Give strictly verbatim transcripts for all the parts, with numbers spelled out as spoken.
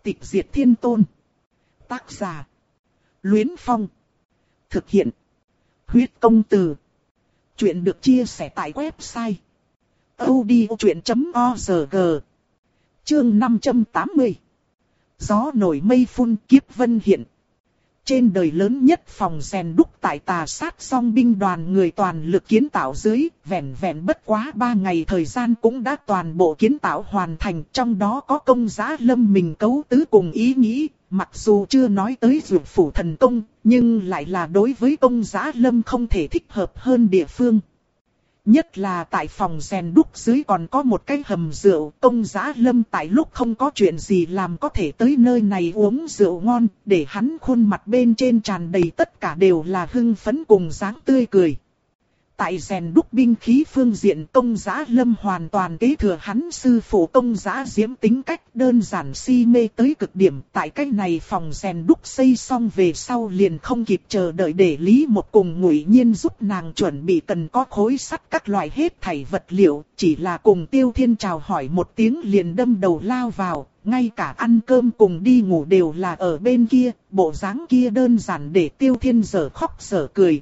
Tịch diệt thiên tôn. Tác giả. Luyến Phong. Thực hiện. Huyết công từ. Chuyện được chia sẻ tại website audiochuyện chấm org. Chương năm trăm tám mươi. Gió nổi mây phun, kiếp vân hiện. Trên đời lớn nhất phòng rèn đúc tại Tà Sát Song binh đoàn người toàn lực kiến tạo dưới, vẹn vẹn bất quá ba ngày thời gian cũng đã toàn bộ kiến tạo hoàn thành, trong đó có Công Giá Lâm mình cấu tứ cùng ý nghĩ, mặc dù chưa nói tới Dược Phủ thần công, nhưng lại là đối với Công Giá Lâm không thể thích hợp hơn địa phương. Nhất là tại phòng rèn đúc dưới còn có một cái hầm rượu, Công Giá Lâm tại lúc không có chuyện gì làm có thể tới nơi này uống rượu ngon, để hắn khuôn mặt bên trên tràn đầy tất cả đều là hưng phấn cùng dáng tươi cười. Tại rèn đúc binh khí phương diện, Công Giá Lâm hoàn toàn kế thừa hắn sư phụ Công Giá Diễm tính cách đơn giản si mê tới cực điểm. Tại cái này phòng rèn đúc xây xong về sau liền không kịp chờ đợi để Lý Một cùng Ngụy Nhiên giúp nàng chuẩn bị cần có khối sắt các loại hết thảy vật liệu, chỉ là cùng Tiêu Thiên chào hỏi một tiếng liền đâm đầu lao vào, ngay cả ăn cơm cùng đi ngủ đều là ở bên kia, bộ dáng kia đơn giản để Tiêu Thiên dở khóc dở cười.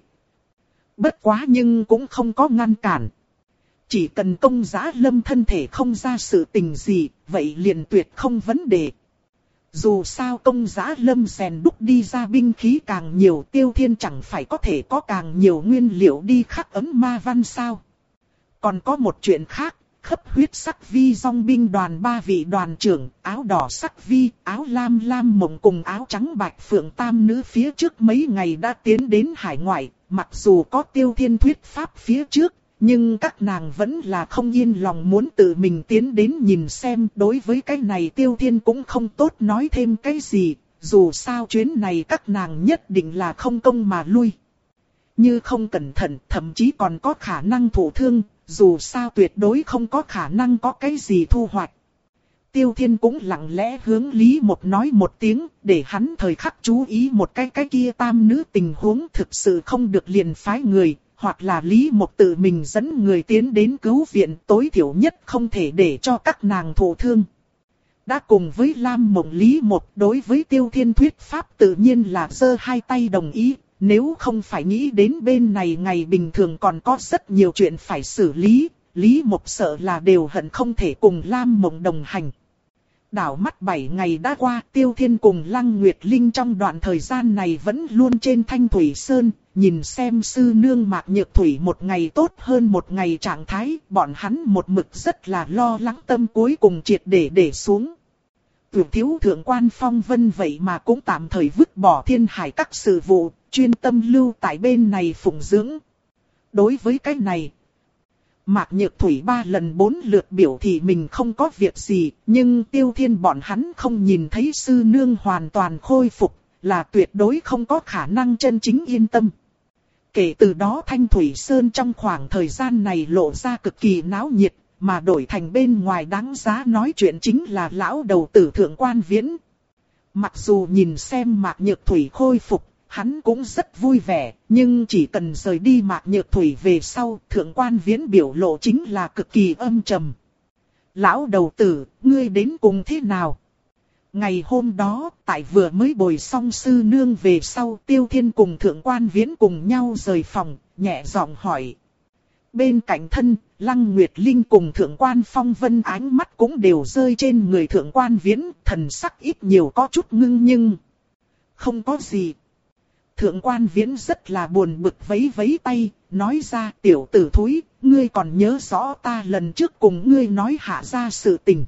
Bất quá nhưng cũng không có ngăn cản. Chỉ cần Công Giá Lâm thân thể không ra sự tình gì, vậy liền tuyệt không vấn đề. Dù sao Công Giá Lâm rèn đúc đi ra binh khí càng nhiều, Tiêu Thiên chẳng phải có thể có càng nhiều nguyên liệu đi khắc ấn ma văn sao. Còn có một chuyện khác, Khấp Huyết Sắc Vi Dong binh đoàn ba vị đoàn trưởng, áo đỏ Sắc Vi, áo lam lam mộng cùng áo trắng bạch phượng tam nữ phía trước mấy ngày đã tiến đến hải ngoại. Mặc dù có Tiêu Thiên thuyết pháp phía trước, nhưng các nàng vẫn là không yên lòng muốn tự mình tiến đến nhìn xem. Đối với cái này Tiêu Thiên cũng không tốt nói thêm cái gì, dù sao chuyến này các nàng nhất định là không công mà lui. Như không cẩn thận, thậm chí còn có khả năng thụ thương, dù sao tuyệt đối không có khả năng có cái gì thu hoạch. Tiêu Thiên cũng lặng lẽ hướng Lý Một nói một tiếng, để hắn thời khắc chú ý một cái cái kia tam nữ tình huống, thực sự không được liền phái người, hoặc là Lý Một tự mình dẫn người tiến đến cứu viện, tối thiểu nhất không thể để cho các nàng thụ thương. Đã cùng với Lam Mộng Lý Một đối với Tiêu Thiên thuyết pháp tự nhiên là giơ hai tay đồng ý, nếu không phải nghĩ đến bên này ngày bình thường còn có rất nhiều chuyện phải xử lý, Lý Một sợ là đều hận không thể cùng Lam Mộng đồng hành. Đảo mắt bảy ngày đã qua, Tiêu Thiên cùng Lăng Nguyệt Linh trong đoạn thời gian này vẫn luôn trên Thanh Thủy Sơn, nhìn xem sư nương Mạc Nhược Thủy một ngày tốt hơn một ngày trạng thái, bọn hắn một mực rất là lo lắng, tâm cuối cùng triệt để để xuống. Tuyệt thiếu thượng quan Phong Vân vậy mà cũng tạm thời vứt bỏ thiên hải các sự vụ, chuyên tâm lưu tại bên này phụng dưỡng. Đối với cái này, Mạc Nhược Thủy ba lần bốn lượt biểu thị mình không có việc gì, nhưng Tiêu Thiên bọn hắn không nhìn thấy sư nương hoàn toàn khôi phục, là tuyệt đối không có khả năng chân chính yên tâm. Kể từ đó Thanh Thủy Sơn trong khoảng thời gian này lộ ra cực kỳ náo nhiệt, mà đổi thành bên ngoài đáng giá nói chuyện chính là lão đầu tử Thượng Quan Viễn. Mặc dù nhìn xem Mạc Nhược Thủy khôi phục, hắn cũng rất vui vẻ, nhưng chỉ cần rời đi Mạc Nhược Thủy về sau, Thượng Quan Viễn biểu lộ chính là cực kỳ âm trầm. Lão đầu tử, ngươi đến cùng thế nào? Ngày hôm đó, tại vừa mới bồi xong sư nương về sau, Tiêu Thiên cùng Thượng Quan Viễn cùng nhau rời phòng, nhẹ giọng hỏi. Bên cạnh thân, Lăng Nguyệt Linh cùng Thượng Quan Phong Vân ánh mắt cũng đều rơi trên người Thượng Quan Viễn, thần sắc ít nhiều có chút ngưng nhưng không có gì. Thượng Quan Viễn rất là buồn bực vấy vấy tay, nói ra tiểu tử thúi, ngươi còn nhớ rõ ta lần trước cùng ngươi nói hạ ra sự tình.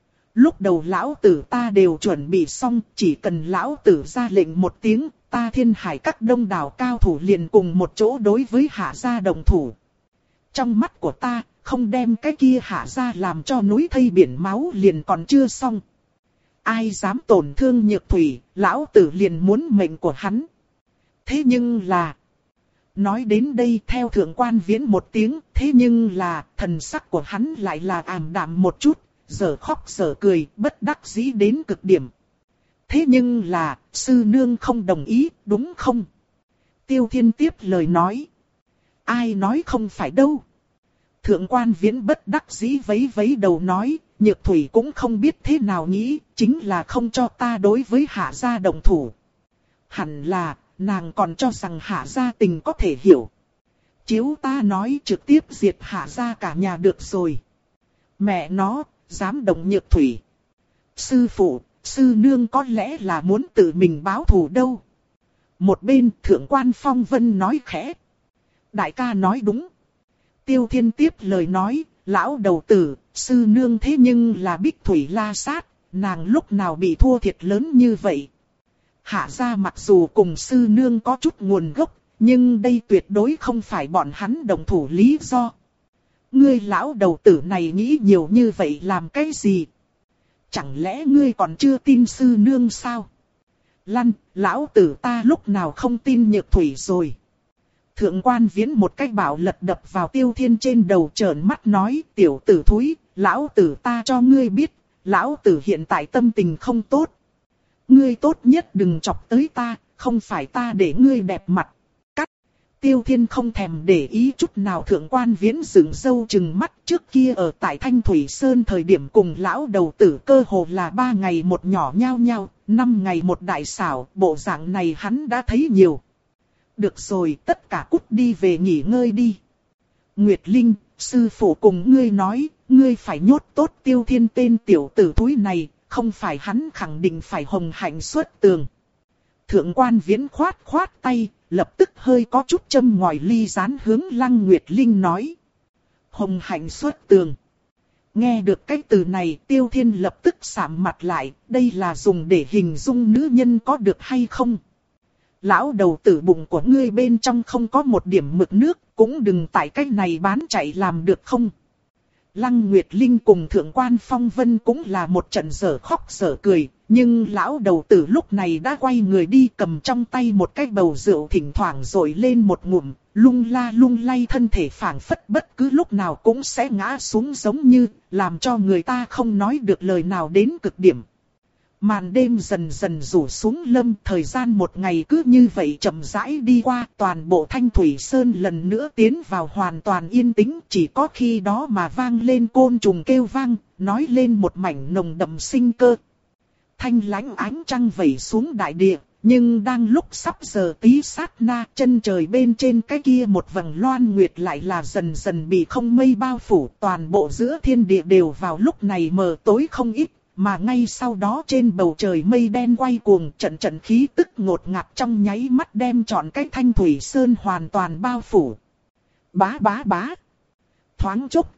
Lúc đầu lão tử ta đều chuẩn bị xong, chỉ cần lão tử ra lệnh một tiếng, ta thiên hải các đông đảo cao thủ liền cùng một chỗ đối với hạ gia đồng thủ. Trong mắt của ta, không đem cái kia hạ gia làm cho núi thây biển máu liền còn chưa xong. Ai dám tổn thương Nhược Thủy, lão tử liền muốn mệnh của hắn. Thế nhưng là... Nói đến đây theo Thượng Quan Viễn một tiếng, thế nhưng là, thần sắc của hắn lại là ảm đạm một chút, giờ khóc giờ cười, bất đắc dĩ đến cực điểm. Thế nhưng là, sư nương không đồng ý, đúng không? Tiêu Thiên tiếp lời nói. Ai nói không phải đâu? Thượng Quan Viễn bất đắc dĩ vấy vấy đầu nói, Nhược thủy cũng không biết thế nào nghĩ, chính là không cho ta đối với hạ gia đồng thủ. Hẳn là, nàng còn cho rằng hạ gia tình có thể hiểu. Chiếu ta nói trực tiếp diệt hạ gia cả nhà được rồi. Mẹ nó, dám động nhược thủy. Sư phụ, sư nương có lẽ là muốn tự mình báo thù đâu. Một bên thượng quan Phong Vân nói khẽ. Đại ca nói đúng. Tiêu Thiên tiếp lời nói, lão đầu tử, sư nương thế nhưng là Bích Thủy La Sát, nàng lúc nào bị thua thiệt lớn như vậy. Hạ gia mặc dù cùng sư nương có chút nguồn gốc, nhưng đây tuyệt đối không phải bọn hắn đồng thủ lý do. Ngươi lão đầu tử này nghĩ nhiều như vậy làm cái gì? Chẳng lẽ ngươi còn chưa tin sư nương sao? Lăn, lão tử ta lúc nào không tin nhược thủy rồi. Thượng quan Viễn một cách bảo lật đập vào Tiêu Thiên trên đầu, trợn mắt nói, tiểu tử thúi, lão tử ta cho ngươi biết, lão tử hiện tại tâm tình không tốt. Ngươi tốt nhất đừng chọc tới ta, không phải ta để ngươi đẹp mặt. Cắt. Tiêu Thiên không thèm để ý chút nào thượng quan Viễn dựng râu trừng mắt, trước kia ở tại Thanh Thủy Sơn thời điểm cùng lão đầu tử cơ hồ là ba ngày một nhỏ nhao nhao, năm ngày một đại xảo, bộ dạng này hắn đã thấy nhiều. Được rồi, tất cả cút đi về nghỉ ngơi đi. Nguyệt Linh, sư phụ cùng ngươi nói, ngươi phải nhốt tốt Tiêu Thiên tên tiểu tử thúi này, không phải hắn khẳng định phải hồng hạnh xuất tường. Thượng quan Viễn khoát khoát tay, lập tức hơi có chút châm ngòi ly rán hướng Lăng Nguyệt Linh nói. Hồng hạnh xuất tường. Nghe được cái từ này, Tiêu Thiên lập tức sạm mặt lại, đây là dùng để hình dung nữ nhân có được hay không? Lão đầu tử bụng của ngươi bên trong không có một điểm mực nước, cũng đừng tại cái này bán chạy làm được không? Lăng Nguyệt Linh cùng Thượng quan Phong Vân cũng là một trận dở khóc dở cười, nhưng lão đầu tử lúc này đã quay người đi, cầm trong tay một cái bầu rượu, thỉnh thoảng dội lên một ngụm, lung la lung lay, thân thể phảng phất bất cứ lúc nào cũng sẽ ngã xuống giống như, làm cho người ta không nói được lời nào đến cực điểm. Màn đêm dần dần rủ xuống lâm, thời gian một ngày cứ như vậy chậm rãi đi qua, toàn bộ Thanh Thủy Sơn lần nữa tiến vào hoàn toàn yên tĩnh, chỉ có khi đó mà vang lên côn trùng kêu vang, nói lên một mảnh nồng đậm sinh cơ. Thanh lãnh ánh trăng vẩy xuống đại địa, nhưng đang lúc sắp giờ tí sát na, chân trời bên trên cái kia một vầng loan nguyệt lại là dần dần bị không mây bao phủ, toàn bộ giữa thiên địa đều vào lúc này mờ tối không ít. Mà ngay sau đó trên bầu trời mây đen quay cuồng, trận trận khí tức ngột ngạt trong nháy mắt đem trọn cái Thanh Thủy Sơn hoàn toàn bao phủ. Bá bá bá. Thoáng chốc.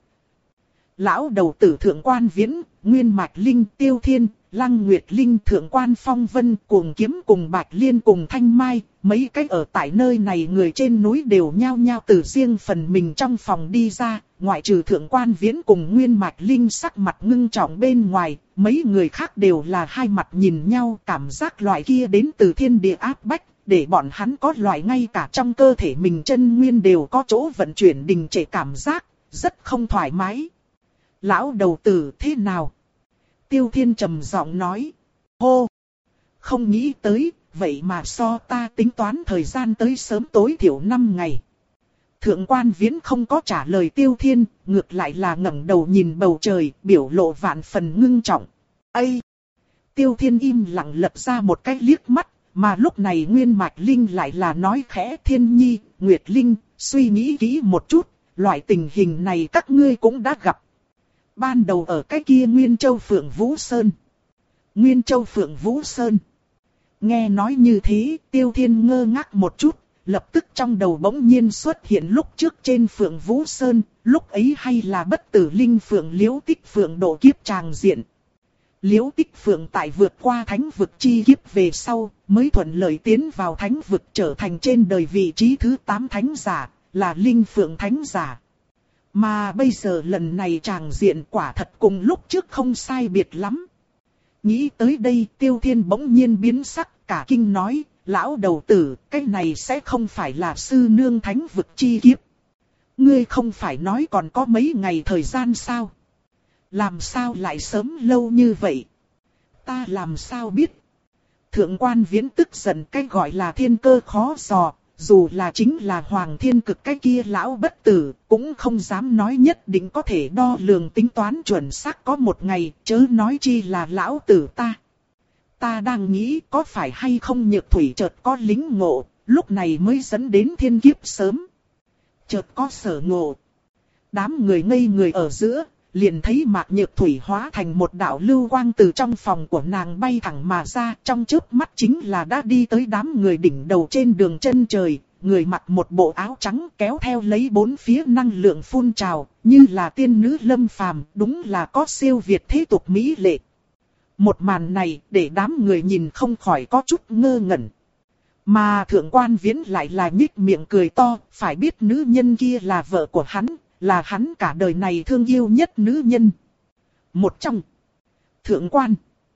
Lão đầu tử Thượng quan Viễn, Nguyên Mạch Linh, Tiêu Thiên, Lăng Nguyệt Linh, Thượng quan Phong Vân, Cuồng Kiếm cùng Bạch Liên cùng Thanh Mai, mấy cái ở tại nơi này người trên núi đều nhao nhao từ riêng phần mình trong phòng đi ra, ngoại trừ Thượng quan Viễn cùng Nguyên Mạch Linh sắc mặt ngưng trọng bên ngoài, mấy người khác đều là hai mặt nhìn nhau, cảm giác loại kia đến từ thiên địa áp bách, để bọn hắn có loại ngay cả trong cơ thể mình chân nguyên đều có chỗ vận chuyển đình trệ cảm giác, rất không thoải mái. Lão đầu tử thế nào? Tiêu Thiên trầm giọng nói. Hô! Không nghĩ tới, vậy mà so ta tính toán thời gian tới sớm tối thiểu năm ngày. Thượng quan Viễn không có trả lời Tiêu Thiên, ngược lại là ngẩng đầu nhìn bầu trời, biểu lộ vạn phần ngưng trọng. Ây! Tiêu Thiên im lặng lật ra một cái liếc mắt, mà lúc này Nguyên Mạch Linh lại là nói khẽ, Thiên Nhi, Nguyệt Linh, suy nghĩ kỹ một chút, loại tình hình này các ngươi cũng đã gặp. Ban đầu ở cái kia Nguyên Châu Phượng Vũ Sơn. Nguyên Châu Phượng Vũ Sơn. Nghe nói như thế, Tiêu Thiên ngơ ngác một chút, lập tức trong đầu bỗng nhiên xuất hiện lúc trước trên Phượng Vũ Sơn, lúc ấy hay là bất tử linh Phượng Liễu Tích Phượng độ kiếp tràng diện. Liễu Tích Phượng tại vượt qua thánh vực chi kiếp về sau, mới thuận lợi tiến vào thánh vực, trở thành trên đời vị trí thứ tám thánh giả, là linh Phượng thánh giả. Mà bây giờ lần này tràng diện quả thật cùng lúc trước không sai biệt lắm. Nghĩ tới đây, Tiêu Thiên bỗng nhiên biến sắc, cả kinh nói, lão đầu tử, cái này sẽ không phải là sư nương thánh vực chi kiếp. Ngươi không phải nói còn có mấy ngày thời gian sao? Làm sao lại sớm lâu như vậy? Ta làm sao biết? Thượng quan Viễn tức giận, cái gọi là thiên cơ khó dò, dù là chính là Hoàng Thiên Cực cái kia lão bất tử, cũng không dám nói nhất định có thể đo lường tính toán chuẩn xác có một ngày, chớ nói chi là lão tử ta. Ta đang nghĩ có phải hay không Nhược Thủy chợt có lính ngộ, lúc này mới dẫn đến thiên kiếp sớm. Chợt có sở ngộ. Đám người ngây người ở giữa, liền thấy Mạc Nhược Thủy hóa thành một đạo lưu quang từ trong phòng của nàng bay thẳng mà ra, trong chớp mắt chính là đã đi tới đám người đỉnh đầu trên đường chân trời, người mặc một bộ áo trắng kéo theo lấy bốn phía năng lượng phun trào, như là tiên nữ lâm phàm, đúng là có siêu việt thế tục mỹ lệ. Một màn này để đám người nhìn không khỏi có chút ngơ ngẩn. Mà Thượng Quan Viễn lại là nhếch miệng cười to, phải biết nữ nhân kia là vợ của hắn, là hắn cả đời này thương yêu nhất nữ nhân. Một trong. Thượng Quan.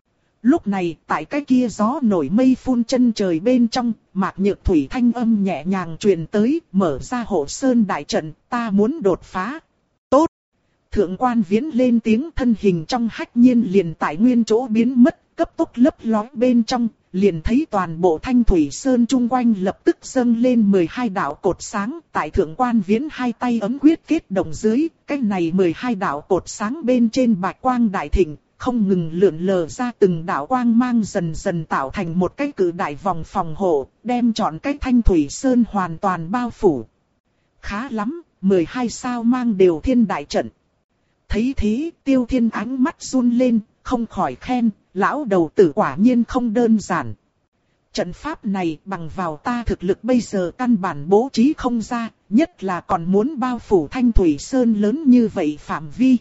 Lúc này tại cái kia gió nổi mây phun chân trời bên trong, Mạc Nhược Thủy thanh âm nhẹ nhàng truyền tới, mở ra hộ sơn đại trận, ta muốn đột phá. Tốt. Thượng Quan Viễn lên tiếng, thân hình trong hách nhiên liền tại nguyên chỗ biến mất, cấp tốc lấp lói bên trong, liền thấy toàn bộ Thanh Thủy Sơn chung quanh lập tức dâng lên mười hai đạo cột sáng, tại Thượng Quan Viễn hai tay ấm quyết kết động dưới, cái này mười hai đạo cột sáng bên trên bạch quang đại thịnh, không ngừng lượn lờ ra từng đạo quang mang dần dần tạo thành một cái cự đại vòng phòng hộ, đem trọn cái Thanh Thủy Sơn hoàn toàn bao phủ. Khá lắm, mười hai sao mang đều thiên đại trận. Thấy thế, Tiêu Thiên ánh mắt run lên, không khỏi khen, lão đầu tử quả nhiên không đơn giản. Trận pháp này bằng vào ta thực lực bây giờ căn bản bố trí không ra, nhất là còn muốn bao phủ Thanh Thủy Sơn lớn như vậy phạm vi.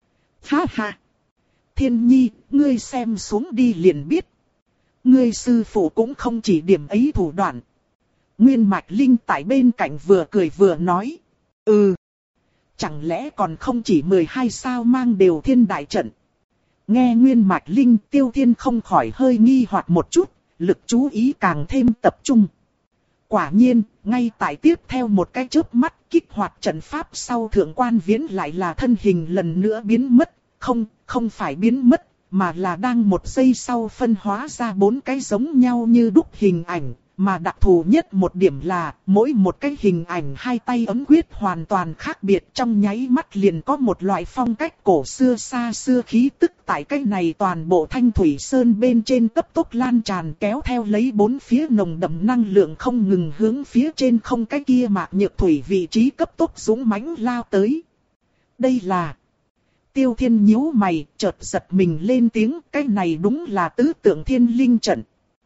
Ha ha! Thiên Nhi, ngươi xem xuống đi liền biết. Ngươi sư phụ cũng không chỉ điểm ấy thủ đoạn. Nguyên Mạch Linh tại bên cạnh vừa cười vừa nói. Ừ! Chẳng lẽ còn không chỉ mười hai sao mang đều thiên đại trận. Nghe Nguyên Mạch Linh, Tiêu Thiên không khỏi hơi nghi hoặc một chút, lực chú ý càng thêm tập trung. Quả nhiên, ngay tại tiếp theo một cái chớp mắt kích hoạt trận pháp sau Thượng Quan Viễn lại là thân hình lần nữa biến mất, không, không phải biến mất, mà là đang một giây sau phân hóa ra bốn cái giống nhau như đúc hình ảnh. Mà đặc thù nhất một điểm là, mỗi một cái hình ảnh hai tay ấm quyết hoàn toàn khác biệt, trong nháy mắt liền có một loại phong cách cổ xưa xa xưa khí tức tại cái này toàn bộ Thanh Thủy Sơn bên trên cấp tốc lan tràn, kéo theo lấy bốn phía nồng đậm năng lượng không ngừng hướng phía trên không cái kia Mạc Nhược Thủy vị trí cấp tốc dũng mãnh lao tới. Đây là... Tiêu Thiên nhíu mày, chợt giật mình lên tiếng, cái này đúng là tứ tượng thiên linh trận.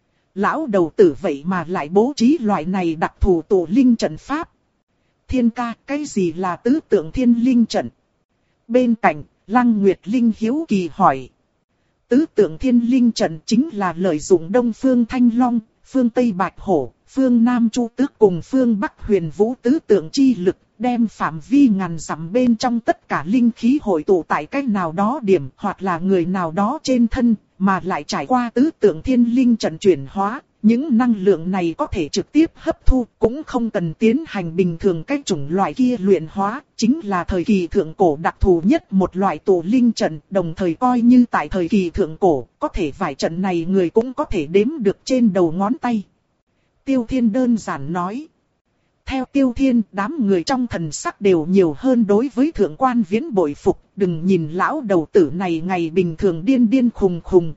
Lão đầu tử vậy mà lại bố trí loại này đặc thù tổ linh trận pháp. Thiên ca, cái gì là tứ tượng thiên linh trận? Bên cạnh, Lăng Nguyệt Linh hiếu kỳ hỏi. Tứ tượng thiên linh trận chính là lợi dụng Đông Phương Thanh Long, Phương Tây Bạch Hổ, Phương Nam Chu Tước cùng Phương Bắc Huyền Vũ tứ tượng chi lực, đem phạm vi ngàn dặm bên trong tất cả linh khí hội tụ tại cách nào đó điểm hoặc là người nào đó trên thân, mà lại trải qua tứ tượng thiên linh trận chuyển hóa, những năng lượng này có thể trực tiếp hấp thu, cũng không cần tiến hành bình thường cách chủng loại kia luyện hóa, chính là thời kỳ thượng cổ đặc thù nhất một loại tổ linh trận, đồng thời coi như tại thời kỳ thượng cổ, có thể vài trận này người cũng có thể đếm được trên đầu ngón tay. Tiêu Thiên đơn giản nói. Theo Tiêu Thiên, đám người trong thần sắc đều nhiều hơn đối với Thượng Quan Viễn bội phục, đừng nhìn lão đầu tử này ngày bình thường điên điên khùng khùng.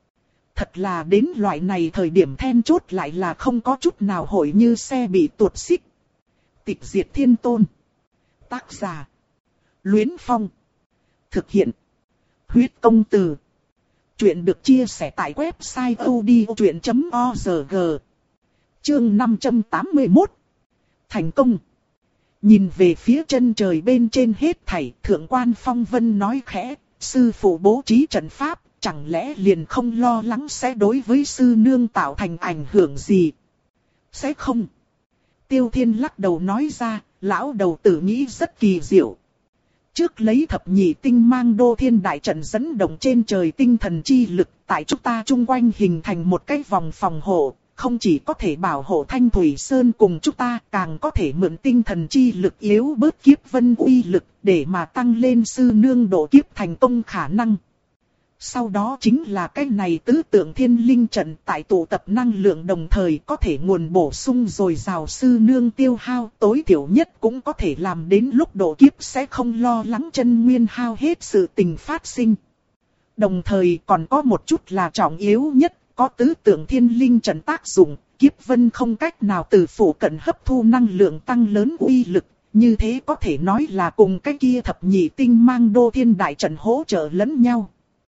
Thật là đến loại này thời điểm then chốt lại là không có chút nào hội như xe bị tuột xích. Tịch diệt thiên tôn. Tác giả. Luyến Phong. Thực hiện. Huyết công từ. Chuyện được chia sẻ tại website odchuyện chấm org. Chương năm trăm tám mươi mốt. Thành công. Nhìn về phía chân trời bên trên hết thảy, Thượng Quan Phong Vân nói khẽ, sư phụ bố trí trận pháp, chẳng lẽ liền không lo lắng sẽ đối với sư nương tạo thành ảnh hưởng gì? Sẽ không. Tiêu Thiên lắc đầu nói ra, lão đầu tử nghĩ rất kỳ diệu. Trước lấy thập nhị tinh mang đô thiên đại trận dẫn động trên trời tinh thần chi lực, tại chúng ta chung quanh hình thành một cái vòng phòng hộ. Không chỉ có thể bảo hộ Thanh Thủy Sơn cùng chúng ta, càng có thể mượn tinh thần chi lực yếu bớt kiếp vân uy lực, để mà tăng lên sư nương độ kiếp thành công khả năng. Sau đó chính là cái này tứ tượng thiên linh trận tại tụ tập năng lượng đồng thời có thể nguồn bổ sung dồi dào sư nương tiêu hao tối thiểu nhất cũng có thể làm đến lúc độ kiếp sẽ không lo lắng chân nguyên hao hết sự tình phát sinh. Đồng thời còn có một chút là trọng yếu nhất, có tứ tượng thiên linh trận tác dụng, kiếp vân không cách nào từ phủ cận hấp thu năng lượng tăng lớn uy lực, như thế có thể nói là cùng cái kia thập nhị tinh mang đô thiên đại trận hỗ trợ lẫn nhau.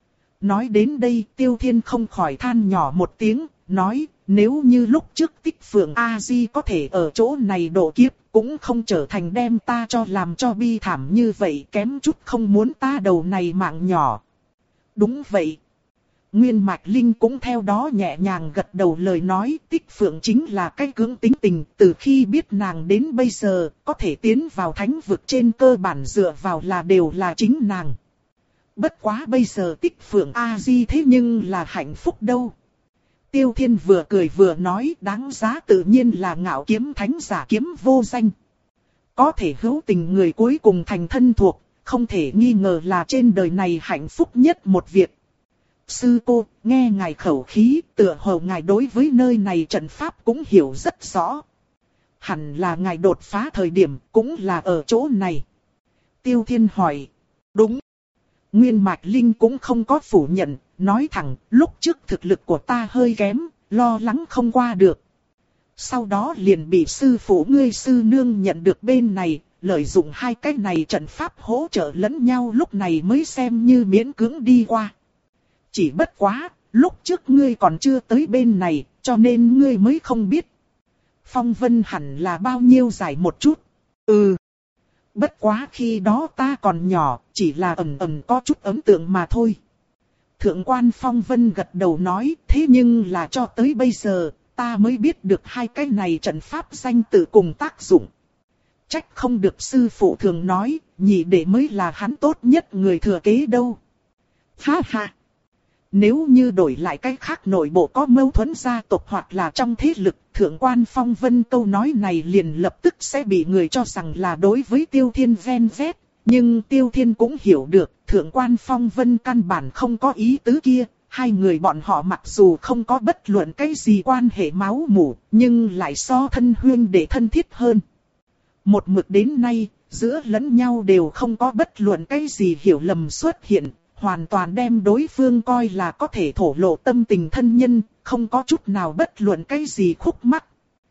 Nói đến đây Tiêu Thiên không khỏi than nhỏ một tiếng, nói nếu như lúc trước Tích Phượng A-di có thể ở chỗ này độ kiếp, cũng không trở thành đem ta cho làm cho bi thảm như vậy, kém chút không muốn ta đầu này mạng nhỏ. Đúng vậy. Nguyên Mạch Linh cũng theo đó nhẹ nhàng gật đầu lời nói, Tích Phượng chính là cái cưỡng tính tình, từ khi biết nàng đến bây giờ, có thể tiến vào thánh vực trên cơ bản dựa vào là đều là chính nàng. Bất quá bây giờ Tích Phượng A-di thế nhưng là hạnh phúc đâu. Tiêu Thiên vừa cười vừa nói đáng giá tự nhiên là ngạo kiếm thánh giả kiếm vô danh. Có thể hữu tình người cuối cùng thành thân thuộc, không thể nghi ngờ là trên đời này hạnh phúc nhất một việc. Sư cô, nghe ngài khẩu khí, tựa hồ ngài đối với nơi này trận pháp cũng hiểu rất rõ. Hẳn là ngài đột phá thời điểm cũng là ở chỗ này. Tiêu Thiên hỏi. Đúng. Nguyên Mạch Linh cũng không có phủ nhận, nói thẳng, lúc trước thực lực của ta hơi kém, lo lắng không qua được. Sau đó liền bị sư phụ ngươi sư nương nhận được bên này, lợi dụng hai cái này trận pháp hỗ trợ lẫn nhau lúc này mới xem như miễn cưỡng đi qua. Chỉ bất quá, lúc trước ngươi còn chưa tới bên này, cho nên ngươi mới không biết. Phong vân hẳn là bao nhiêu dài một chút. Ừ. Bất quá khi đó ta còn nhỏ, chỉ là ẩn ẩn có chút ấn tượng mà thôi. Thượng quan Phong Vân gật đầu nói, thế nhưng là cho tới bây giờ, ta mới biết được hai cái này trận pháp danh tự cùng tác dụng. Trách không được sư phụ thường nói, nhị đệ mới là hắn tốt nhất người thừa kế đâu. Ha ha! Nếu như đổi lại cái khác nội bộ có mâu thuẫn gia tộc hoặc là trong thế lực, Thượng quan Phong Vân câu nói này liền lập tức sẽ bị người cho rằng là đối với Tiêu Thiên ven vét. Nhưng Tiêu Thiên cũng hiểu được, Thượng quan Phong Vân căn bản không có ý tứ kia. Hai người bọn họ mặc dù không có bất luận cái gì quan hệ máu mủ, nhưng lại so thân huynh để thân thiết hơn. Một mực đến nay, giữa lẫn nhau đều không có bất luận cái gì hiểu lầm xuất hiện. Hoàn toàn đem đối phương coi là có thể thổ lộ tâm tình thân nhân, không có chút nào bất luận cái gì khúc mắc.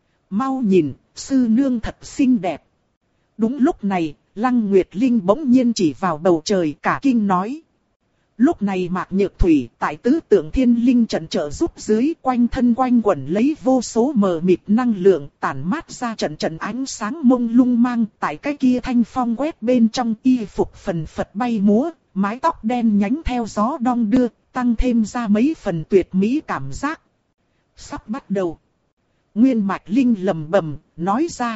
Mau nhìn, sư nương thật xinh đẹp. Đúng lúc này, Lăng Nguyệt Linh bỗng nhiên chỉ vào bầu trời cả kinh nói. Lúc này Mạc Nhược Thủy tại tứ tượng thiên linh trận trợ giúp dưới quanh thân quanh quẩn lấy vô số mờ mịt năng lượng tản mát ra trận trận ánh sáng mông lung mang tại cái kia thanh phong quét bên trong y phục phần phật bay múa. Mái tóc đen nhánh theo gió đong đưa, tăng thêm ra mấy phần tuyệt mỹ cảm giác. Sắp bắt đầu. Nguyên Mạch Linh lầm bầm, nói ra.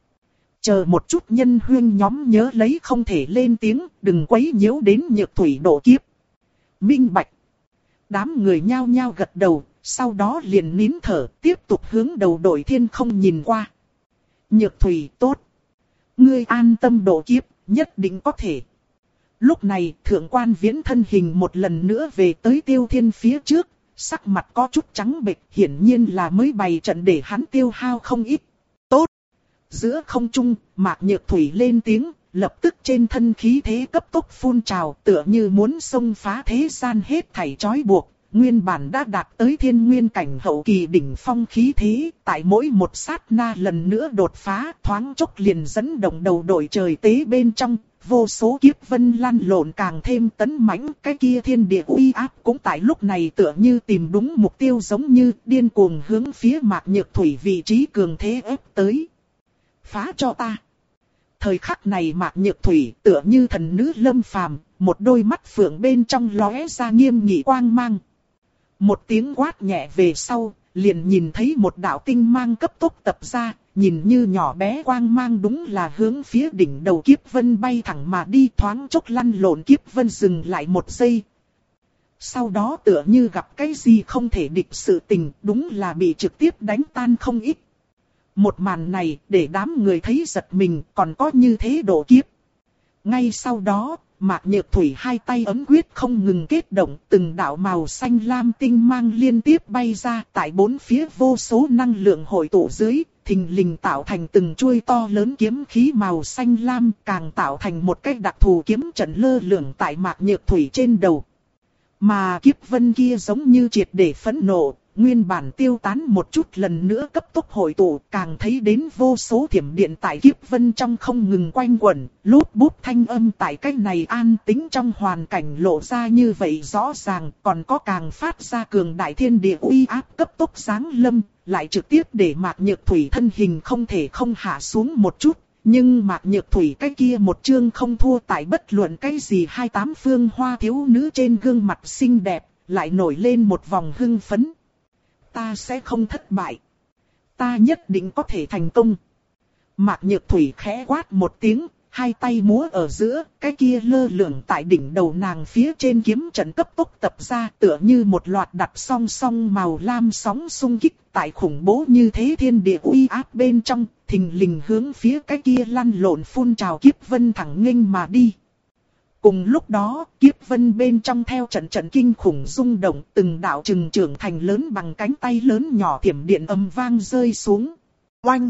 Chờ một chút nhân huyên nhóm nhớ lấy không thể lên tiếng, đừng quấy nhiễu đến Nhược Thủy độ kiếp. Minh bạch. Đám người nhao nhao gật đầu, sau đó liền nín thở, tiếp tục hướng đầu đội thiên không nhìn qua. Nhược Thủy tốt. Ngươi an tâm độ kiếp, nhất định có thể. Lúc này, Thượng quan Viễn thân hình một lần nữa về tới Tiêu Thiên phía trước, sắc mặt có chút trắng bệch, hiển nhiên là mới bày trận để hắn tiêu hao không ít. Tốt! Giữa không trung, Mạc Nhược Thủy lên tiếng, lập tức trên thân khí thế cấp tốc phun trào, tựa như muốn xông phá thế gian hết thảy trói buộc. Nguyên bản đã đạt tới thiên nguyên cảnh hậu kỳ đỉnh phong khí thế, tại mỗi một sát na lần nữa đột phá, thoáng chốc liền dẫn động đầu đội trời tế bên trong. Vô số kiếp vân lăn lộn càng thêm tấn mãnh, cái kia thiên địa uy áp cũng tại lúc này tựa như tìm đúng mục tiêu giống như điên cuồng hướng phía Mạc Nhược Thủy vị trí cường thế ép tới. Phá cho ta! Thời khắc này Mạc Nhược Thủy tựa như thần nữ lâm phàm, một đôi mắt phượng bên trong lóe ra nghiêm nghị quang mang. Một tiếng quát nhẹ về sau, liền nhìn thấy một đạo tinh mang cấp tốc tập ra. Nhìn như nhỏ bé quang mang đúng là hướng phía đỉnh đầu kiếp vân bay thẳng mà đi thoáng chốc lăn lộn kiếp vân dừng lại một giây. Sau đó tựa như gặp cái gì không thể địch sự tình đúng là bị trực tiếp đánh tan không ít. Một màn này để đám người thấy giật mình còn có như thế độ kiếp. Ngay sau đó, Mạc Nhược Thủy hai tay ấm quyết không ngừng kết động, từng đạo màu xanh lam tinh mang liên tiếp bay ra, tại bốn phía vô số năng lượng hội tụ dưới, thình lình tạo thành từng chuôi to lớn kiếm khí màu xanh lam, càng tạo thành một cái đặc thù kiếm trận lơ lửng tại Mạc Nhược Thủy trên đầu. Mà kiếp vân kia giống như triệt để phẫn nộ, nguyên bản tiêu tán một chút lần nữa cấp tốc hội tụ, càng thấy đến vô số thiểm điện tại kiếp vân trong không ngừng quanh quẩn, lút bút thanh âm tại cái này an tĩnh trong hoàn cảnh lộ ra như vậy rõ ràng, còn có càng phát ra cường đại thiên địa uy áp cấp tốc giáng lâm, lại trực tiếp để Mạc Nhược Thủy thân hình không thể không hạ xuống một chút. Nhưng Mạc Nhược Thủy cái kia một chương không thua tại bất luận cái gì hai tám phương hoa thiếu nữ trên gương mặt xinh đẹp, lại nổi lên một vòng hưng phấn. Ta sẽ không thất bại. Ta nhất định có thể thành công. Mạc Nhược Thủy khẽ quát một tiếng, hai tay múa ở giữa, cái kia lơ lửng tại đỉnh đầu nàng phía trên kiếm trận cấp tốc tập ra, tựa như một loạt đặt song song màu lam sóng xung kích tại khủng bố như thế thiên địa uy áp bên trong, thình lình hướng phía cái kia lăn lộn phun trào kiếp vân thẳng nghênh mà đi. Cùng lúc đó, kiếp vân bên trong theo trận trận kinh khủng rung động, từng đạo trừng trưởng thành lớn bằng cánh tay lớn nhỏ thiểm điện âm vang rơi xuống. Oanh!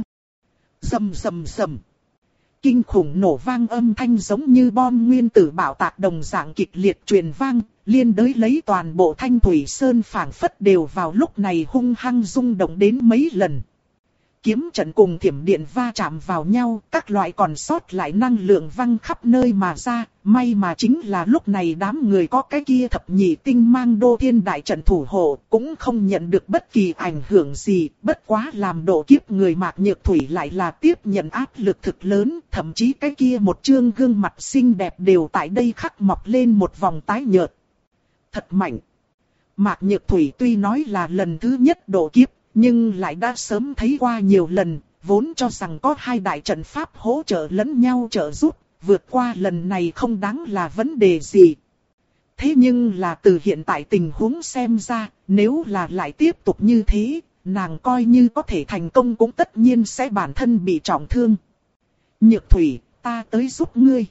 Rầm rầm rầm! Kinh khủng nổ vang âm thanh giống như bom nguyên tử bạo tạc đồng dạng kịch liệt truyền vang, liên đới lấy toàn bộ Thanh Thủy Sơn phảng phất đều vào lúc này hung hăng rung động đến mấy lần. Kiếm trận cùng thiểm điện va chạm vào nhau, các loại còn sót lại năng lượng văng khắp nơi mà ra, may mà chính là lúc này đám người có cái kia thập nhị tinh mang đô thiên đại trận thủ hộ, cũng không nhận được bất kỳ ảnh hưởng gì, bất quá làm độ kiếp người Mạc Nhược Thủy lại là tiếp nhận áp lực thực lớn, thậm chí cái kia một trương gương mặt xinh đẹp đều tại đây khắc mọc lên một vòng tái nhợt. Thật mạnh! Mạc Nhược Thủy tuy nói là lần thứ nhất độ kiếp, nhưng lại đã sớm thấy qua nhiều lần, vốn cho rằng có hai đại trận pháp hỗ trợ lẫn nhau trợ giúp, vượt qua lần này không đáng là vấn đề gì. Thế nhưng là từ hiện tại tình huống xem ra, nếu là lại tiếp tục như thế, nàng coi như có thể thành công cũng tất nhiên sẽ bản thân bị trọng thương. Nhược Thủy, ta tới giúp ngươi.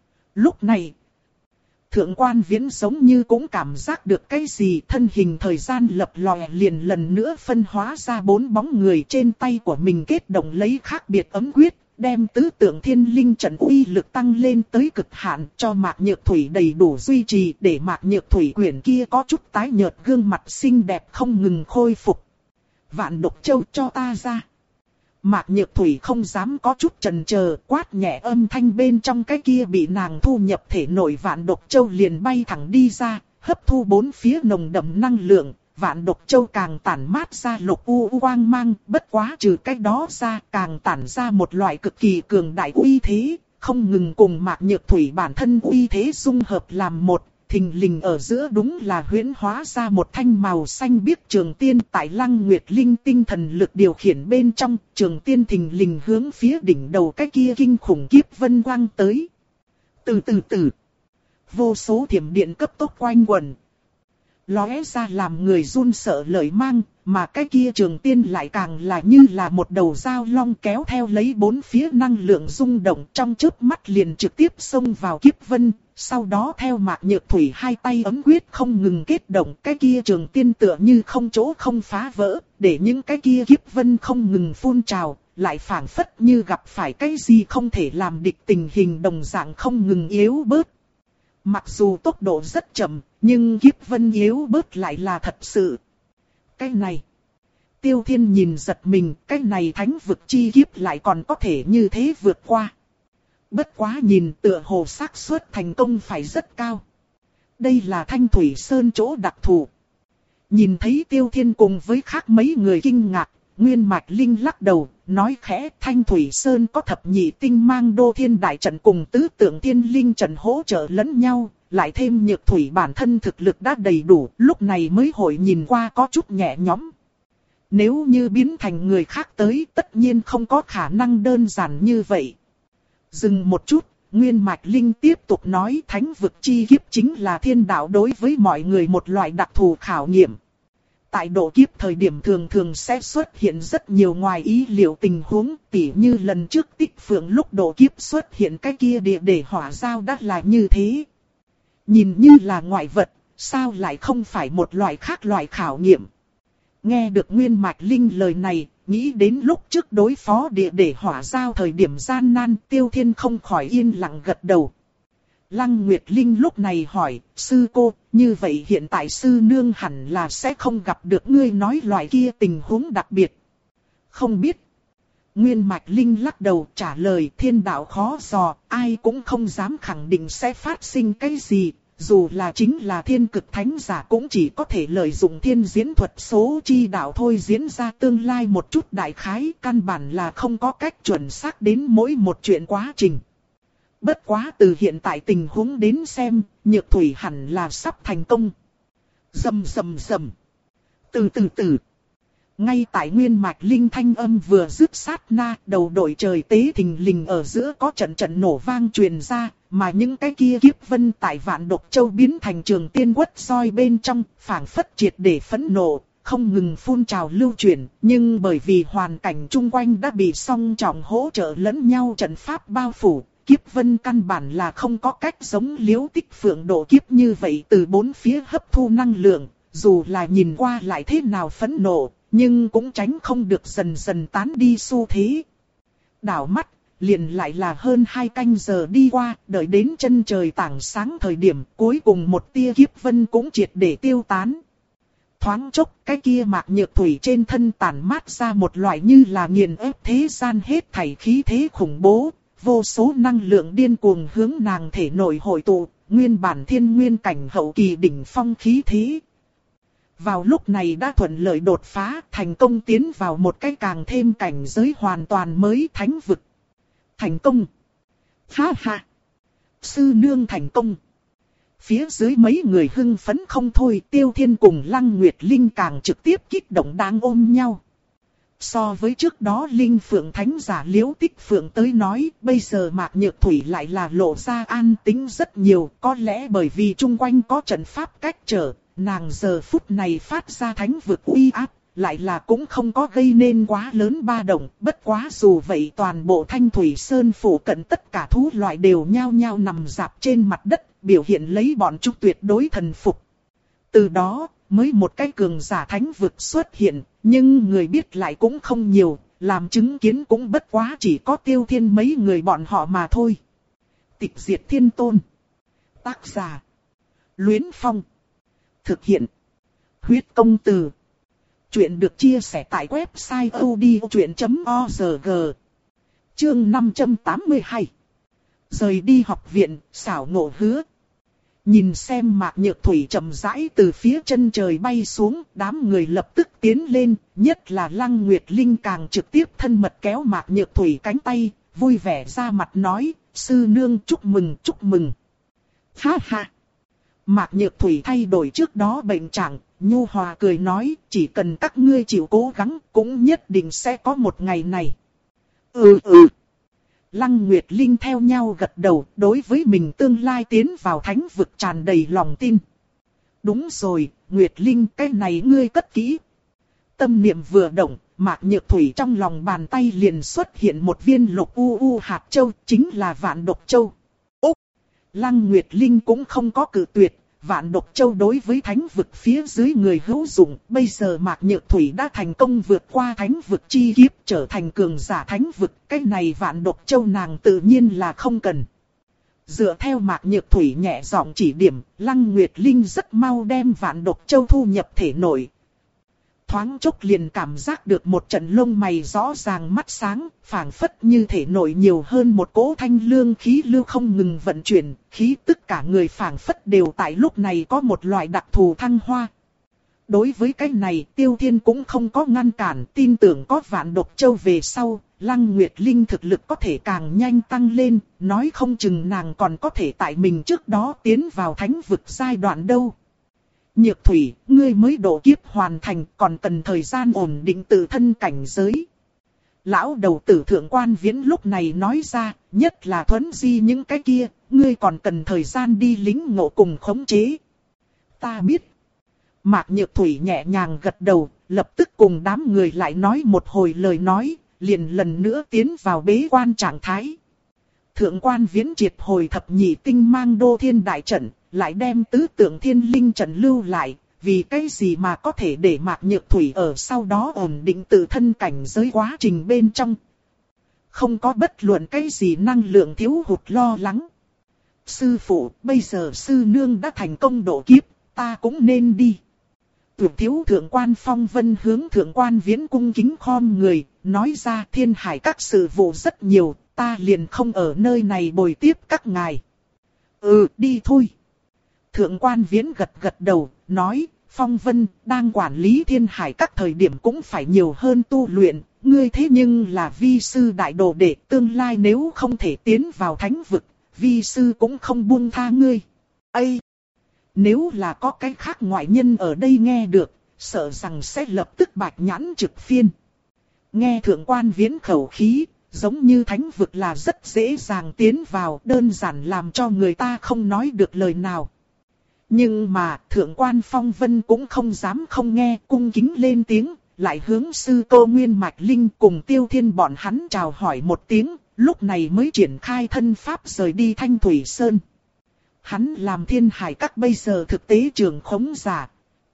Lúc này, Thượng Quan Viễn giống như cũng cảm giác được cái gì, thân hình thời gian lập lòe liền lần nữa phân hóa ra bốn bóng người, trên tay của mình kết động lấy khác biệt ấm quyết, đem tứ tượng thiên linh trận uy lực tăng lên tới cực hạn, cho Mạc Nhược Thủy đầy đủ duy trì, để Mạc Nhược Thủy quyển kia có chút tái nhợt gương mặt xinh đẹp không ngừng khôi phục. Vạn Độc Châu cho ta ra. Mạc Nhược Thủy không dám có chút chần chờ, quát nhẹ âm thanh bên trong cái kia bị nàng thu nhập thể nội Vạn Độc Châu liền bay thẳng đi ra, hấp thu bốn phía nồng đậm năng lượng, Vạn Độc Châu càng tản mát ra lục u quang mang, bất quá trừ cái đó ra càng tản ra một loại cực kỳ cường đại uy thế, không ngừng cùng Mạc Nhược Thủy bản thân uy thế dung hợp làm một. Thình lình ở giữa đúng là huyễn hóa ra một thanh màu xanh biếc trường tiên, tại Lăng Nguyệt Linh tinh thần lực điều khiển bên trong, trường tiên thình lình hướng phía đỉnh đầu cái kia kinh khủng kiếp vân quang tới. Từ từ từ, vô số thiểm điện cấp tốc quanh quẩn, lóe ra làm người run sợ lời mang, mà cái kia trường tiên lại càng là như là một đầu dao long kéo theo lấy bốn phía năng lượng rung động, trong chớp mắt liền trực tiếp xông vào kiếp vân. Sau đó theo Mạc Nhược Thủy hai tay ấm quyết không ngừng kết động, cái kia trường tiên tựa như không chỗ không phá vỡ, để những cái kia kiếp vân không ngừng phun trào, lại phảng phất như gặp phải cái gì không thể làm địch, tình hình đồng dạng không ngừng yếu bớt. Mặc dù tốc độ rất chậm, nhưng kiếp vân yếu bớt lại là thật sự. Cái này, Tiêu Thiên nhìn giật mình, cái này thánh vực chi kiếp lại còn có thể như thế vượt qua. Bất quá nhìn tựa hồ xác suất thành công phải rất cao. Đây là Thanh Thủy Sơn chỗ đặc thù. Nhìn thấy Tiêu Thiên cùng với khác mấy người kinh ngạc, Nguyên Mạch Linh lắc đầu, nói khẽ, Thanh Thủy Sơn có thập nhị tinh mang đô thiên đại trận cùng tứ tượng thiên linh trận hỗ trợ lẫn nhau, lại thêm Nhược Thủy bản thân thực lực đã đầy đủ, lúc này mới hội nhìn qua có chút nhẹ nhõm. Nếu như biến thành người khác tới, tất nhiên không có khả năng đơn giản như vậy. Dừng một chút, Nguyên Mạch Linh tiếp tục nói, thánh vực chi kiếp chính là thiên đạo đối với mọi người một loại đặc thù khảo nghiệm. tại độ kiếp thời điểm thường thường sẽ xuất hiện rất nhiều ngoài ý liệu tình huống, tỉ như lần trước Tích Phượng lúc độ kiếp xuất hiện cái kia địa để hỏa giao đã là như thế. Nhìn như là ngoại vật, sao lại không phải một loại khác loại khảo nghiệm. Nghe được Nguyên Mạch Linh lời này, nghĩ đến lúc trước đối phó địa để hỏa giao thời điểm gian nan, Tiêu Thiên không khỏi yên lặng gật đầu. Lăng Nguyệt Linh lúc này hỏi, sư cô, như vậy hiện tại sư nương hẳn là sẽ không gặp được ngươi nói loại kia tình huống đặc biệt. Không biết. Nguyên Mạch Linh lắc đầu trả lời, thiên đạo khó dò, ai cũng không dám khẳng định sẽ phát sinh cái gì. Dù là chính là thiên cực thánh giả cũng chỉ có thể lợi dụng thiên diễn thuật số chi đạo thôi, diễn ra tương lai một chút đại khái, căn bản là không có cách chuẩn xác đến mỗi một chuyện quá trình. Bất quá từ hiện tại tình huống đến xem, Nhược Thủy hẳn là sắp thành công. Rầm rầm rầm. Từ từ từ. Ngay tại Nguyên Mạch Linh thanh âm vừa dứt sát na, đầu đội trời tế thình lình ở giữa có trận trận nổ vang truyền ra, mà những cái kia kiếp vân tại Vạn Độc Châu biến thành trường tiên quất soi bên trong, phảng phất triệt để phẫn nộ, không ngừng phun trào lưu chuyển, nhưng bởi vì hoàn cảnh chung quanh đã bị song trọng hỗ trợ lẫn nhau trận pháp bao phủ, kiếp vân căn bản là không có cách giống Liễu Tích Phượng độ kiếp như vậy từ bốn phía hấp thu năng lượng, dù là nhìn qua lại thế nào phẫn nộ, nhưng cũng tránh không được dần dần tán đi xu thế. Đảo mắt, liền lại là hơn hai canh giờ đi qua, đợi đến chân trời tảng sáng thời điểm, cuối cùng một tia kiếp vân cũng triệt để tiêu tán. Thoáng chốc, cái kia Mạc Nhược Thủy trên thân tản mát ra một loại như là nghiền ép thế gian hết thảy khí thế khủng bố, vô số năng lượng điên cuồng hướng nàng thể nội hội tụ, nguyên bản thiên nguyên cảnh hậu kỳ đỉnh phong khí thế. Vào lúc này đã thuận lợi đột phá, thành công tiến vào một cái càng thêm cảnh giới hoàn toàn mới thánh vực. Thành công! Ha ha! Sư nương thành công! Phía dưới mấy người hưng phấn không thôi, Tiêu Thiên cùng Lăng Nguyệt Linh càng trực tiếp kích động đang ôm nhau. So với trước đó Linh Phượng Thánh giả Liễu Tích Phượng tới nói, bây giờ Mạc Nhược Thủy lại là lộ ra an tĩnh rất nhiều, có lẽ bởi vì chung quanh có trận pháp cách trở, nàng giờ phút này phát ra thánh vực uy áp, lại là cũng không có gây nên quá lớn ba động, bất quá dù vậy toàn bộ Thanh Thủy Sơn phủ cận tất cả thú loại đều nhao nhao nằm rạp trên mặt đất, biểu hiện lấy bọn chúng tuyệt đối thần phục. Từ đó, mới một cái cường giả thánh vực xuất hiện, nhưng người biết lại cũng không nhiều, làm chứng kiến cũng bất quá chỉ có Tiêu Thiên mấy người bọn họ mà thôi. Tịch Diệt Thiên Tôn. Tác giả: Luyến Phong. Thực hiện: Huyết Công Từ. Chuyện được chia sẻ tại website odchuyện chấm org. Chương năm trăm tám mươi hai. Rời đi học viện, xảo ngộ hứa. Nhìn xem Mạc Nhược Thủy chậm rãi từ phía chân trời bay xuống, đám người lập tức tiến lên, nhất là Lăng Nguyệt Linh càng trực tiếp thân mật kéo Mạc Nhược Thủy cánh tay, vui vẻ ra mặt nói, sư nương chúc mừng chúc mừng. Ha ha! Mạc Nhược Thủy thay đổi trước đó bệnh trạng, nhu hòa cười nói, chỉ cần các ngươi chịu cố gắng, cũng nhất định sẽ có một ngày này. Ừ ừ. Lăng Nguyệt Linh theo nhau gật đầu, đối với mình tương lai tiến vào thánh vực tràn đầy lòng tin. Đúng rồi, Nguyệt Linh, cái này ngươi cất kỹ. Tâm niệm vừa động, Mạc Nhược Thủy trong lòng bàn tay liền xuất hiện một viên lục u u hạt châu, chính là Vạn Độc Châu. Úc! Lăng Nguyệt Linh cũng không có cự tuyệt. Vạn Độc Châu đối với thánh vực phía dưới người hữu dụng, bây giờ Mạc Nhược Thủy đã thành công vượt qua thánh vực chi kiếp trở thành cường giả thánh vực, cái này Vạn Độc Châu nàng tự nhiên là không cần. Dựa theo Mạc Nhược Thủy nhẹ giọng chỉ điểm, Lăng Nguyệt Linh rất mau đem Vạn Độc Châu thu nhập thể nội. Thoáng chốc liền cảm giác được một trận lông mày rõ ràng mắt sáng, phảng phất như thể nội nhiều hơn một cỗ thanh lương khí lưu không ngừng vận chuyển, khí tức cả người phảng phất đều tại lúc này có một loại đặc thù thăng hoa. Đối với cái này, Tiêu Thiên cũng không có ngăn cản, tin tưởng có Vạn Độc Châu về sau, Lăng Nguyệt Linh thực lực có thể càng nhanh tăng lên, nói không chừng nàng còn có thể tại mình trước đó tiến vào thánh vực giai đoạn đâu. Nhược Thủy, ngươi mới độ kiếp hoàn thành, còn cần thời gian ổn định tự thân cảnh giới. Lão đầu tử Thượng Quan Viễn lúc này nói ra, nhất là thuấn di những cái kia, ngươi còn cần thời gian đi lính ngộ cùng khống chế. Ta biết. Mạc Nhược Thủy nhẹ nhàng gật đầu, lập tức cùng đám người lại nói một hồi lời nói, liền lần nữa tiến vào bế quan trạng thái. Thượng quan Viễn triệt hồi thập nhị tinh mang đô thiên đại trận, lại đem tứ tượng thiên linh trận lưu lại, vì cái gì mà có thể để Mạc Nhược Thủy ở sau đó ổn định tự thân cảnh giới quá trình bên trong. Không có bất luận cái gì năng lượng thiếu hụt lo lắng. Sư phụ, bây giờ sư nương đã thành công độ kiếp, ta cũng nên đi. Tuyệt thiếu thượng quan Phong Vân hướng thượng quan Viễn cung kính khom người, nói ra thiên hải các sự vụ rất nhiều, ta liền không ở nơi này bồi tiếp các ngài. Ừ, đi thôi. Thượng quan Viễn gật gật đầu, nói, Phong Vân đang quản lý thiên hải các thời điểm cũng phải nhiều hơn tu luyện, ngươi thế nhưng là vi sư đại đồ đệ, tương lai nếu không thể tiến vào thánh vực, vi sư cũng không buông tha ngươi. Ây! Nếu là có cái khác ngoại nhân ở đây nghe được, sợ rằng sẽ lập tức bạch nhãn trực phiên. Nghe thượng quan Viễn khẩu khí, giống như thánh vực là rất dễ dàng tiến vào, đơn giản làm cho người ta không nói được lời nào. Nhưng mà thượng quan Phong Vân cũng không dám không nghe, cung kính lên tiếng, lại hướng sư cô Nguyên Mạch Linh cùng Tiêu Thiên bọn hắn chào hỏi một tiếng, lúc này mới triển khai thân pháp rời đi Thanh Thủy Sơn. Hắn làm thiên hải các bây giờ thực tế trưởng khống giả.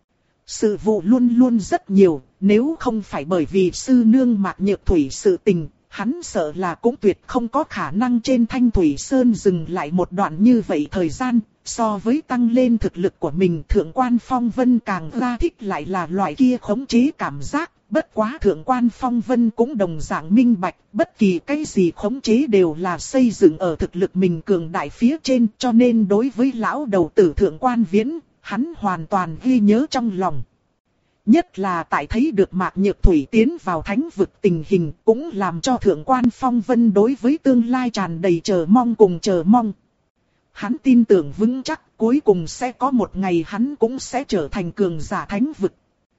Sự vụ luôn luôn rất nhiều, nếu không phải bởi vì sư nương Mạc Nhược Thủy sự tình, hắn sợ là cũng tuyệt không có khả năng trên Thanh Thủy Sơn dừng lại một đoạn như vậy thời gian. So với tăng lên thực lực của mình, thượng quan Phong Vân càng ra thích lại là loại kia khống chế cảm giác. Bất quá thượng quan Phong Vân cũng đồng dạng minh bạch, bất kỳ cái gì khống chế đều là xây dựng ở thực lực mình cường đại phía trên, cho nên đối với lão đầu tử thượng quan Viễn, hắn hoàn toàn ghi nhớ trong lòng. Nhất là tại thấy được Mạc Nhược Thủy tiến vào thánh vực tình hình, cũng làm cho thượng quan Phong Vân đối với tương lai tràn đầy chờ mong cùng chờ mong. Hắn tin tưởng vững chắc cuối cùng sẽ có một ngày hắn cũng sẽ trở thành cường giả thánh vực.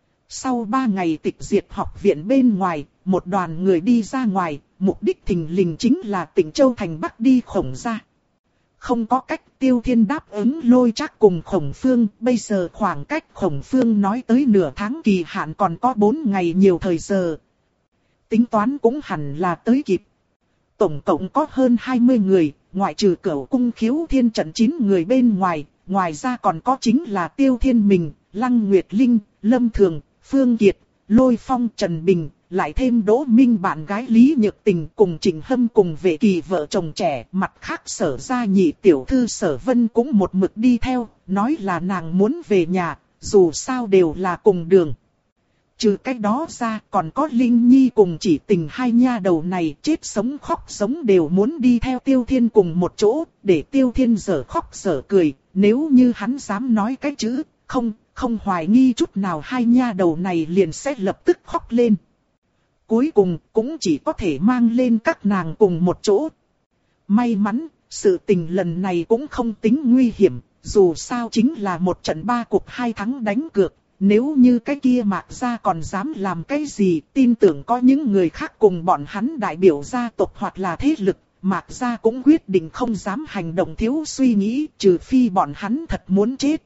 Sau ba ngày tịch diệt học viện bên ngoài, một đoàn người đi ra ngoài, mục đích thình lình chính là Tịnh Châu thành Bắc đi Khổng gia. Không có cách, Tiêu Thiên đáp ứng Lôi Trác cùng Khổng Phương, bây giờ khoảng cách Khổng Phương nói tới nửa tháng kỳ hạn còn có bốn ngày nhiều thời giờ. Tính toán cũng hẳn là tới kịp. Tổng cộng có hơn hai mươi người, ngoại trừ Cửu Cung Khiếu Thiên trận chín người bên ngoài, ngoài ra còn có chính là Tiêu Thiên mình, Lăng Nguyệt Linh, Lâm Thường, Phương Kiệt, Lôi Phong, Trần Bình, lại thêm Đỗ Minh bạn gái Lý Nhược Tình cùng Trịnh Hâm cùng Vệ Kỳ vợ chồng trẻ. Mặt khác Sở gia nhị tiểu thư Sở Vân cũng một mực đi theo, nói là nàng muốn về nhà, dù sao đều là cùng đường. Trừ cái đó ra còn có Linh Nhi cùng Chỉ Tình hai nha đầu này, chết sống khóc sống đều muốn đi theo Tiêu Thiên cùng một chỗ, để Tiêu Thiên dở khóc dở cười. Nếu như hắn dám nói cái chữ không, không hoài nghi chút nào hai nha đầu này liền sẽ lập tức khóc lên. Cuối cùng cũng chỉ có thể mang lên các nàng cùng một chỗ. May mắn, sự tình lần này cũng không tính nguy hiểm, dù sao chính là một trận ba cuộc hai thắng đánh cược. Nếu như cái kia Mạc gia còn dám làm cái gì, tin tưởng có những người khác cùng bọn hắn đại biểu gia tộc hoặc là thế lực, Mạc gia cũng quyết định không dám hành động thiếu suy nghĩ, trừ phi bọn hắn thật muốn chết.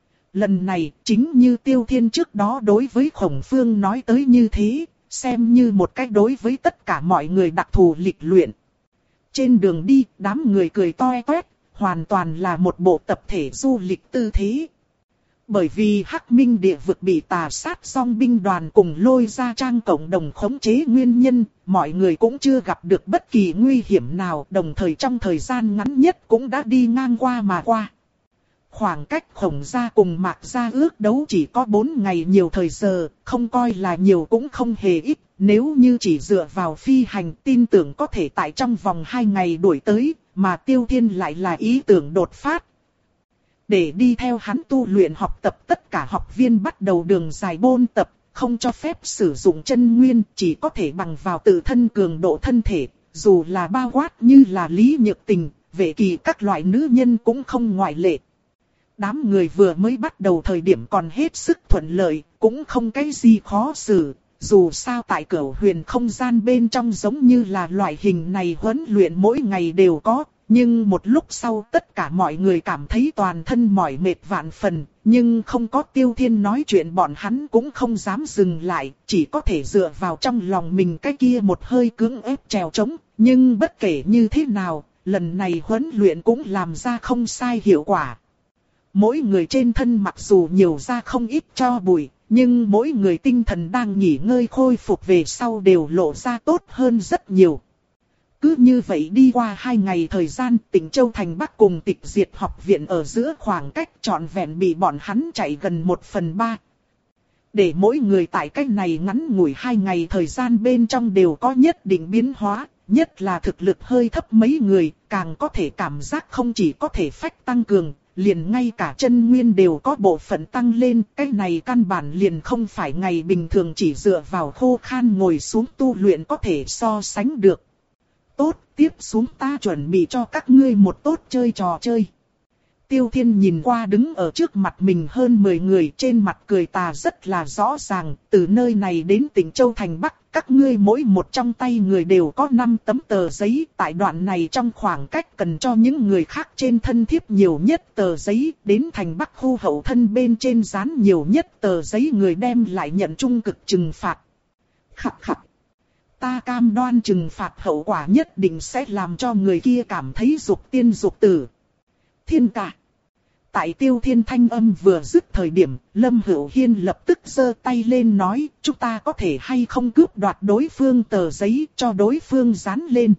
Lần này, chính như Tiêu Thiên trước đó đối với Khổng Phương nói tới như thế, xem như một cách đối với tất cả mọi người đặc thù lịch luyện. Trên đường đi, đám người cười toe toét, hoàn toàn là một bộ tập thể du lịch tư thế. Bởi vì Hắc Minh địa vực bị tà sát song binh đoàn cùng Lôi Gia Trang cộng đồng khống chế nguyên nhân, mọi người cũng chưa gặp được bất kỳ nguy hiểm nào, đồng thời trong thời gian ngắn nhất cũng đã đi ngang qua mà qua. Khoảng cách Khổng gia cùng Mạc gia ước đấu chỉ có bốn ngày nhiều thời giờ, không coi là nhiều cũng không hề ít, nếu như chỉ dựa vào phi hành tin tưởng có thể tại trong vòng hai ngày đuổi tới, mà Tiêu Thiên lại là ý tưởng đột phát. Để đi theo hắn tu luyện học tập, tất cả học viên bắt đầu đường dài bôn tập, không cho phép sử dụng chân nguyên, chỉ có thể bằng vào tự thân cường độ thân thể, dù là bao quát như là Lý Nhược Tình, Vệ Kỳ các loại nữ nhân cũng không ngoại lệ. Đám người vừa mới bắt đầu thời điểm còn hết sức thuận lợi, cũng không cái gì khó xử. Dù sao tại Cửu Huyền không gian bên trong giống như là loại hình này huấn luyện mỗi ngày đều có, Nhưng một lúc sau tất cả mọi người cảm thấy toàn thân mỏi mệt vạn phần, nhưng không có Tiêu Thiên nói chuyện bọn hắn cũng không dám dừng lại, chỉ có thể dựa vào trong lòng mình cái kia một hơi cưỡng ép trèo trống. Nhưng bất kể như thế nào, lần này huấn luyện cũng làm ra không sai hiệu quả. Mỗi người trên thân mặc dù nhiều ra không ít tro bụi, nhưng mỗi người tinh thần đang nghỉ ngơi khôi phục về sau đều lộ ra tốt hơn rất nhiều. Cứ như vậy đi qua hai ngày thời gian, Tịnh Châu Thành Bắc cùng Tịch Diệt học viện ở giữa khoảng cách trọn vẹn bị bọn hắn chạy gần một phần ba. Để mỗi người tại cách này ngắn ngủi hai ngày thời gian bên trong đều có nhất định biến hóa, nhất là thực lực hơi thấp mấy người, càng có thể cảm giác không chỉ có thể phách tăng cường, liền ngay cả chân nguyên đều có bộ phận tăng lên, cái này căn bản liền không phải ngày bình thường chỉ dựa vào khô khan ngồi xuống tu luyện có thể so sánh được. Tốt, tiếp xuống ta chuẩn bị cho các ngươi một tốt chơi trò chơi. Tiêu Thiên nhìn qua đứng ở trước mặt mình hơn mười người, trên mặt cười tà rất là rõ ràng, từ nơi này đến Tịnh Châu Thành Bắc, các ngươi mỗi một trong tay người đều có năm tấm tờ giấy, tại đoạn này trong khoảng cách cần cho những người khác trên thân thiếp nhiều nhất tờ giấy, đến Thành Bắc khu hậu thân bên trên dán nhiều nhất tờ giấy người đem lại nhận trung cực trừng phạt. Khặt khặt. Ta cam đoan trừng phạt hậu quả nhất định sẽ làm cho người kia cảm thấy dục tiên dục tử. Thiên ca. Tại Tiêu Thiên thanh âm vừa dứt thời điểm, Lâm Hữu Hiên lập tức giơ tay lên nói, chúng ta có thể hay không cướp đoạt đối phương tờ giấy cho đối phương dán lên.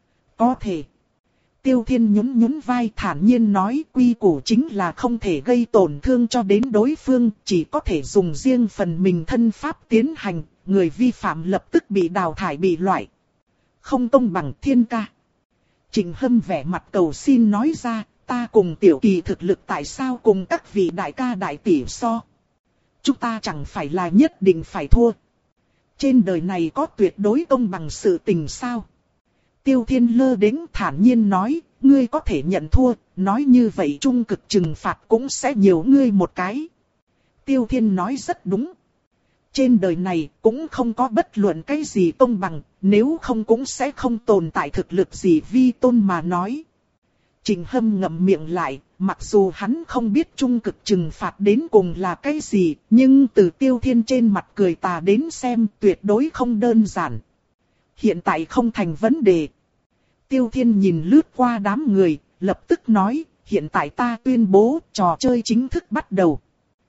Có thể. Tiêu Thiên nhún nhún vai thản nhiên nói, quy củ chính là không thể gây tổn thương cho đến đối phương, chỉ có thể dùng riêng phần mình thân pháp tiến hành, người vi phạm lập tức bị đào thải bị loại. Không công bằng Thiên ca. Trịnh Hâm vẻ mặt cầu xin nói ra, ta cùng Tiểu Kỳ thực lực tại sao cùng các vị đại ca đại tỷ so. Chúng ta chẳng phải là nhất định phải thua. Trên đời này có tuyệt đối công bằng sự tình sao? Tiêu Thiên lơ đễnh thản nhiên nói, ngươi có thể nhận thua, nói như vậy trung cực trừng phạt cũng sẽ nhiều ngươi một cái. Tiêu Thiên nói rất đúng. Trên đời này cũng không có bất luận cái gì công bằng, nếu không cũng sẽ không tồn tại thực lực gì vi tôn mà nói. Trịnh Hâm ngậm miệng lại, mặc dù hắn không biết trung cực trừng phạt đến cùng là cái gì, nhưng từ Tiêu Thiên trên mặt cười tà đến xem tuyệt đối không đơn giản. Hiện tại không thành vấn đề. Tiêu Thiên nhìn lướt qua đám người, lập tức nói, hiện tại ta tuyên bố trò chơi chính thức bắt đầu.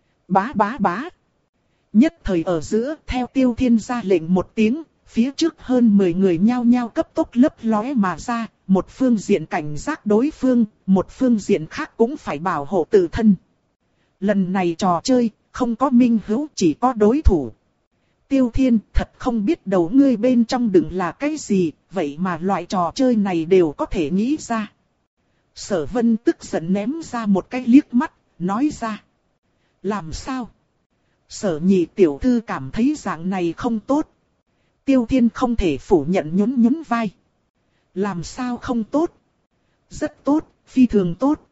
Bá bá bá. Nhất thời ở giữa, theo Tiêu Thiên ra lệnh một tiếng, phía trước hơn mười người nhao nhao cấp tốc lấp lóe mà ra, một phương diện cảnh giác đối phương, một phương diện khác cũng phải bảo hộ tự thân. Lần này trò chơi, không có minh hữu chỉ có đối thủ. Tiêu Thiên thật không biết đầu ngươi bên trong đựng là cái gì, vậy mà loại trò chơi này đều có thể nghĩ ra. Sở Vân tức giận ném ra một cái liếc mắt, nói ra. Làm sao? Sở Nhị tiểu thư cảm thấy dạng này không tốt. Tiêu Thiên không thể phủ nhận nhún nhún vai. Làm sao không tốt? Rất tốt, phi thường tốt.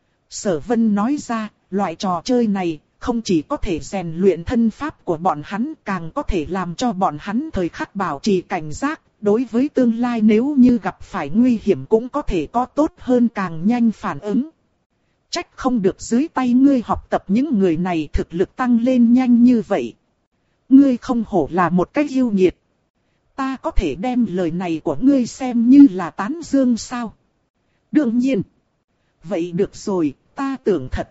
Sở Vân nói ra, loại trò chơi này không chỉ có thể rèn luyện thân pháp của bọn hắn, càng có thể làm cho bọn hắn thời khắc bảo trì cảnh giác. Đối với tương lai nếu như gặp phải nguy hiểm cũng có thể có tốt hơn càng nhanh phản ứng. Trách không được dưới tay ngươi học tập những người này thực lực tăng lên nhanh như vậy. Ngươi không hổ là một cách yêu nghiệt. Ta có thể đem lời này của ngươi xem như là tán dương sao? Đương nhiên. Vậy được rồi, ta tưởng thật.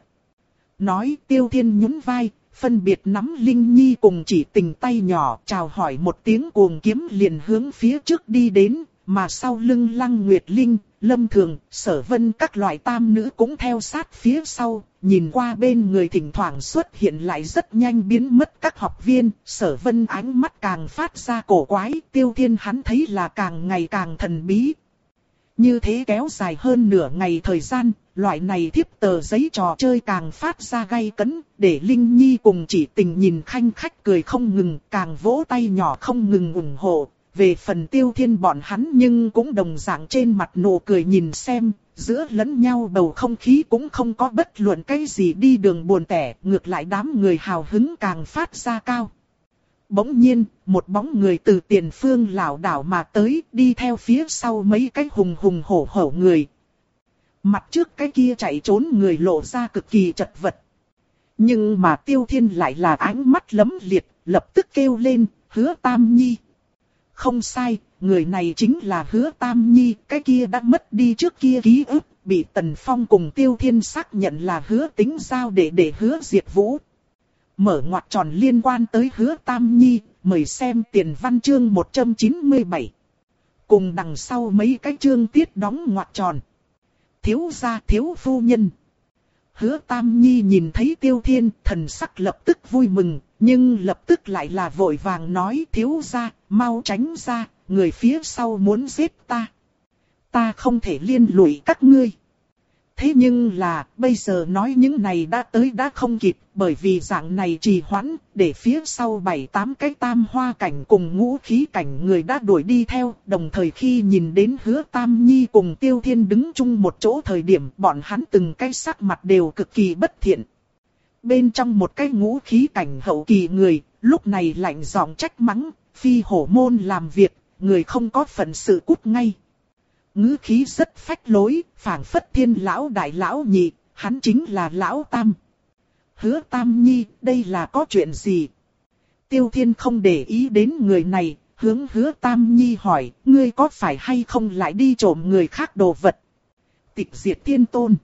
Nói Tiêu Thiên nhún vai, phân biệt nắm Linh Nhi cùng Chỉ Tình tay nhỏ, chào hỏi một tiếng cuồng kiếm liền hướng phía trước đi đến, mà sau lưng Lăng Nguyệt Linh, Lâm Thường, Sở Vân các loại tam nữ cũng theo sát phía sau, nhìn qua bên người thỉnh thoảng xuất hiện lại rất nhanh biến mất các học viên, Sở Vân ánh mắt càng phát ra cổ quái, Tiêu Thiên hắn thấy là càng ngày càng thần bí. Như thế kéo dài hơn nửa ngày thời gian, loại này thiếp tờ giấy trò chơi càng phát ra gay cấn, để Linh Nhi cùng Chỉ Tình nhìn khanh khách cười không ngừng, càng vỗ tay nhỏ không ngừng ủng hộ. Về phần Tiêu Thiên bọn hắn nhưng cũng đồng dạng trên mặt nụ cười nhìn xem, giữa lẫn nhau bầu không khí cũng không có bất luận cái gì đi đường buồn tẻ, ngược lại đám người hào hứng càng phát ra cao. Bỗng nhiên, một bóng người từ tiền phương lảo đảo mà tới, đi theo phía sau mấy cái hùng hùng hổ hổ người. Mặt trước cái kia chạy trốn người lộ ra cực kỳ chật vật. Nhưng mà Tiêu Thiên lại là ánh mắt lấm liệt, lập tức kêu lên, Hứa Tam Nhi. Không sai, người này chính là Hứa Tam Nhi, cái kia đã mất đi trước kia ký ức, bị Tần Phong cùng Tiêu Thiên xác nhận là Hứa Tính giao để để Hứa Diệt Vũ. Mở ngoặc tròn liên quan tới Hứa Tam Nhi, mời xem tiền văn chương một trăm chín mươi bảy. Cùng đằng sau mấy cái chương tiết đóng ngoặc tròn. Thiếu gia thiếu phu nhân. Hứa Tam Nhi nhìn thấy Tiêu Thiên, thần sắc lập tức vui mừng, nhưng lập tức lại là vội vàng nói thiếu gia, mau tránh ra, người phía sau muốn giết ta. Ta không thể liên lụy các ngươi. Thế nhưng là, bây giờ nói những này đã tới đã không kịp, bởi vì dạng này trì hoãn, để phía sau bảy tám cái tam hoa cảnh cùng ngũ khí cảnh người đã đuổi đi theo, đồng thời khi nhìn đến Hứa Tam Nhi cùng Tiêu Thiên đứng chung một chỗ thời điểm, bọn hắn từng cái sắc mặt đều cực kỳ bất thiện. Bên trong một cái ngũ khí cảnh hậu kỳ người, lúc này lạnh giọng trách mắng, phi hổ môn làm việc, người không có phận sự cút ngay. Ngữ khí rất phách lối, phảng phất thiên lão đại lão nhị, hắn chính là lão tam. Hứa Tam Nhi, đây là có chuyện gì? Tiêu Thiên không để ý đến người này, hướng Hứa Tam Nhi hỏi, ngươi có phải hay không lại đi trộm người khác đồ vật? Tịch diệt tiên tôn.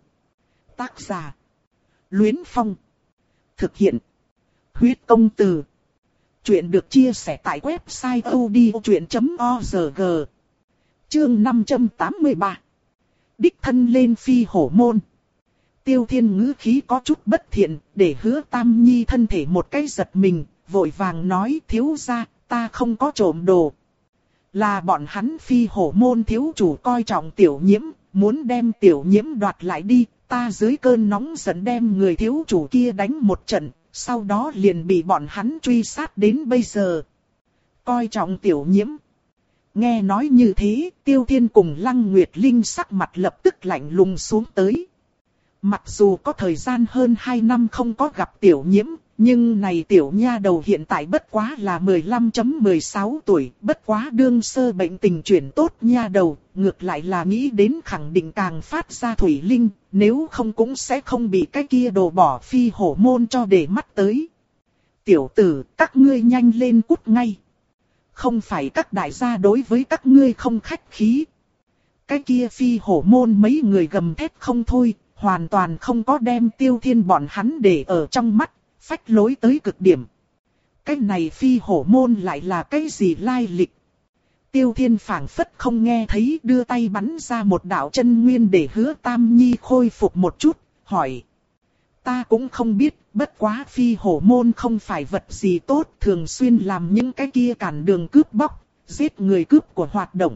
Tác giả. Luyến Phong. Thực hiện. Huyết công từ. Chuyện được chia sẻ tại website odchuyện chấm org. Chương năm trăm tám mươi ba. Đích thân lên phi hổ môn. Tiêu Thiên ngữ khí có chút bất thiện, để Hứa Tam Nhi thân thể một cái giật mình, vội vàng nói thiếu gia, ta không có trộm đồ. Là bọn hắn phi hổ môn thiếu chủ coi trọng tiểu nhiễm, muốn đem tiểu nhiễm đoạt lại đi, ta dưới cơn nóng giận đem người thiếu chủ kia đánh một trận, sau đó liền bị bọn hắn truy sát đến bây giờ. Coi trọng tiểu nhiễm. Nghe nói như thế, Tiêu Thiên cùng Lăng Nguyệt Linh sắc mặt lập tức lạnh lùng xuống tới. Mặc dù có thời gian hơn hai năm không có gặp tiểu nhiễm, nhưng này tiểu nha đầu hiện tại bất quá là mười lăm mười sáu tuổi, bất quá đương sơ bệnh tình chuyển tốt nha đầu, ngược lại là nghĩ đến khẳng định càng phát ra thủy linh, nếu không cũng sẽ không bị cái kia đồ bỏ phi hổ môn cho để mắt tới. Tiểu tử, các ngươi nhanh lên cút ngay. Không phải các đại gia đối với các ngươi không khách khí. Cái kia phi hổ môn mấy người gầm thét không thôi, hoàn toàn không có đem Tiêu Thiên bọn hắn để ở trong mắt, phách lối tới cực điểm. Cái này phi hổ môn lại là cái gì lai lịch? Tiêu Thiên phảng phất không nghe thấy, đưa tay bắn ra một đạo chân nguyên để Hứa Tam Nhi khôi phục một chút, hỏi. Ta cũng không biết, bất quá phi hổ môn không phải vật gì tốt, thường xuyên làm những cái kia cản đường cướp bóc, giết người cướp của hoạt động.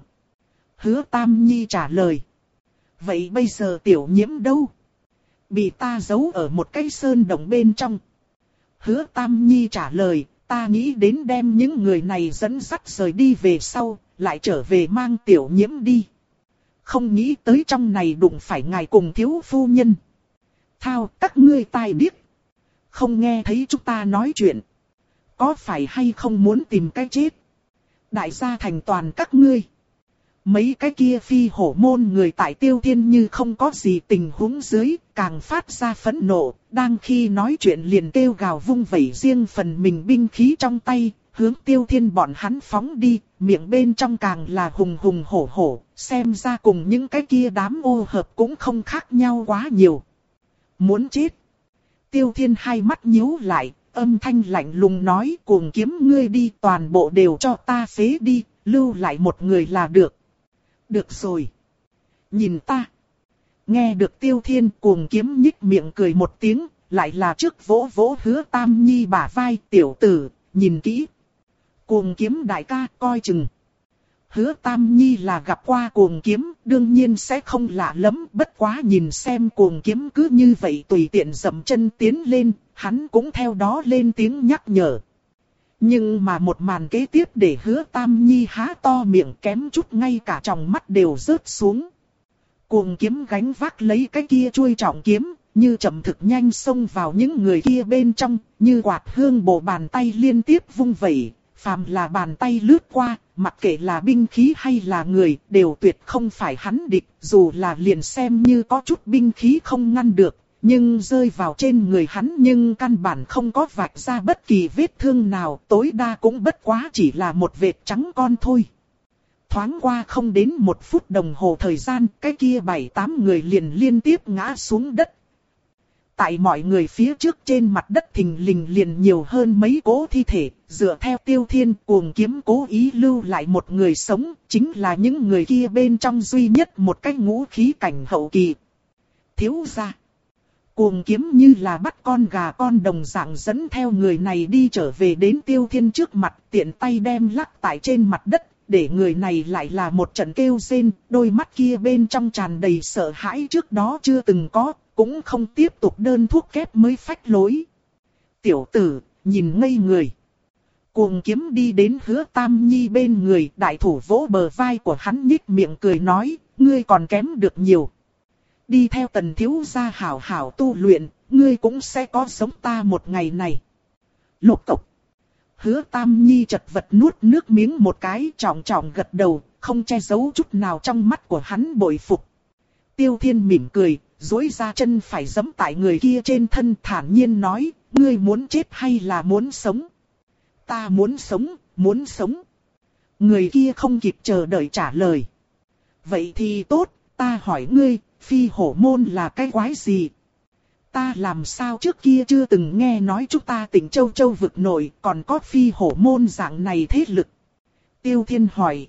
Hứa Tam Nhi trả lời. Vậy bây giờ tiểu nhiễm đâu? Bị ta giấu ở một cái sơn động bên trong. Hứa Tam Nhi trả lời, ta nghĩ đến đem những người này dẫn dắt rời đi về sau, lại trở về mang tiểu nhiễm đi. Không nghĩ tới trong này đụng phải ngài cùng thiếu phu nhân. Thao, các ngươi tai điếc. Không nghe thấy chúng ta nói chuyện. Có phải hay không muốn tìm cái chết? Đại gia thành toàn các ngươi. Mấy cái kia phi hổ môn người tại Tiêu Thiên như không có gì tình huống dưới, càng phát ra phẫn nộ, đang khi nói chuyện liền kêu gào vung vẩy riêng phần mình binh khí trong tay, hướng Tiêu Thiên bọn hắn phóng đi, miệng bên trong càng là hùng hùng hổ hổ, xem ra cùng những cái kia đám ô hợp cũng không khác nhau quá nhiều. Muốn chết. Tiêu Thiên hai mắt nhíu lại, âm thanh lạnh lùng nói cuồng kiếm ngươi đi, toàn bộ đều cho ta phế đi, lưu lại một người là được. Được rồi. Nhìn ta. Nghe được Tiêu Thiên, cuồng kiếm nhích miệng cười một tiếng, lại là trước vỗ vỗ Hứa Tam Nhi bả vai, tiểu tử, nhìn kỹ. Cuồng kiếm đại ca, coi chừng. Hứa Tam Nhi là gặp qua cuồng kiếm, đương nhiên sẽ không lạ lắm, bất quá nhìn xem cuồng kiếm cứ như vậy tùy tiện dậm chân tiến lên, hắn cũng theo đó lên tiếng nhắc nhở. Nhưng mà một màn kế tiếp để Hứa Tam Nhi há to miệng, kém chút ngay cả tròng mắt đều rớt xuống. Cuồng kiếm gánh vác lấy cái kia chuôi trọng kiếm, như chậm thực nhanh xông vào những người kia bên trong, như quạt hương bổ bàn tay liên tiếp vung vẩy, phàm là bàn tay lướt qua, mặc kệ là binh khí hay là người, đều tuyệt không phải hắn địch, dù là liền xem như có chút binh khí không ngăn được, nhưng rơi vào trên người hắn nhưng căn bản không có vạch ra bất kỳ vết thương nào, tối đa cũng bất quá chỉ là một vệt trắng con thôi. Thoáng qua không đến một phút đồng hồ thời gian, cái kia bảy tám người liền liên tiếp ngã xuống đất. Tại mọi người phía trước trên mặt đất thình lình liền nhiều hơn mấy cỗ thi thể, dựa theo Tiêu Thiên Cuồng Kiếm cố ý lưu lại một người sống, chính là những người kia bên trong duy nhất một cái ngũ khí cảnh hậu kỳ. Thiếu gia, Cuồng Kiếm như là bắt con gà con đồng dạng dẫn theo người này đi trở về đến Tiêu Thiên trước mặt, tiện tay đem lắc tại trên mặt đất, để người này lại là một trận kêu rên, đôi mắt kia bên trong tràn đầy sợ hãi trước đó chưa từng có. Cũng không tiếp tục đơn thuốc kép mới phách lối. Tiểu tử, nhìn ngây người. Cuồng Kiếm đi đến Hứa Tam Nhi bên người, đại thủ vỗ bờ vai của hắn nhích miệng cười nói, ngươi còn kém được nhiều. Đi theo Tần thiếu gia hảo hảo tu luyện, ngươi cũng sẽ có sống ta một ngày này. Lục cộc. Hứa Tam Nhi chật vật nuốt nước miếng một cái, trọng trọng gật đầu, không che giấu chút nào trong mắt của hắn bội phục. Tiêu Thiên mỉm cười, duỗi ra chân phải giẫm tại người kia trên thân, thản nhiên nói, ngươi muốn chết hay là muốn sống? Ta muốn sống, muốn sống. Người kia không kịp chờ đợi trả lời. Vậy thì tốt, ta hỏi ngươi, phi hổ môn là cái quái gì? Ta làm sao trước kia chưa từng nghe nói chúng ta tỉnh Châu Châu vực nổi còn có phi hổ môn dạng này thế lực. Tiêu Thiên hỏi.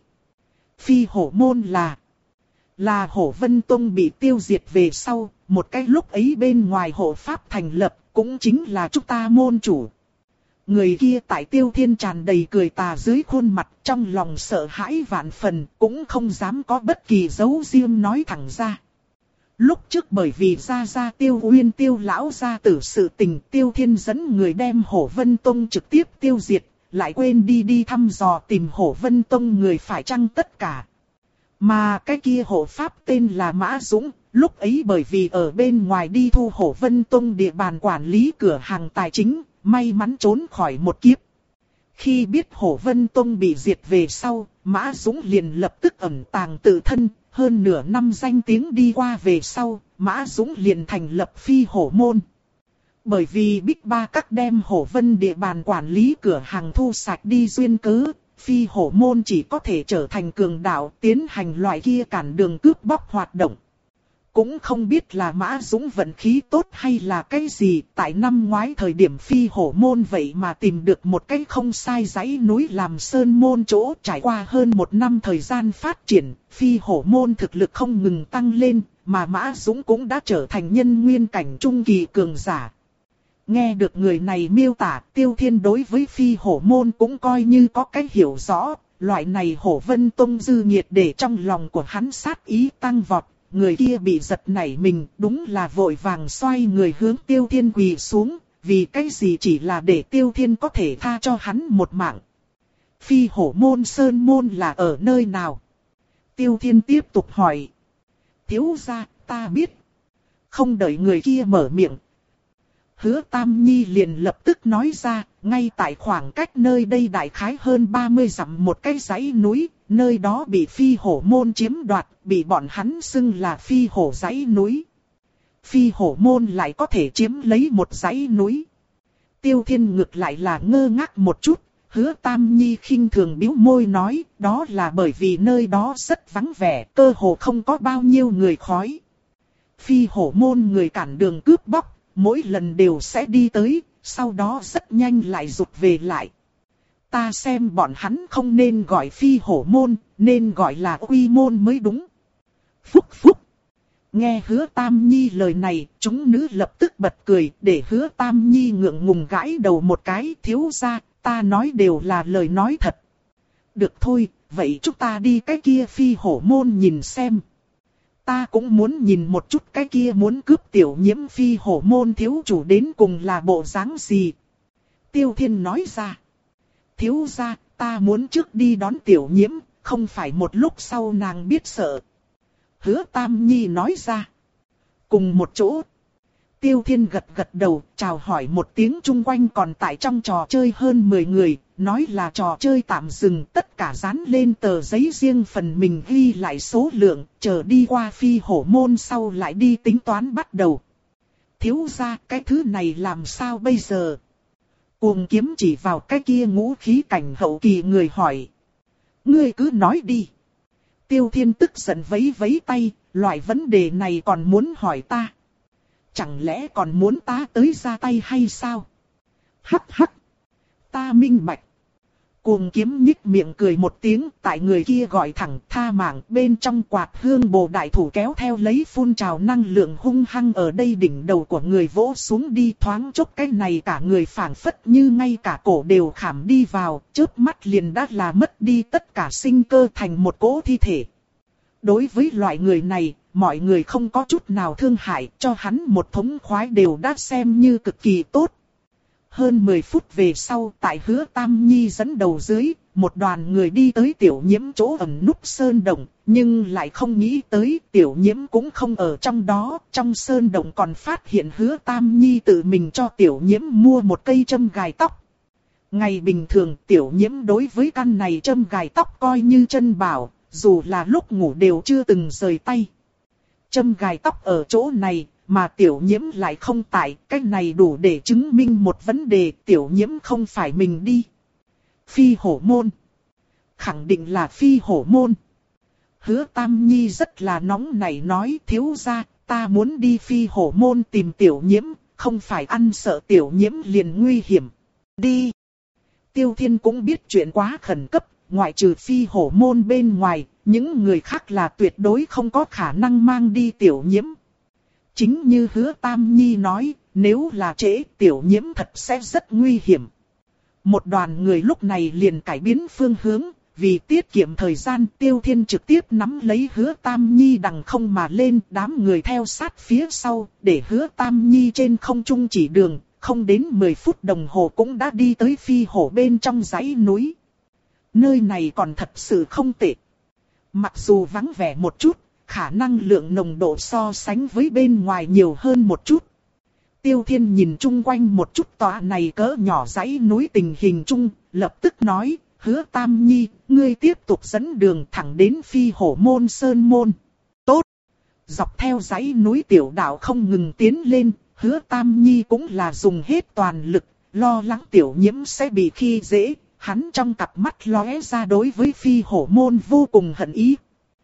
Phi hổ môn là... Là Hổ Vân Tông bị tiêu diệt về sau, một cái lúc ấy bên ngoài hộ pháp thành lập, cũng chính là chúng ta môn chủ. Người kia tại Tiêu Thiên tràn đầy cười tà dưới khuôn mặt, trong lòng sợ hãi vạn phần, cũng không dám có bất kỳ dấu riêng nói thẳng ra. Lúc trước bởi vì ra ra Tiêu Uyên Tiêu lão gia tử sự tình, Tiêu Thiên dẫn người đem Hổ Vân Tông trực tiếp tiêu diệt, lại quên đi đi thăm dò tìm Hổ Vân Tông người phải chăng tất cả. Mà cái kia hộ pháp tên là Mã Dũng, lúc ấy bởi vì ở bên ngoài đi thu Hổ Vân Tông địa bàn quản lý cửa hàng tài chính, may mắn trốn khỏi một kiếp. Khi biết Hổ Vân Tông bị diệt về sau, Mã Dũng liền lập tức ẩn tàng tự thân, hơn nửa năm danh tiếng đi qua về sau, Mã Dũng liền thành lập phi hổ môn. Bởi vì Bích Ba Các đem Hổ Vân địa bàn quản lý cửa hàng thu sạch đi duyên cớ, phi hổ môn chỉ có thể trở thành cường đạo tiến hành loại kia cản đường cướp bóc hoạt động. Cũng không biết là Mã Dũng vận khí tốt hay là cái gì, tại năm ngoái thời điểm phi hổ môn vậy mà tìm được một cái không sai dãy núi làm sơn môn chỗ. Trải qua hơn một năm thời gian phát triển, phi hổ môn thực lực không ngừng tăng lên, mà Mã Dũng cũng đã trở thành nhân nguyên cảnh trung kỳ cường giả. Nghe được người này miêu tả, Tiêu Thiên đối với phi hổ môn cũng coi như có cái hiểu rõ, loại này Hổ Vân Tông dư nhiệt để trong lòng của hắn sát ý tăng vọt. Người kia bị giật nảy mình, đúng là vội vàng xoay người hướng Tiêu Thiên quỳ xuống, vì cái gì chỉ là để Tiêu Thiên có thể tha cho hắn một mạng. Phi hổ môn sơn môn là ở nơi nào? Tiêu Thiên tiếp tục hỏi. Thiếu gia, ta biết. Không đợi người kia mở miệng, Hứa Tam Nhi liền lập tức nói ra, ngay tại khoảng cách nơi đây đại khái hơn ba mươi dặm một cái dãy núi, nơi đó bị phi hổ môn chiếm đoạt, bị bọn hắn xưng là phi hổ dãy núi. Phi hổ môn lại có thể chiếm lấy một dãy núi. Tiêu Thiên ngược lại là ngơ ngác một chút, Hứa Tam Nhi khinh thường bĩu môi nói, đó là bởi vì nơi đó rất vắng vẻ, cơ hồ không có bao nhiêu người khói. Phi hổ môn người cản đường cướp bóc, mỗi lần đều sẽ đi tới, sau đó rất nhanh lại rụt về lại. Ta xem bọn hắn không nên gọi phi hổ môn, nên gọi là uy môn mới đúng. Phúc phúc. Nghe Hứa Tam Nhi lời này, chúng nữ lập tức bật cười, để Hứa Tam Nhi ngượng ngùng gãi đầu một cái, thiếu ra, ta nói đều là lời nói thật. Được thôi, vậy chúng ta đi cái kia phi hổ môn nhìn xem. Ta cũng muốn nhìn một chút cái kia muốn cướp tiểu nhiễm phi hổ môn thiếu chủ đến cùng là bộ dáng gì. Tiêu Thiên nói ra. Thiếu ra, ta muốn trước đi đón tiểu nhiễm, không phải một lúc sau nàng biết sợ. Hứa Tam Nhi nói ra. Cùng một chỗ. Tiêu Thiên gật gật đầu, chào hỏi một tiếng, chung quanh còn tại trong trò chơi hơn mười người, nói là trò chơi tạm dừng, tất cả dán lên tờ giấy riêng phần mình ghi lại số lượng, chờ đi qua phi hổ môn sau lại đi tính toán bắt đầu. Thiếu gia, cái thứ này làm sao bây giờ? Cuồng Kiếm chỉ vào cái kia ngũ khí cảnh hậu kỳ người hỏi. Ngươi cứ nói đi. Tiêu Thiên tức giận vẫy vẫy tay, loại vấn đề này còn muốn hỏi ta. Chẳng lẽ còn muốn ta tới ra tay hay sao? Hắc hắc. Ta minh bạch. Cuồng Kiếm nhích miệng cười một tiếng, tại người kia gọi thẳng tha mạng, bên trong quạt hương bồ đại thủ kéo theo lấy phun trào năng lượng hung hăng ở đây đỉnh đầu của người vỗ xuống đi, thoáng chốc cái này cả người phảng phất như ngay cả cổ đều khảm đi vào, chớp mắt liền đã là mất đi tất cả sinh cơ thành một cỗ thi thể. Đối với loại người này, mọi người không có chút nào thương hại, cho hắn một thống khoái đều đã xem như cực kỳ tốt. Hơn mười phút về sau, tại Hứa Tam Nhi dẫn đầu dưới, một đoàn người đi tới Tiểu Nhiễm chỗ ẩn núp sơn động, nhưng lại không nghĩ tới Tiểu Nhiễm cũng không ở trong đó. Trong sơn động còn phát hiện Hứa Tam Nhi tự mình cho Tiểu Nhiễm mua một cây châm gài tóc. Ngày bình thường Tiểu Nhiễm đối với căn này châm gài tóc coi như chân bảo, dù là lúc ngủ đều chưa từng rời tay. Châm gài tóc ở chỗ này, mà Tiểu Nhiễm lại không tại, cái này đủ để chứng minh một vấn đề, Tiểu Nhiễm không phải mình đi. Phi hổ môn. Khẳng định là phi hổ môn. Hứa Tam Nhi rất là nóng nảy nói, thiếu gia, ta muốn đi phi hổ môn tìm Tiểu Nhiễm, không phải ăn sợ Tiểu Nhiễm liền nguy hiểm. Đi. Tiêu Thiên cũng biết chuyện quá khẩn cấp, ngoại trừ phi hổ môn bên ngoài, những người khác là tuyệt đối không có khả năng mang đi Tiểu Nhiễm. Chính như Hứa Tam Nhi nói, nếu là trễ Tiểu Nhiễm thật sẽ rất nguy hiểm. Một đoàn người lúc này liền cải biến phương hướng, vì tiết kiệm thời gian Tiêu Thiên trực tiếp nắm lấy Hứa Tam Nhi đằng không mà lên, đám người theo sát phía sau, để Hứa Tam Nhi trên không trung chỉ đường, không đến mười phút đồng hồ cũng đã đi tới phi hổ bên trong dãy núi. Nơi này còn thật sự không tệ. Mặc dù vắng vẻ một chút, khả năng lượng nồng độ so sánh với bên ngoài nhiều hơn một chút. Tiêu Thiên nhìn chung quanh một chút tòa này cỡ nhỏ dãy núi tình hình chung, lập tức nói, Hứa Tam Nhi, ngươi tiếp tục dẫn đường thẳng đến phi hổ môn sơn môn. Tốt! Dọc theo dãy núi tiểu đạo không ngừng tiến lên, Hứa Tam Nhi cũng là dùng hết toàn lực, lo lắng Tiểu Nhiễm sẽ bị khi dễ, hắn trong cặp mắt lóe ra đối với phi hổ môn vô cùng hận ý.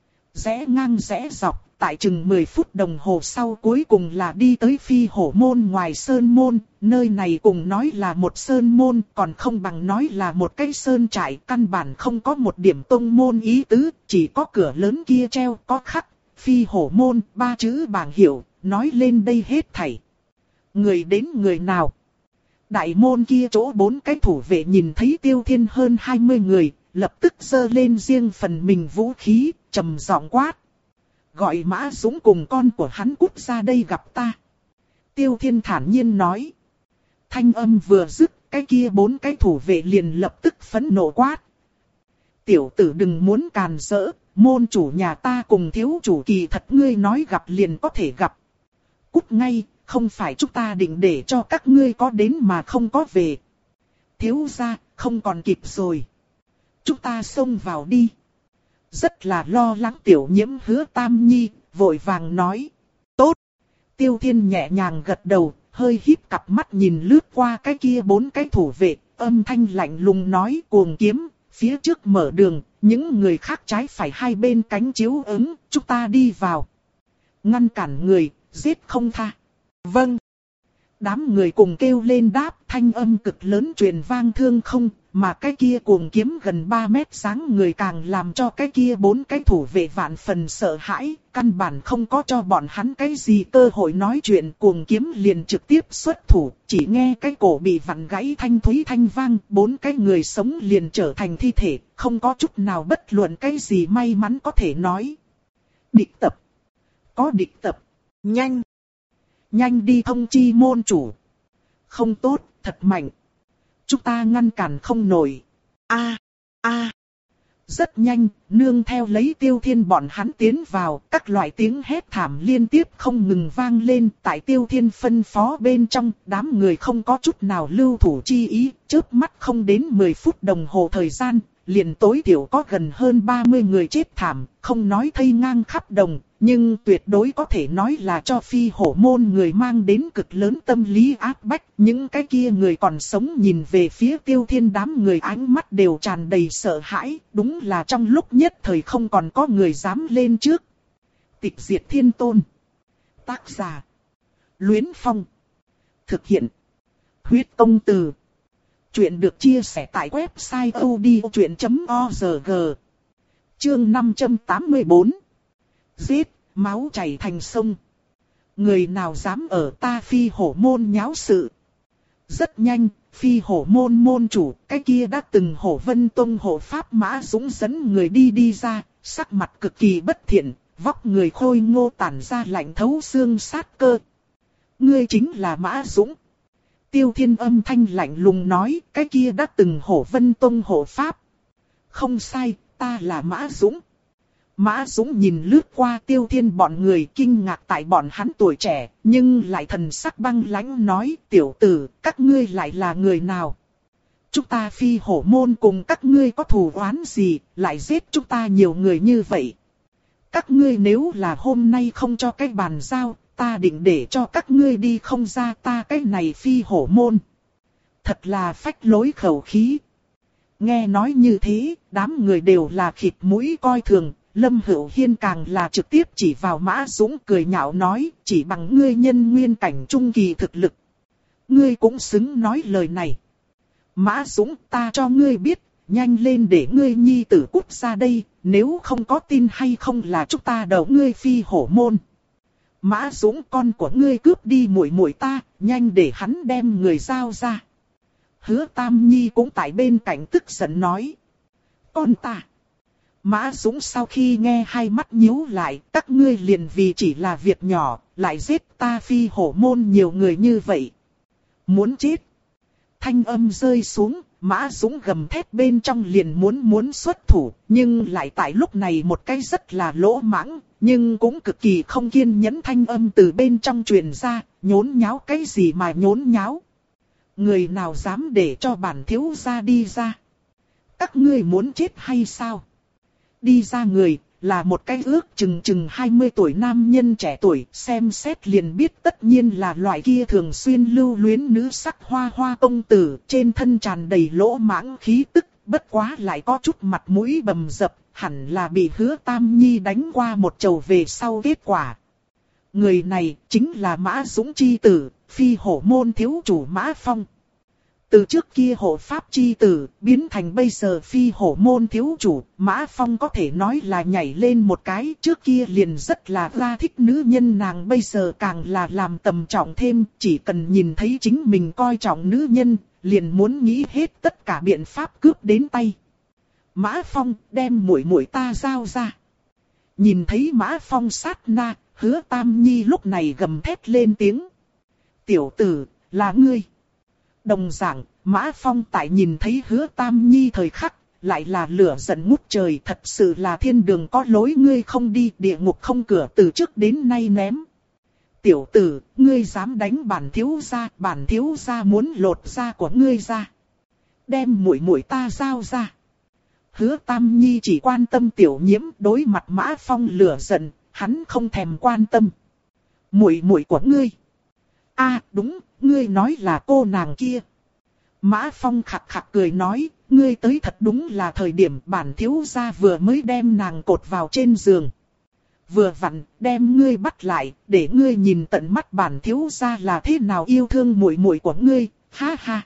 Rẽ ngang rẽ dọc, tại chừng mười phút đồng hồ sau cuối cùng là đi tới phi hổ môn ngoài sơn môn, nơi này cùng nói là một sơn môn còn không bằng nói là một cái sơn trại, căn bản không có một điểm tông môn ý tứ, chỉ có cửa lớn kia treo có khắc, phi hổ môn, ba chữ bảng hiệu, nói lên đây hết thảy. Người đến người nào? Đại môn kia chỗ bốn cái thủ vệ nhìn thấy Tiêu Thiên hơn hai mươi người, lập tức giơ lên riêng phần mình vũ khí, trầm giọng quát. Gọi Mã Dũng cùng con của hắn cút ra đây gặp ta. Tiêu Thiên thản nhiên nói. Thanh âm vừa dứt, cái kia bốn cái thủ vệ liền lập tức phẫn nộ quát. Tiểu tử đừng muốn càn rỡ, môn chủ nhà ta cùng thiếu chủ kỳ thật ngươi nói gặp liền có thể gặp. Cút ngay, không phải chúng ta định để cho các ngươi có đến mà không có về. Thiếu gia, không còn kịp rồi. Chúng ta xông vào đi. Rất là lo lắng Tiểu Nhiễm Hứa Tam Nhi, vội vàng nói. Tốt. Tiêu Thiên nhẹ nhàng gật đầu, hơi híp cặp mắt nhìn lướt qua cái kia bốn cái thủ vệ, âm thanh lạnh lùng nói Cuồng Kiếm, phía trước mở đường, những người khác trái phải hai bên cánh chiếu ứng, chúng ta đi vào. Ngăn cản người, giết không tha. Vâng. Đám người cùng kêu lên đáp, thanh âm cực lớn truyền vang thương không, mà cái kia Cuồng Kiếm gần ba mét dáng người càng làm cho cái kia bốn cái thủ vệ vạn phần sợ hãi, căn bản không có cho bọn hắn cái gì cơ hội nói chuyện. Cuồng Kiếm liền trực tiếp xuất thủ, chỉ nghe cái cổ bị vặn gãy thanh thúy thanh vang, bốn cái người sống liền trở thành thi thể, không có chút nào bất luận cái gì may mắn có thể nói. Địch tập. Có địch tập. Nhanh. Nhanh đi thông chi môn chủ. Không tốt, thật mạnh. Chúng ta ngăn cản không nổi. A, a. Rất nhanh, nương theo lấy Tiêu Thiên bọn hắn tiến vào, các loại tiếng hét thảm liên tiếp không ngừng vang lên. Tại Tiêu Thiên phân phó bên trong, đám người không có chút nào lưu thủ chi ý, chớp mắt không đến mười phút đồng hồ thời gian, liền tối thiểu có gần hơn ba mươi người chết thảm, không nói thây ngang khắp đồng, nhưng tuyệt đối có thể nói là cho Phi Hổ môn người mang đến cực lớn tâm lý áp bách. Những cái kia người còn sống nhìn về phía Tiêu Thiên, đám người ánh mắt đều tràn đầy sợ hãi, đúng là trong lúc nhất thời không còn có người dám lên trước. Tịch diệt thiên tôn. Tác giả: Luyến Phong. Thực hiện: Huyết Công Từ. Chuyện được chia sẻ tại website odchuyện chấm org. Chương năm trăm tám mươi bốn. Giết, máu chảy thành sông. Người nào dám ở ta Phi Hổ môn nháo sự. Rất nhanh, Phi Hổ môn môn chủ, cái kia đã từng Hổ Vân Tông hộ pháp Mã Dũng dẫn người đi đi ra, sắc mặt cực kỳ bất thiện, vóc người khôi ngô tản ra lạnh thấu xương sát cơ. Ngươi chính là Mã Dũng. Tiêu Thiên âm thanh lạnh lùng nói, cái kia đã từng Hổ Vân Tông hộ pháp. Không sai, ta là Mã Dũng. Mã Dũng nhìn lướt qua Tiêu Thiên bọn người, kinh ngạc tại bọn hắn tuổi trẻ, nhưng lại thần sắc băng lãnh nói, tiểu tử, các ngươi lại là người nào? Chúng ta Phi Hổ môn cùng các ngươi có thù oán gì, lại giết chúng ta nhiều người như vậy? Các ngươi nếu là hôm nay không cho cái bàn giao, ta định để cho các ngươi đi không ra ta cái này Phi Hổ môn. Thật là phách lối khẩu khí. Nghe nói như thế, đám người đều là khịt mũi coi thường. Lâm Hữu Hiên càng là trực tiếp chỉ vào Mã Dũng cười nhạo nói, chỉ bằng ngươi nhân nguyên cảnh trung kỳ thực lực. Ngươi cũng xứng nói lời này. Mã Dũng, ta cho ngươi biết, nhanh lên để ngươi nhi tử cút ra đây, nếu không có tin hay không là chúng ta đầu ngươi Phi Hổ môn. Mã Dũng, con của ngươi cướp đi muội muội ta, nhanh để hắn đem người giao ra. Hứa Tam Nhi cũng tại bên cạnh tức giận nói. Con ta. Mã Dũng sau khi nghe hai mắt nhíu lại, các ngươi liền vì chỉ là việc nhỏ, lại giết ta Phi Hổ môn nhiều người như vậy. Muốn chết. Thanh âm rơi xuống, Mã Dũng gầm thét bên trong liền muốn muốn xuất thủ, nhưng lại tại lúc này một cái rất là lỗ mãng, nhưng cũng cực kỳ không kiên nhẫn thanh âm từ bên trong truyền ra, nhốn nháo cái gì mà nhốn nháo. Người nào dám để cho bản thiếu gia đi ra? Các ngươi muốn chết hay sao? Đi ra người, là một cái ước chừng chừng hai mươi tuổi nam nhân trẻ tuổi, xem xét liền biết tất nhiên là loại kia thường xuyên lưu luyến nữ sắc hoa hoa công tử, trên thân tràn đầy lỗ mãng khí tức, bất quá lại có chút mặt mũi bầm dập, hẳn là bị Hứa Tam Nhi đánh qua một chầu về sau kết quả. Người này chính là Mã Dũng chi tử, Phi Hổ môn thiếu chủ Mã Phong. Từ trước kia hộ pháp chi tử, biến thành bây giờ Phi Hổ môn thiếu chủ, Mã Phong có thể nói là nhảy lên một cái, trước kia liền rất là ra thích nữ nhân, nàng bây giờ càng là làm tầm trọng thêm, chỉ cần nhìn thấy chính mình coi trọng nữ nhân, liền muốn nghĩ hết tất cả biện pháp cướp đến tay. Mã Phong, đem muội muội ta giao ra. Nhìn thấy Mã Phong sát na, Hứa Tam Nhi lúc này gầm thét lên tiếng. Tiểu tử, là ngươi. Đồng dạng, Mã Phong tại nhìn thấy Hứa Tam Nhi thời khắc, lại là lửa giận ngút trời, thật sự là thiên đường có lối ngươi không đi, địa ngục không cửa, từ trước đến nay ném. Tiểu tử, ngươi dám đánh bản thiếu gia, bản thiếu gia muốn lột da của ngươi ra. Đem muội muội ta giao ra. Hứa Tam Nhi chỉ quan tâm tiểu nhiễm, đối mặt Mã Phong lửa giận, hắn không thèm quan tâm. Muội muội của ngươi. A, đúng, ngươi nói là cô nàng kia. Mã Phong khặc khặc cười nói, ngươi tới thật đúng là thời điểm bản thiếu gia vừa mới đem nàng cột vào trên giường. Vừa vặn, đem ngươi bắt lại, để ngươi nhìn tận mắt bản thiếu gia là thế nào yêu thương muội muội của ngươi, ha ha.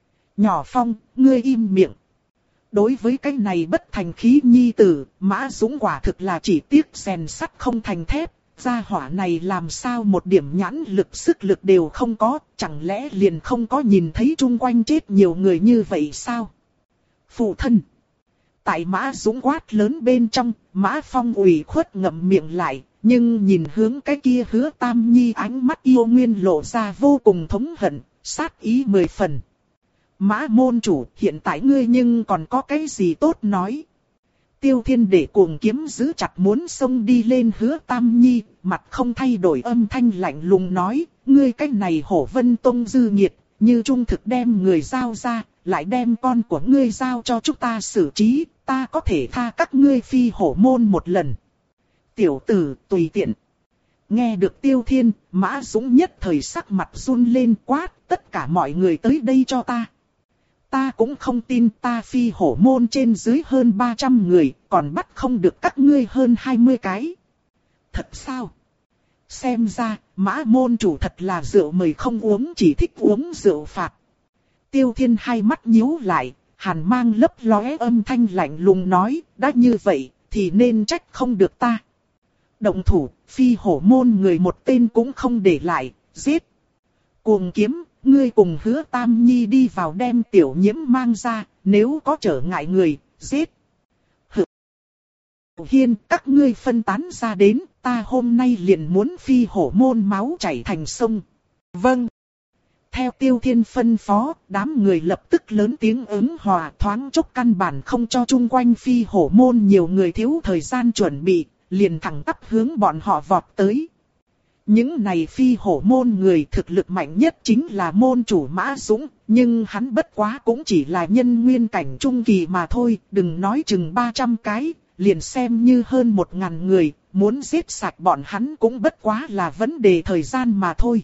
Nhỏ Phong, ngươi im miệng. Đối với cái này bất thành khí nhi tử, Mã Dũng quả thực là chỉ tiếc rèn sắt không thành thép. Gia hỏa này làm sao một điểm nhãn lực sức lực đều không có, chẳng lẽ liền không có nhìn thấy chung quanh chết nhiều người như vậy sao? Phụ thân. Tại Mã Dũng quát lớn bên trong, Mã Phong ủy khuất ngậm miệng lại, nhưng nhìn hướng cái kia Hứa Tam Nhi ánh mắt yêu nguyên lộ ra vô cùng thống hận, sát ý mười phần. Mã môn chủ, hiện tại ngươi nhưng còn có cái gì tốt nói? Tiêu Thiên để cuồng kiếm giữ chặt muốn xông đi lên Hứa Tam Nhi, mặt không thay đổi âm thanh lạnh lùng nói, ngươi cái này Hổ Vân Tông dư nghiệt, như trung thực đem người giao ra, lại đem con của ngươi giao cho chúng ta xử trí, ta có thể tha các ngươi phi hổ môn một lần. Tiểu tử tùy tiện. Nghe được Tiêu Thiên, Mã Dũng nhất thời sắc mặt run lên quát, tất cả mọi người tới đây cho ta. Ta cũng không tin ta phi hổ môn trên dưới hơn ba trăm người, còn bắt không được các ngươi hơn hai mươi cái. Thật sao? Xem ra, Mã môn chủ thật là rượu mời không uống, chỉ thích uống rượu phạt. Tiêu Thiên hai mắt nhíu lại, hàn mang lấp lóe âm thanh lạnh lùng nói, đã như vậy, thì nên trách không được ta. Động thủ, phi hổ môn người một tên cũng không để lại, giết. Cuồng kiếm, ngươi cùng Hứa Tam Nhi đi vào đem tiểu nhiễm mang ra, nếu có trở ngại người, giết. Hử! Hiên, các ngươi phân tán ra đến, ta hôm nay liền muốn phi hổ môn máu chảy thành sông. Vâng. Theo Tiêu Thiên phân phó, đám người lập tức lớn tiếng ứng hòa, thoáng chốc căn bản không cho chung quanh phi hổ môn nhiều người thiếu thời gian chuẩn bị, liền thẳng tắp hướng bọn họ vọt tới. Những này phi hổ môn người thực lực mạnh nhất chính là môn chủ Mã Dũng, nhưng hắn bất quá cũng chỉ là nhân nguyên cảnh trung kỳ mà thôi, đừng nói chừng ba trăm cái, liền xem như hơn một ngàn người, muốn giết sạch bọn hắn cũng bất quá là vấn đề thời gian mà thôi.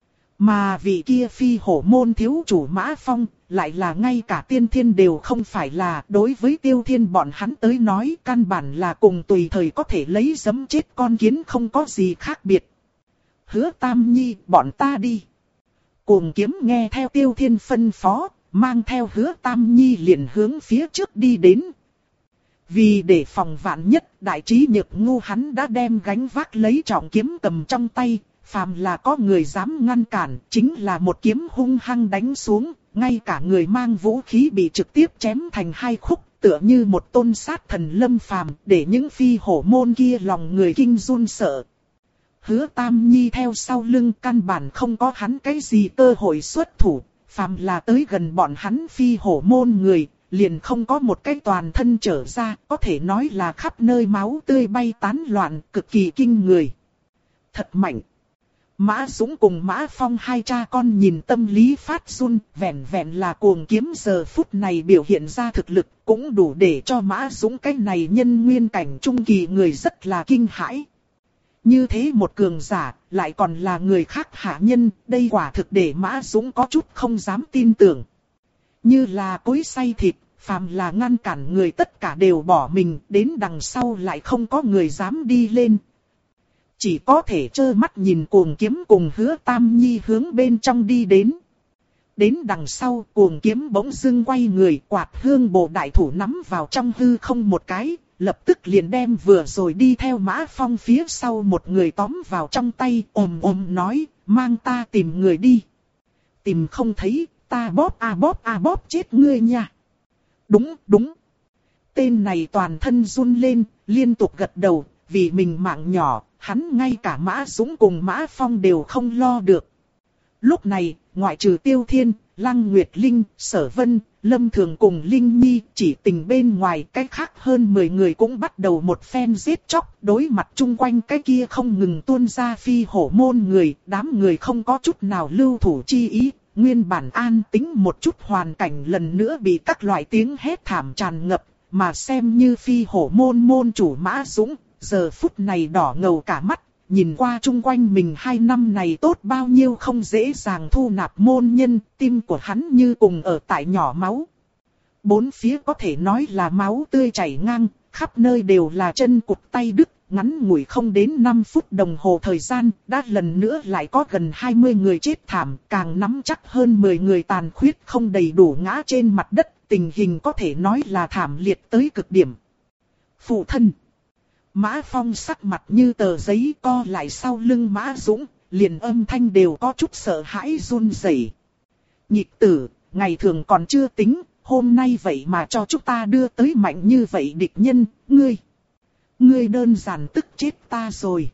Mà vị kia phi hổ môn thiếu chủ Mã Phong, lại là ngay cả tiên thiên đều không phải là, đối với Tiêu Thiên bọn hắn tới nói căn bản là cùng tùy thời có thể lấy giấm chết con kiến không có gì khác biệt. Hứa Tam Nhi, bọn ta đi. Cuồng kiếm nghe theo Tiêu Thiên phân phó, mang theo Hứa Tam Nhi liền hướng phía trước đi đến. Vì để phòng vạn nhất, đại trí nhược ngu hắn đã đem gánh vác lấy trọng kiếm cầm trong tay, phàm là có người dám ngăn cản, chính là một kiếm hung hăng đánh xuống, ngay cả người mang vũ khí bị trực tiếp chém thành hai khúc, tựa như một tôn sát thần lâm phàm, để những phi hổ môn kia lòng người kinh run sợ. Hứa Tam Nhi theo sau lưng căn bản không có hắn cái gì cơ hội xuất thủ, phàm là tới gần bọn hắn phi hổ môn người, liền không có một cái toàn thân trở ra, có thể nói là khắp nơi máu tươi bay tán loạn, cực kỳ kinh người. Thật mạnh. Mã Dũng cùng Mã Phong hai cha con nhìn tâm lý phát run, vẹn vẹn là cuồng kiếm giờ phút này biểu hiện ra thực lực, cũng đủ để cho Mã Dũng cái này nhân nguyên cảnh trung kỳ người rất là kinh hãi. Như thế một cường giả, lại còn là người khác hạ nhân, đây quả thực để Mã Dũng có chút không dám tin tưởng. Như là cối xay thịt, phàm là ngăn cản người tất cả đều bỏ mình, đến đằng sau lại không có người dám đi lên. Chỉ có thể trơ mắt nhìn cuồng kiếm cùng Hứa Tam Nhi hướng bên trong đi đến. Đến đằng sau cuồng kiếm bỗng dưng quay người, quạt hương bổ đại thủ nắm vào trong hư không một cái, lập tức liền đem vừa rồi đi theo Mã Phong phía sau một người tóm vào trong tay, ồm ồm nói, mang ta tìm người đi. Tìm không thấy, ta bóp a bóp a bóp chết ngươi nha. Đúng, đúng. Tên này toàn thân run lên, liên tục gật đầu, vì mình mạng nhỏ, hắn ngay cả Mã Dũng cùng Mã Phong đều không lo được. Lúc này, ngoại trừ Tiêu Thiên, Lăng Nguyệt Linh, Sở Vân, Lâm Thường cùng Linh Nhi, chỉ tình bên ngoài cái khác hơn mười người cũng bắt đầu một phen giết chóc, đối mặt chung quanh cái kia không ngừng tuôn ra phi hổ môn người, đám người không có chút nào lưu thủ chi ý, nguyên bản an tĩnh một chút hoàn cảnh lần nữa bị các loại tiếng hét thảm tràn ngập, mà xem như phi hổ môn môn chủ Mã Dũng, giờ phút này đỏ ngầu cả mắt. Nhìn qua chung quanh mình hai năm này tốt bao nhiêu không dễ dàng thu nạp môn nhân, tim của hắn như cùng ở tại nhỏ máu. Bốn phía có thể nói là máu tươi chảy ngang, khắp nơi đều là chân cụt tay đứt, ngắn ngủi không đến năm phút đồng hồ thời gian, đã lần nữa lại có gần hai mươi người chết thảm, càng nắm chắc hơn mười người tàn khuyết không đầy đủ ngã trên mặt đất, tình hình có thể nói là thảm liệt tới cực điểm. Phụ thân. Mã Phong sắc mặt như tờ giấy co lại sau lưng Mã Dũng, liền âm thanh đều có chút sợ hãi run rẩy. Nhị tử, ngày thường còn chưa tính, hôm nay vậy mà cho chúng ta đưa tới mạnh như vậy địch nhân, ngươi. Ngươi đơn giản tức chết ta rồi.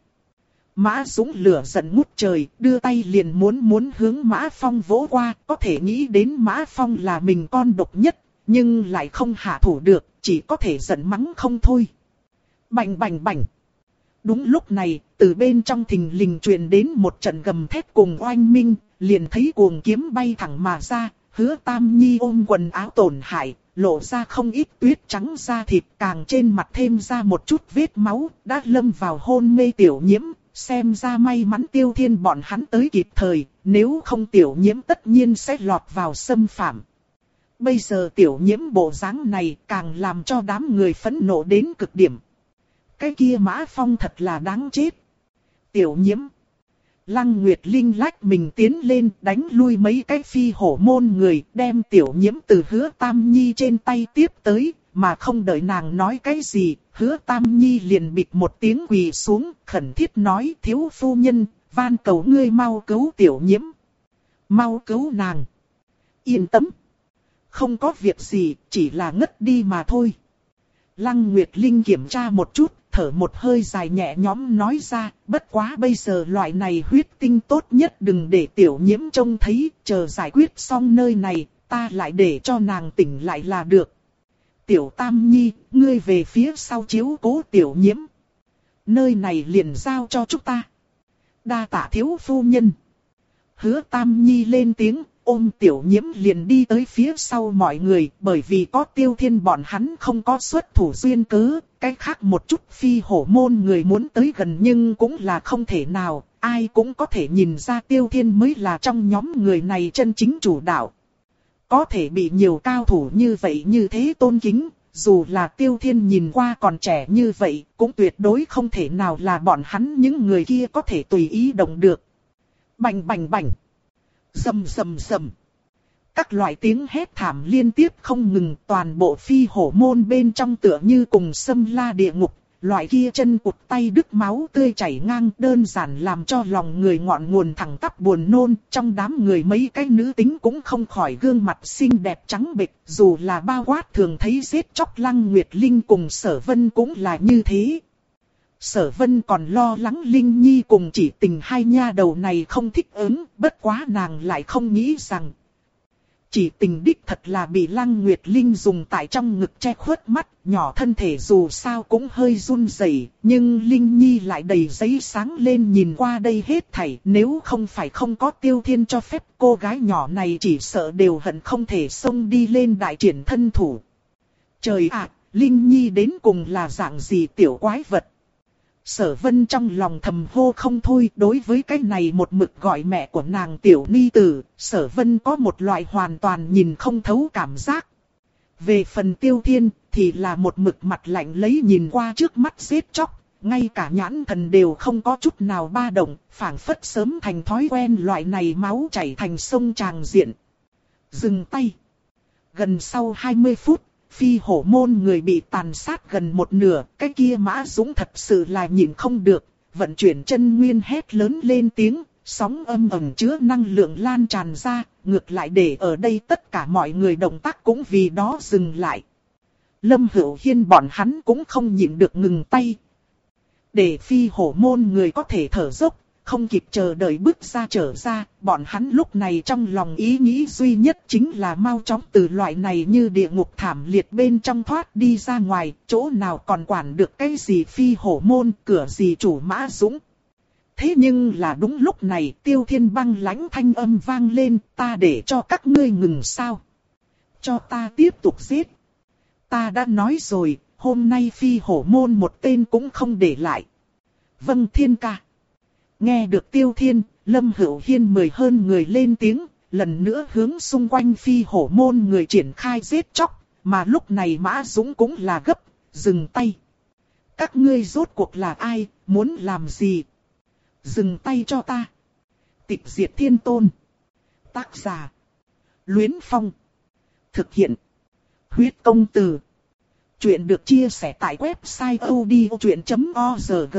Mã Dũng lửa giận ngút trời, đưa tay liền muốn muốn hướng Mã Phong vỗ qua, có thể nghĩ đến Mã Phong là mình con độc nhất. nhưng lại không hạ thủ được, chỉ có thể giận mắng không thôi. Bành bành bành. Đúng lúc này, từ bên trong thình lình truyền đến một trận gầm thét cùng oanh minh, liền thấy cuồng kiếm bay thẳng mà ra, Hứa Tam Nhi ôm quần áo tổn hại, lộ ra không ít tuyết trắng da thịt, càng trên mặt thêm ra một chút vết máu, đã lâm vào hôn mê Tiểu Nhiễm, xem ra may mắn Tiêu Thiên bọn hắn tới kịp thời, nếu không Tiểu Nhiễm tất nhiên sẽ lọt vào xâm phạm. Bây giờ Tiểu Nhiễm bộ dáng này càng làm cho đám người phẫn nộ đến cực điểm. Cái kia Mã Phong thật là đáng chết. Tiểu Nhiễm. Lăng Nguyệt Linh lách mình tiến lên đánh lui mấy cái phi hổ môn người, đem Tiểu Nhiễm từ Hứa Tam Nhi trên tay tiếp tới, mà không đợi nàng nói cái gì, Hứa Tam Nhi liền bịch một tiếng quỳ xuống, khẩn thiết nói: thiếu phu nhân, van cầu ngươi mau cứu Tiểu Nhiễm. Mau cứu nàng. Yên tâm. Không có việc gì, chỉ là ngất đi mà thôi. Lăng Nguyệt Linh kiểm tra một chút, thở một hơi dài nhẹ nhõm nói ra, bất quá bây giờ loại này huyết tinh tốt nhất đừng để Tiểu Nhiễm trông thấy, chờ giải quyết xong nơi này, ta lại để cho nàng tỉnh lại là được. Tiểu Tam Nhi, ngươi về phía sau chiếu cố Tiểu Nhiễm. Nơi này liền giao cho chúng ta. Đa tạ thiếu phu nhân. Hứa Tam Nhi lên tiếng, ôm Tiểu Nhiễm liền đi tới phía sau mọi người, bởi vì có Tiêu Thiên bọn hắn không có xuất thủ duyên cớ, cái khác một chút phi hổ môn người muốn tới gần nhưng cũng là không thể nào, ai cũng có thể nhìn ra Tiêu Thiên mới là trong nhóm người này chân chính chủ đạo. Có thể bị nhiều cao thủ như vậy như thế tôn kính, dù là Tiêu Thiên nhìn qua còn trẻ như vậy, cũng tuyệt đối không thể nào là bọn hắn những người kia có thể tùy ý động được. Bành bành bành. Rầm rầm rầm. Các loại tiếng hét thảm liên tiếp không ngừng, toàn bộ phi hổ môn bên trong tựa như cùng xâm la địa ngục, loại kia chân cụt tay đứt máu tươi chảy ngang, đơn giản làm cho lòng người ngọn nguồn thẳng tắp buồn nôn, trong đám người mấy cái nữ tính cũng không khỏi gương mặt xinh đẹp trắng bệch, dù là bao quát thường thấy giết chóc Lăng Nguyệt Linh cùng Sở Vân cũng là như thế. Sở Vân còn lo lắng Linh Nhi cùng Chỉ Tình hai nha đầu này không thích ứng, bất quá nàng lại không nghĩ rằng Chỉ Tình đích thật là bị Lăng Nguyệt Linh dùng tại trong ngực che khuất mắt, nhỏ thân thể dù sao cũng hơi run rẩy, nhưng Linh Nhi lại đầy giấy sáng lên nhìn qua đây hết thảy, nếu không phải không có Tiêu Thiên cho phép, cô gái nhỏ này chỉ sợ đều hận không thể xông đi lên đại triển thân thủ. Trời ạ, Linh Nhi đến cùng là dạng gì tiểu quái vật? Sở Vân trong lòng thầm hô không thôi, đối với cái này một mực gọi mẹ của nàng tiểu ni tử, Sở Vân có một loại hoàn toàn nhìn không thấu cảm giác. Về phần Tiêu Thiên, thì là một mực mặt lạnh lấy nhìn qua trước mắt giết chóc, ngay cả nhãn thần đều không có chút nào ba động, phảng phất sớm thành thói quen loại này máu chảy thành sông tràng diện. Dừng tay. Gần sau hai mươi phút, phi hổ môn người bị tàn sát gần một nửa, cái kia Mã Dũng thật sự là nhịn không được, vận chuyển chân nguyên hét lớn lên tiếng, sóng âm ầm chứa năng lượng lan tràn ra, ngược lại để ở đây tất cả mọi người động tác cũng vì đó dừng lại. Lâm Hữu Hiên bọn hắn cũng không nhịn được ngừng tay. Để phi hổ môn người có thể thở dốc, không kịp chờ đợi bước ra trở ra, bọn hắn lúc này trong lòng ý nghĩ duy nhất chính là mau chóng từ loại này như địa ngục thảm liệt bên trong thoát đi ra ngoài, chỗ nào còn quản được cái gì phi hổ môn, cửa gì chủ Mã Dũng. Thế nhưng là đúng lúc này Tiêu Thiên băng lãnh thanh âm vang lên, ta để cho các ngươi ngừng sao? Cho ta tiếp tục giết. Ta đã nói rồi, hôm nay phi hổ môn một tên cũng không để lại. Vâng Thiên ca. Nghe được Tiêu Thiên, Lâm Hữu Hiên mười hơn người lên tiếng, lần nữa hướng xung quanh phi hổ môn người triển khai giết chóc, mà lúc này Mã Dũng cũng là gấp, dừng tay. Các ngươi rốt cuộc là ai, muốn làm gì? Dừng tay cho ta. Tịch diệt thiên tôn. Tác giả. Luyến Phong. Thực hiện. Huyết công từ. Chuyện được chia sẻ tại website odchuyện chấm org.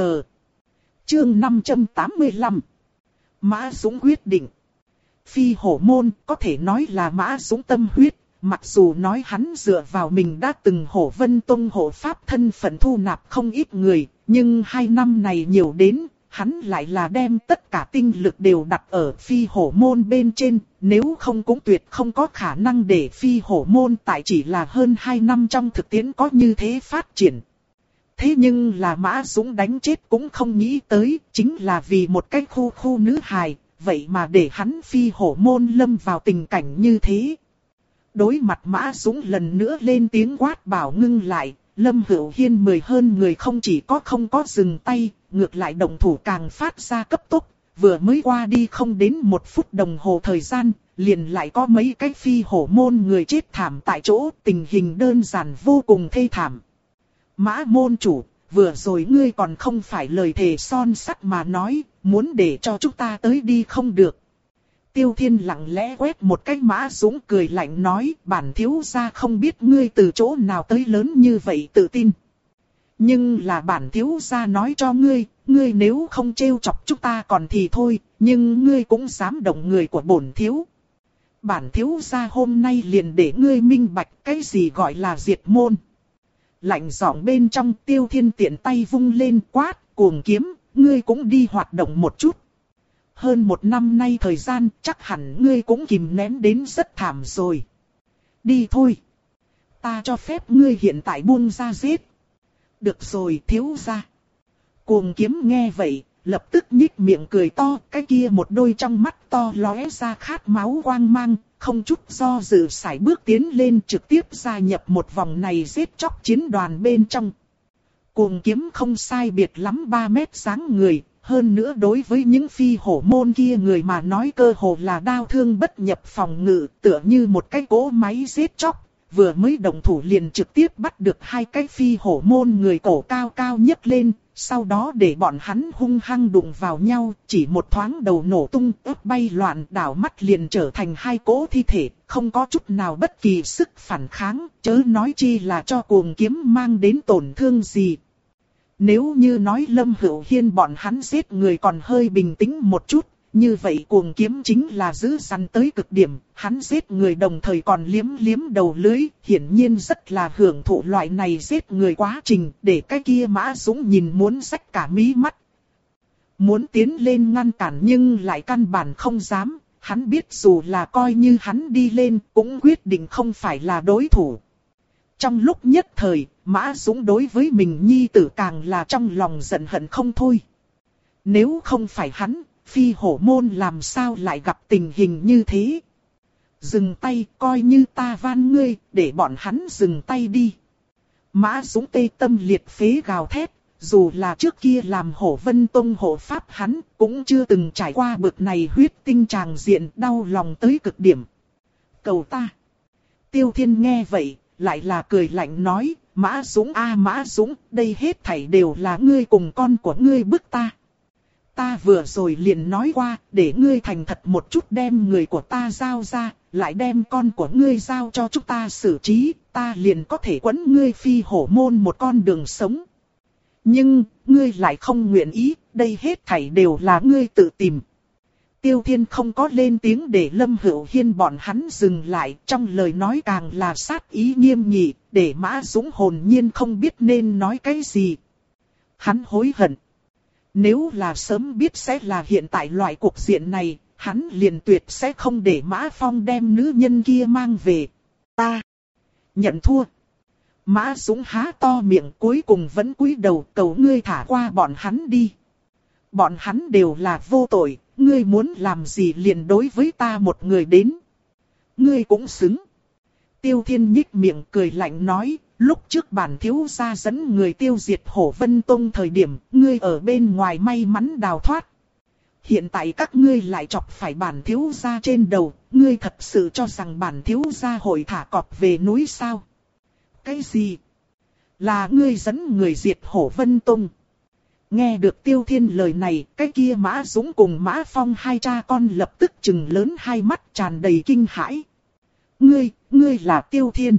Chương năm trăm tám mươi lăm. Mã Dũng quyết định. Phi hổ môn có thể nói là Mã Dũng tâm huyết, mặc dù nói hắn dựa vào mình đã từng hổ vân tông hộ pháp thân phận thu nạp không ít người, nhưng hai năm này nhiều đến, hắn lại là đem tất cả tinh lực đều đặt ở phi hổ môn bên trên, nếu không cũng tuyệt không có khả năng để phi hổ môn tại chỉ là hơn hai năm trong thực tiễn có như thế phát triển. Thế nhưng là Mã Dũng đánh chết cũng không nghĩ tới, chính là vì một cái khu khu nữ hài, vậy mà để hắn phi hổ môn lâm vào tình cảnh như thế. Đối mặt Mã Dũng lần nữa lên tiếng quát bảo ngưng lại, Lâm Hữu Hiên mười hơn người không chỉ có không có dừng tay, ngược lại động thủ càng phát ra cấp tốc, vừa mới qua đi không đến một phút đồng hồ thời gian, liền lại có mấy cái phi hổ môn người chết thảm tại chỗ, tình hình đơn giản vô cùng thê thảm. Mã môn chủ, vừa rồi ngươi còn không phải lời thề son sắt mà nói, muốn để cho chúng ta tới đi không được. Tiêu Thiên lặng lẽ quét một cái Mã Dũng cười lạnh nói, bản thiếu gia không biết ngươi từ chỗ nào tới lớn như vậy tự tin. Nhưng là bản thiếu gia nói cho ngươi, ngươi nếu không trêu chọc chúng ta còn thì thôi, nhưng ngươi cũng dám động người của bổn thiếu. Bản thiếu gia hôm nay liền để ngươi minh bạch cái gì gọi là diệt môn. Lạnh giọng bên trong Tiêu Thiên tiện tay vung lên quát, cuồng kiếm, ngươi cũng đi hoạt động một chút. Hơn một năm nay thời gian chắc hẳn ngươi cũng kìm nén đến rất thảm rồi. Đi thôi. Ta cho phép ngươi hiện tại buông ra giết. Được rồi thiếu gia. Cuồng kiếm nghe vậy, lập tức nhích miệng cười to, cái kia một đôi trong mắt to lóe ra khát máu quang mang, không chút do dự sải bước tiến lên trực tiếp gia nhập một vòng này giết chóc chiến đoàn bên trong. Cuồng kiếm không sai biệt lắm ba mét dáng người, hơn nữa đối với những phi hổ môn kia người mà nói cơ hồ là đao thương bất nhập phòng ngự, tựa như một cái cỗ máy giết chóc. Vừa mới động thủ liền trực tiếp bắt được hai cái phi hổ môn người cổ cao cao nhấc lên, sau đó để bọn hắn hung hăng đụng vào nhau, chỉ một thoáng đầu nổ tung, ướp bay loạn, đảo mắt liền trở thành hai cỗ thi thể, không có chút nào bất kỳ sức phản kháng, chớ nói chi là cho cuồng kiếm mang đến tổn thương gì. Nếu như nói Lâm Hữu Hiên bọn hắn giết người còn hơi bình tĩnh một chút, như vậy cuồng kiếm chính là dữ dằn tới cực điểm, hắn giết người đồng thời còn liếm liếm đầu lưới, hiển nhiên rất là hưởng thụ loại này giết người quá trình, để cái kia Mã Dũng nhìn muốn rách cả mí mắt. Muốn tiến lên ngăn cản nhưng lại căn bản không dám, hắn biết dù là coi như hắn đi lên cũng quyết định không phải là đối thủ. Trong lúc nhất thời, Mã Dũng đối với mình nhi tử càng là trong lòng giận hận không thôi. Nếu không phải hắn, phi hổ môn làm sao lại gặp tình hình như thế? Dừng tay, coi như ta van ngươi, để bọn hắn dừng tay đi. Mã Dũng tê tâm liệt phế gào thét, dù là trước kia làm Hổ Vân Tông hộ pháp hắn, cũng chưa từng trải qua bực này huyết tinh tràng diện, đau lòng tới cực điểm. Cầu ta. Tiêu Thiên nghe vậy, lại là cười lạnh nói, Mã Dũng a Mã Dũng, đây hết thảy đều là ngươi cùng con của ngươi bức ta. Ta vừa rồi liền nói qua, để ngươi thành thật một chút đem người của ta giao ra, lại đem con của ngươi giao cho chúng ta xử trí, ta liền có thể quấn ngươi phi hổ môn một con đường sống. Nhưng, ngươi lại không nguyện ý, đây hết thảy đều là ngươi tự tìm. Tiêu Thiên không có lên tiếng để Lâm Hữu Hiên bọn hắn dừng lại, trong lời nói càng là sát ý nghiêm nghị, để Mã Dũng hồn nhiên không biết nên nói cái gì. Hắn hối hận. Nếu là sớm biết sẽ là hiện tại loại cuộc diện này, hắn liền tuyệt sẽ không để Mã Phong đem nữ nhân kia mang về. Ta nhận thua. Mã Dũng há to miệng cuối cùng vẫn cúi đầu cầu ngươi thả qua bọn hắn đi. Bọn hắn đều là vô tội, ngươi muốn làm gì liền đối với ta một người đến. Ngươi cũng xứng. Tiêu Thiên nhích miệng cười lạnh nói, lúc trước bản thiếu gia dẫn người tiêu diệt Hổ Vân Tông thời điểm, ngươi ở bên ngoài may mắn đào thoát. Hiện tại các ngươi lại chọc phải bản thiếu gia trên đầu, ngươi thật sự cho rằng bản thiếu gia hội thả cọp về núi sao? Cái gì? Là ngươi dẫn người diệt Hổ Vân Tông. Nghe được Tiêu Thiên lời này, cái kia Mã Dũng cùng Mã Phong hai cha con lập tức trừng lớn hai mắt tràn đầy kinh hãi. Ngươi, ngươi là Tiêu Thiên.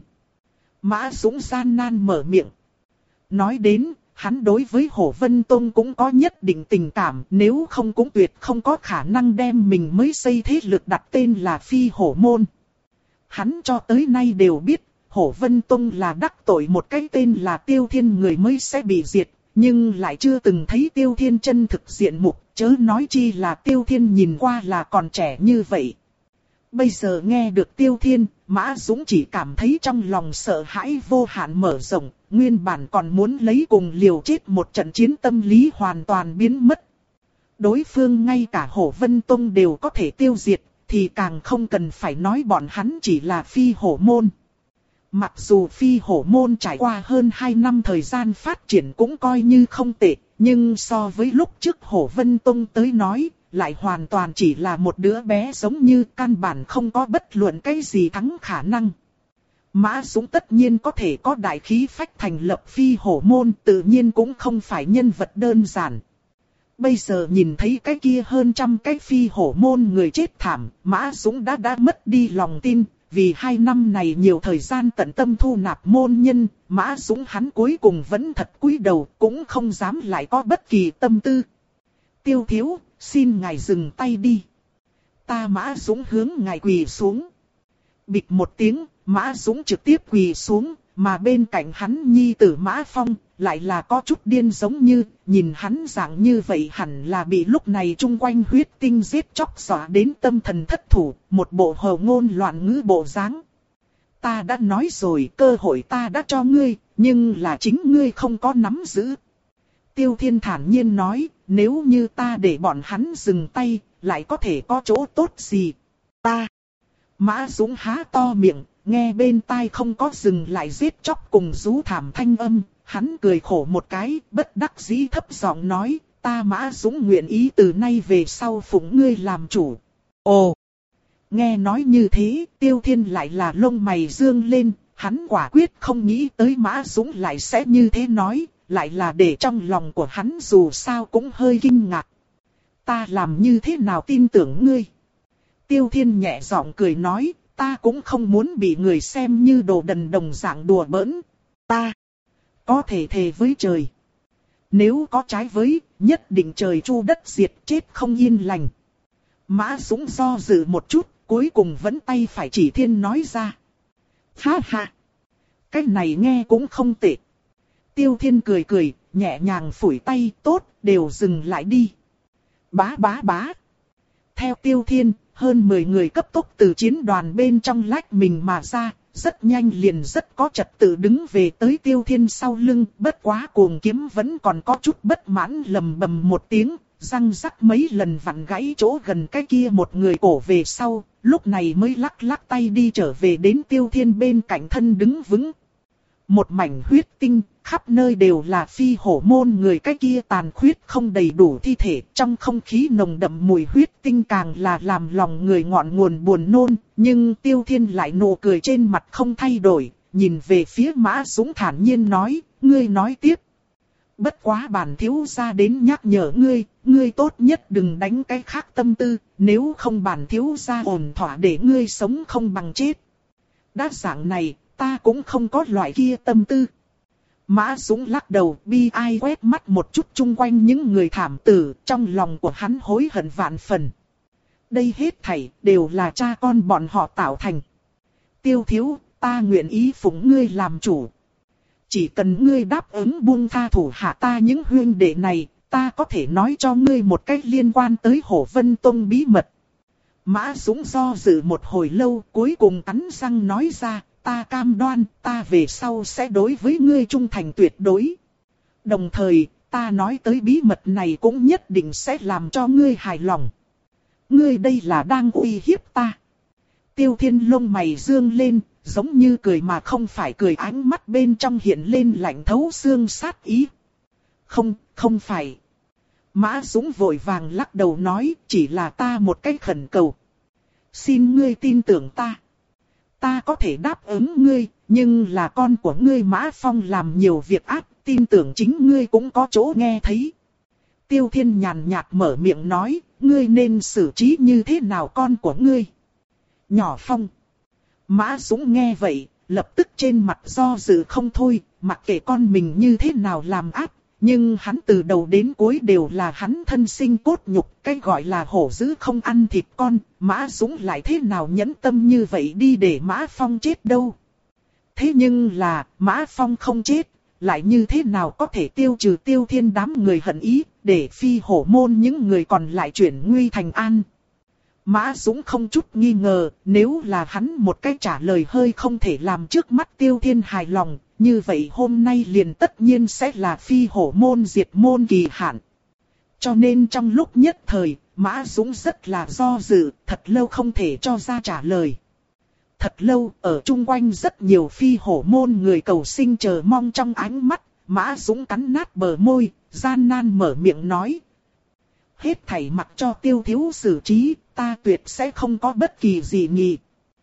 Mã Dũng gian nan mở miệng. Nói đến, hắn đối với Hổ Vân Tông cũng có nhất định tình cảm, nếu không cũng tuyệt không có khả năng đem mình mới xây thế lực đặt tên là Phi Hổ Môn. Hắn cho tới nay đều biết, Hổ Vân Tông là đắc tội một cái tên là Tiêu Thiên người mới sẽ bị diệt, nhưng lại chưa từng thấy Tiêu Thiên chân thực diện mục, chớ nói chi là Tiêu Thiên nhìn qua là còn trẻ như vậy. Bây giờ nghe được Tiêu Thiên, Mã Dũng chỉ cảm thấy trong lòng sợ hãi vô hạn mở rộng, nguyên bản còn muốn lấy cùng liều chết một trận chiến tâm lý hoàn toàn biến mất. Đối phương ngay cả Hổ Vân Tông đều có thể tiêu diệt, thì càng không cần phải nói bọn hắn chỉ là phi hổ môn. Mặc dù phi hổ môn trải qua hơn hai năm thời gian phát triển cũng coi như không tệ, nhưng so với lúc trước Hổ Vân Tông tới nói, lại hoàn toàn chỉ là một đứa bé giống như căn bản không có bất luận cái gì thắng khả năng. Mã Dũng tất nhiên có thể có đại khí phách thành lập phi hổ môn, tự nhiên cũng không phải nhân vật đơn giản. Bây giờ nhìn thấy cái kia hơn trăm cái phi hổ môn người chết thảm, Mã Dũng đã đã mất đi lòng tin, vì hai năm này nhiều thời gian tận tâm thu nạp môn nhân, Mã Dũng hắn cuối cùng vẫn thật cúi đầu, cũng không dám lại có bất kỳ tâm tư. Tiêu thiếu, xin ngài dừng tay đi. Ta Mã Dũng hướng ngài quỳ xuống. Bịch một tiếng, Mã Dũng trực tiếp quỳ xuống, mà bên cạnh hắn nhi tử Mã Phong, lại là có chút điên giống như, nhìn hắn dạng như vậy hẳn là bị lúc này chung quanh huyết tinh giết chóc dọa đến tâm thần thất thủ, một bộ hầu ngôn loạn ngữ bộ dáng. Ta đã nói rồi, cơ hội ta đã cho ngươi, nhưng là chính ngươi không có nắm giữ. Tiêu Thiên thản nhiên nói, nếu như ta để bọn hắn dừng tay, lại có thể có chỗ tốt gì? Ta. Mã Dũng há to miệng, nghe bên tai không có dừng lại giết chóc cùng rú thảm thanh âm, hắn cười khổ một cái, bất đắc dĩ thấp giọng nói, ta Mã Dũng nguyện ý từ nay về sau phụng ngươi làm chủ. Ồ! Nghe nói như thế, Tiêu Thiên lại là lông mày dương lên, hắn quả quyết không nghĩ tới Mã Dũng lại sẽ như thế nói, lại là để trong lòng của hắn dù sao cũng hơi kinh ngạc. Ta làm như thế nào tin tưởng ngươi? Tiêu Thiên nhẹ giọng cười nói, ta cũng không muốn bị người xem như đồ đần đồng dạng đùa bỡn. Ta có thể thề với trời. Nếu có trái với, nhất định trời chu đất diệt chết không yên lành. Mã Dũng do dự một chút, cuối cùng vẫn tay phải chỉ Thiên nói ra. Ha ha! Cái này nghe cũng không tệ. Tiêu Thiên cười cười, nhẹ nhàng phủi tay, tốt, đều dừng lại đi. Bá bá bá. Theo Tiêu Thiên, hơn mười người cấp tốc từ chiến đoàn bên trong lách mình mà ra, rất nhanh liền rất có trật tự đứng về tới Tiêu Thiên sau lưng, bất quá cuồng kiếm vẫn còn có chút bất mãn lầm bầm một tiếng, răng rắc mấy lần vặn gãy chỗ gần cái kia một người cổ về sau, lúc này mới lắc lắc tay đi trở về đến Tiêu Thiên bên cạnh thân đứng vững. Một mảnh huyết tinh, khắp nơi đều là phi hổ môn người cái kia tàn khuyết không đầy đủ thi thể, trong không khí nồng đậm mùi huyết tinh càng là làm lòng người ngọn nguồn buồn nôn, nhưng Tiêu Thiên lại nụ cười trên mặt không thay đổi, nhìn về phía Mã Dũng thản nhiên nói, ngươi nói tiếp. Bất quá bản thiếu gia đến nhắc nhở ngươi, ngươi tốt nhất đừng đánh cái khác tâm tư, nếu không bản thiếu gia ổn thỏa để ngươi sống không bằng chết. Đã dạng này, ta cũng không có loại kia tâm tư. Mã Dũng lắc đầu, bi ai quét mắt một chút chung quanh những người thảm tử, trong lòng của hắn hối hận vạn phần. Đây hết thảy đều là cha con bọn họ tạo thành. Tiêu thiếu, ta nguyện ý phụng ngươi làm chủ. Chỉ cần ngươi đáp ứng buông tha thủ hạ ta những huynh đệ này, ta có thể nói cho ngươi một cách liên quan tới Hổ Vân Tông bí mật. Mã Dũng do dự một hồi lâu, cuối cùng cắn răng nói ra, ta cam đoan, ta về sau sẽ đối với ngươi trung thành tuyệt đối. Đồng thời, ta nói tới bí mật này cũng nhất định sẽ làm cho ngươi hài lòng. Ngươi đây là đang uy hiếp ta. Tiêu Thiên lông mày dương lên, giống như cười mà không phải cười, ánh mắt bên trong hiện lên lạnh thấu xương sát ý. Không, không phải. Mã Dũng vội vàng lắc đầu nói, chỉ là ta một cách khẩn cầu. Xin ngươi tin tưởng ta. Ta có thể đáp ứng ngươi, nhưng là con của ngươi Mã Phong làm nhiều việc ác, tin tưởng chính ngươi cũng có chỗ nghe thấy. Tiêu Thiên nhàn nhạt mở miệng nói, ngươi nên xử trí như thế nào con của ngươi? Nhỏ Phong. Mã Dũng nghe vậy, lập tức trên mặt do dự không thôi, mặc kệ con mình như thế nào làm ác, nhưng hắn từ đầu đến cuối đều là hắn thân sinh cốt nhục, cái gọi là hổ dữ không ăn thịt con, Mã Dũng lại thế nào nhẫn tâm như vậy đi để Mã Phong chết đâu. Thế nhưng là, Mã Phong không chết, lại như thế nào có thể tiêu trừ Tiêu Thiên đám người hận ý, để Phi Hổ môn những người còn lại chuyển nguy thành an. Mã Dũng không chút nghi ngờ, nếu là hắn một cái trả lời hơi không thể làm trước mắt Tiêu Thiên hài lòng, như vậy hôm nay liền tất nhiên sẽ là Phi Hổ môn diệt môn kỳ hạn. Cho nên trong lúc nhất thời, Mã Dũng rất là do dự, thật lâu không thể cho ra trả lời. Thật lâu, ở chung quanh rất nhiều Phi Hổ môn người cầu sinh chờ mong trong ánh mắt, Mã Dũng cắn nát bờ môi, gian nan mở miệng nói. Hết thảy mặc cho Tiêu thiếu xử trí, ta tuyệt sẽ không có bất kỳ gì nghị.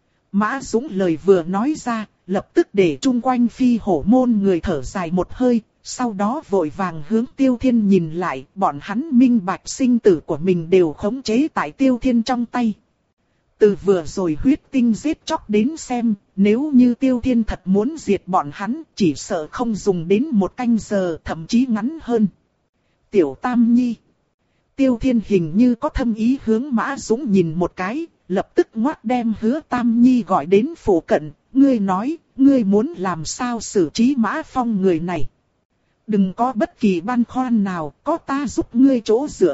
Mã Dũng lời vừa nói ra, lập tức để chung quanh Phi Hổ môn người thở dài một hơi, sau đó vội vàng hướng Tiêu Thiên nhìn lại, bọn hắn minh bạch sinh tử của mình đều khống chế tại Tiêu Thiên trong tay. Từ vừa rồi huyết tinh giết chóc đến xem, nếu như Tiêu Thiên thật muốn diệt bọn hắn, chỉ sợ không dùng đến một canh giờ, thậm chí ngắn hơn. Tiểu Tam Nhi. Tiêu Thiên hình như có thâm ý hướng Mã Dũng nhìn một cái, lập tức ngoác đem Hứa Tam Nhi gọi đến phủ cận, ngươi nói, ngươi muốn làm sao xử trí Mã Phong người này. Đừng có bất kỳ băn khoăn nào, có ta giúp ngươi chỗ dựa.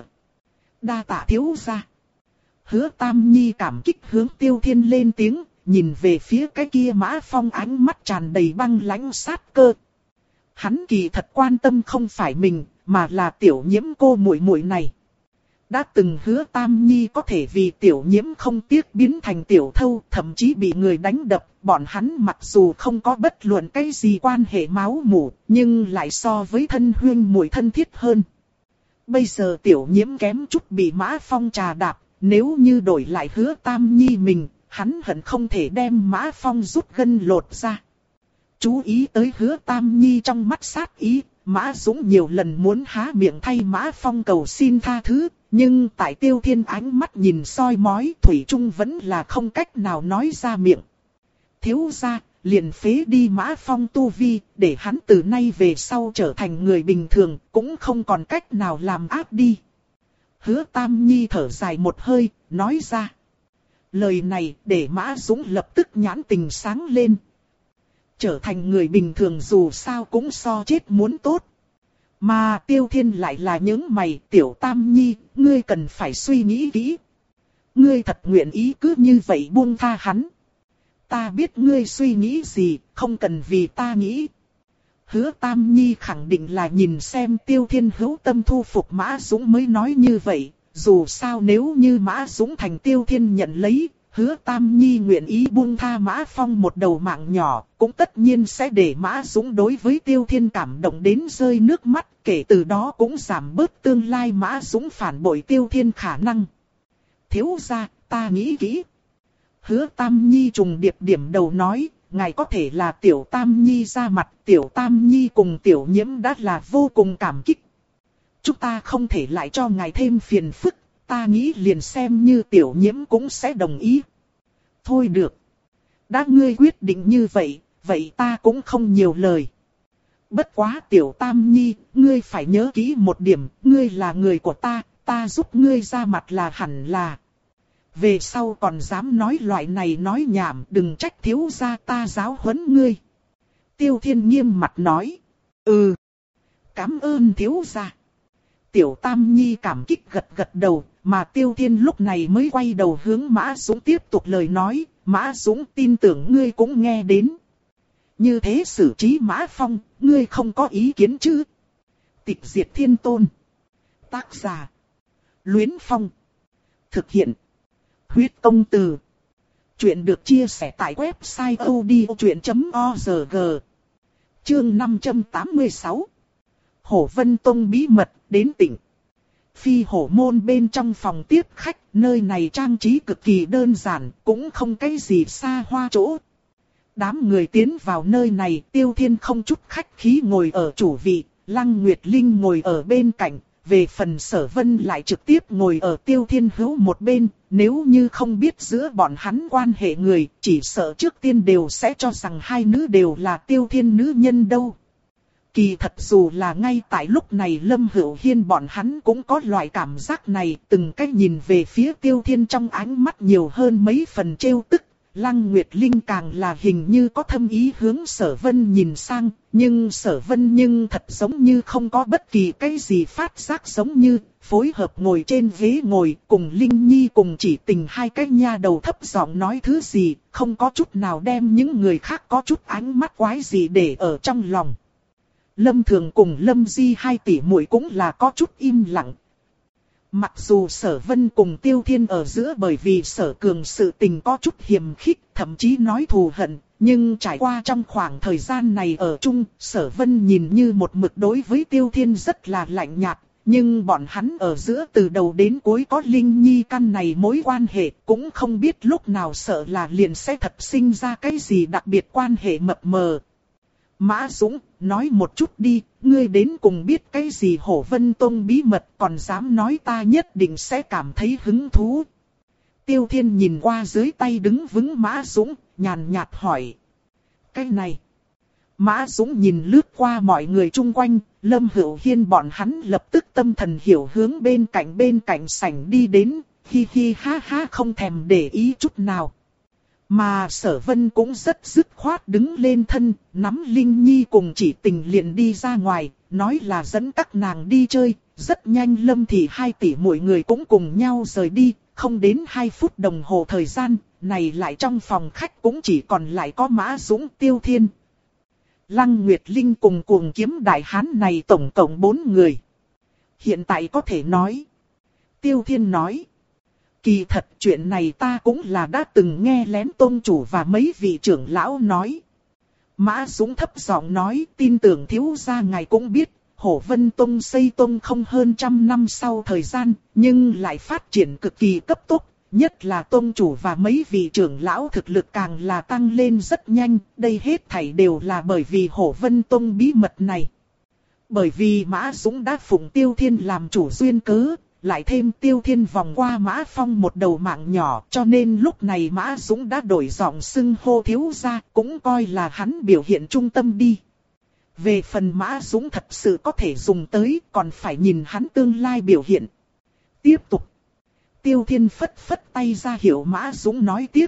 Đa tạ thiếu gia. Hứa Tam Nhi cảm kích hướng Tiêu Thiên lên tiếng, nhìn về phía cái kia Mã Phong ánh mắt tràn đầy băng lãnh sát cơ. Hắn kỳ thật quan tâm không phải mình, mà là tiểu nhiễm cô muội muội này. Đã từng Hứa Tam Nhi có thể vì tiểu nhiễm không tiếc biến thành tiểu thâu, thậm chí bị người đánh đập, bọn hắn mặc dù không có bất luận cái gì quan hệ máu mủ, nhưng lại so với thân huyên muội thân thiết hơn. Bây giờ tiểu nhiễm kém chút bị Mã Phong trà đạp, nếu như đổi lại Hứa Tam Nhi mình, hắn hận không thể đem Mã Phong rút gân lột ra. Chú ý tới Hứa Tam Nhi trong mắt sát ý, Mã Dũng nhiều lần muốn há miệng thay Mã Phong cầu xin tha thứ, nhưng tại Tiêu Thiên ánh mắt nhìn soi mói, thủy chung vẫn là không cách nào nói ra miệng. Thiếu gia, liền phế đi Mã Phong tu vi, để hắn từ nay về sau trở thành người bình thường, cũng không còn cách nào làm ác đi. Hứa Tam Nhi thở dài một hơi, nói ra. Lời này để Mã Dũng lập tức nhãn tình sáng lên. Trở thành người bình thường dù sao cũng so chết muốn tốt. Mà Tiêu Thiên lại là những mày, tiểu Tam Nhi, ngươi cần phải suy nghĩ kỹ. Ngươi thật nguyện ý cứ như vậy buông tha hắn. Ta biết ngươi suy nghĩ gì, không cần vì ta nghĩ. Hứa Tam Nhi khẳng định là nhìn xem Tiêu Thiên hữu tâm thu phục Mã Dũng mới nói như vậy. Dù sao nếu như Mã Dũng thành Tiêu Thiên nhận lấy, Hứa Tam Nhi nguyện ý buông tha Mã Phong một đầu mạng nhỏ, cũng tất nhiên sẽ để Mã Dũng đối với Tiêu Thiên cảm động đến rơi nước mắt, kể từ đó cũng giảm bớt tương lai Mã Dũng phản bội Tiêu Thiên khả năng. Thiếu gia, ta nghĩ kỹ. Hứa Tam Nhi trùng điệp điểm đầu nói, ngài có thể là tiểu Tam Nhi ra mặt, tiểu Tam Nhi cùng tiểu nhiễm đã là vô cùng cảm kích. Chúng ta không thể lại cho ngài thêm phiền phức, ta nghĩ liền xem như tiểu nhiễm cũng sẽ đồng ý. Thôi được. Đã ngươi quyết định như vậy, vậy ta cũng không nhiều lời. Bất quá tiểu Tam Nhi, ngươi phải nhớ kỹ một điểm, ngươi là người của ta, ta giúp ngươi ra mặt là hẳn là. Về sau còn dám nói loại này nói nhảm, đừng trách thiếu gia ta giáo huấn ngươi. Tiêu Thiên nghiêm mặt nói. Ừ. Cảm ơn thiếu gia. Tiểu Tam Nhi cảm kích gật gật đầu, mà Tiêu Thiên lúc này mới quay đầu hướng Mã Dũng tiếp tục lời nói. Mã Dũng tin tưởng ngươi cũng nghe đến. Như thế xử trí Mã Phong, ngươi không có ý kiến chứ? Tịch diệt thiên tôn. Tác giả. Luyến Phong. Thực hiện. Huyết công từ. Chuyện được chia sẻ tại website odchuyện chấm org. Chương năm trăm tám mươi sáu. Hổ Vân Tông bí mật đến tỉnh. Phi Hổ môn bên trong phòng tiếp khách, nơi này trang trí cực kỳ đơn giản, cũng không cái gì xa hoa chỗ. Đám người tiến vào nơi này, Tiêu Thiên không chút khách khí ngồi ở chủ vị, Lăng Nguyệt Linh ngồi ở bên cạnh, về phần Sở Vân lại trực tiếp ngồi ở Tiêu Thiên hữu một bên, nếu như không biết giữa bọn hắn quan hệ người, chỉ sợ trước tiên đều sẽ cho rằng hai nữ đều là Tiêu Thiên nữ nhân đâu. Kỳ thật dù là ngay tại lúc này Lâm Hữu Hiên bọn hắn cũng có loại cảm giác này, từng cách nhìn về phía Tiêu Thiên trong ánh mắt nhiều hơn mấy phần trêu tức, Lăng Nguyệt Linh càng là hình như có thâm ý hướng Sở Vân nhìn sang, nhưng Sở Vân nhưng thật giống như không có bất kỳ cái gì phát giác, giống như phối hợp ngồi trên ghế ngồi cùng Linh Nhi cùng Chỉ Tình hai cái nha đầu thấp giọng nói thứ gì, không có chút nào đem những người khác có chút ánh mắt quái gì để ở trong lòng. Lâm Thường cùng Lâm Di hai tỷ muội cũng là có chút im lặng. Mặc dù Sở Vân cùng Tiêu Thiên ở giữa bởi vì Sở Cường sự tình có chút hiềm khích, thậm chí nói thù hận, nhưng trải qua trong khoảng thời gian này ở chung, Sở Vân nhìn như một mực đối với Tiêu Thiên rất là lạnh nhạt, nhưng bọn hắn ở giữa từ đầu đến cuối có Linh Nhi căn này mối quan hệ, cũng không biết lúc nào sợ là liền sẽ thật sinh ra cái gì đặc biệt quan hệ mập mờ. Mã Dũng, nói một chút đi, ngươi đến cùng biết cái gì Hổ Vân Tông bí mật, còn dám nói, ta nhất định sẽ cảm thấy hứng thú. Tiêu Thiên nhìn qua dưới tay đứng vững Mã Dũng, nhàn nhạt hỏi. Cái này. Mã Dũng nhìn lướt qua mọi người chung quanh, Lâm Hữu Hiên bọn hắn lập tức tâm thần hiểu hướng bên cạnh bên cạnh sảnh đi đến, hi hi ha ha không thèm để ý chút nào. Mà Sở Vân cũng rất dứt khoát đứng lên thân, nắm Linh Nhi cùng Chỉ Tình liền đi ra ngoài, nói là dẫn các nàng đi chơi. Rất nhanh Lâm thị hai tỷ mỗi người cũng cùng nhau rời đi, không đến hai phút đồng hồ thời gian, này lại trong phòng khách cũng chỉ còn lại có Mã Dũng, Tiêu Thiên, Lăng Nguyệt Linh cùng Cuồng Kiếm đại hán này tổng cộng bốn người. Hiện tại có thể nói. Tiêu Thiên nói. Kỳ thật chuyện này ta cũng là đã từng nghe lén tôn chủ và mấy vị trưởng lão nói. Mã Dũng thấp giọng nói, tin tưởng thiếu gia ngài cũng biết, Hổ Vân Tông xây tông không hơn trăm năm sau thời gian, nhưng lại phát triển cực kỳ cấp tốc. Nhất là tôn chủ và mấy vị trưởng lão thực lực càng là tăng lên rất nhanh, đây hết thảy đều là bởi vì Hổ Vân Tông bí mật này. Bởi vì Mã Dũng đã phụng Tiêu Thiên làm chủ duyên cớ, lại thêm Tiêu Thiên vòng qua Mã Phong một đầu mạng nhỏ, cho nên lúc này Mã Dũng đã đổi giọng xưng hô thiếu gia, cũng coi là hắn biểu hiện trung tâm đi. Về phần Mã Dũng thật sự có thể dùng tới, còn phải nhìn hắn tương lai biểu hiện. Tiếp tục. Tiêu Thiên phất phất tay ra hiệu Mã Dũng nói tiếp.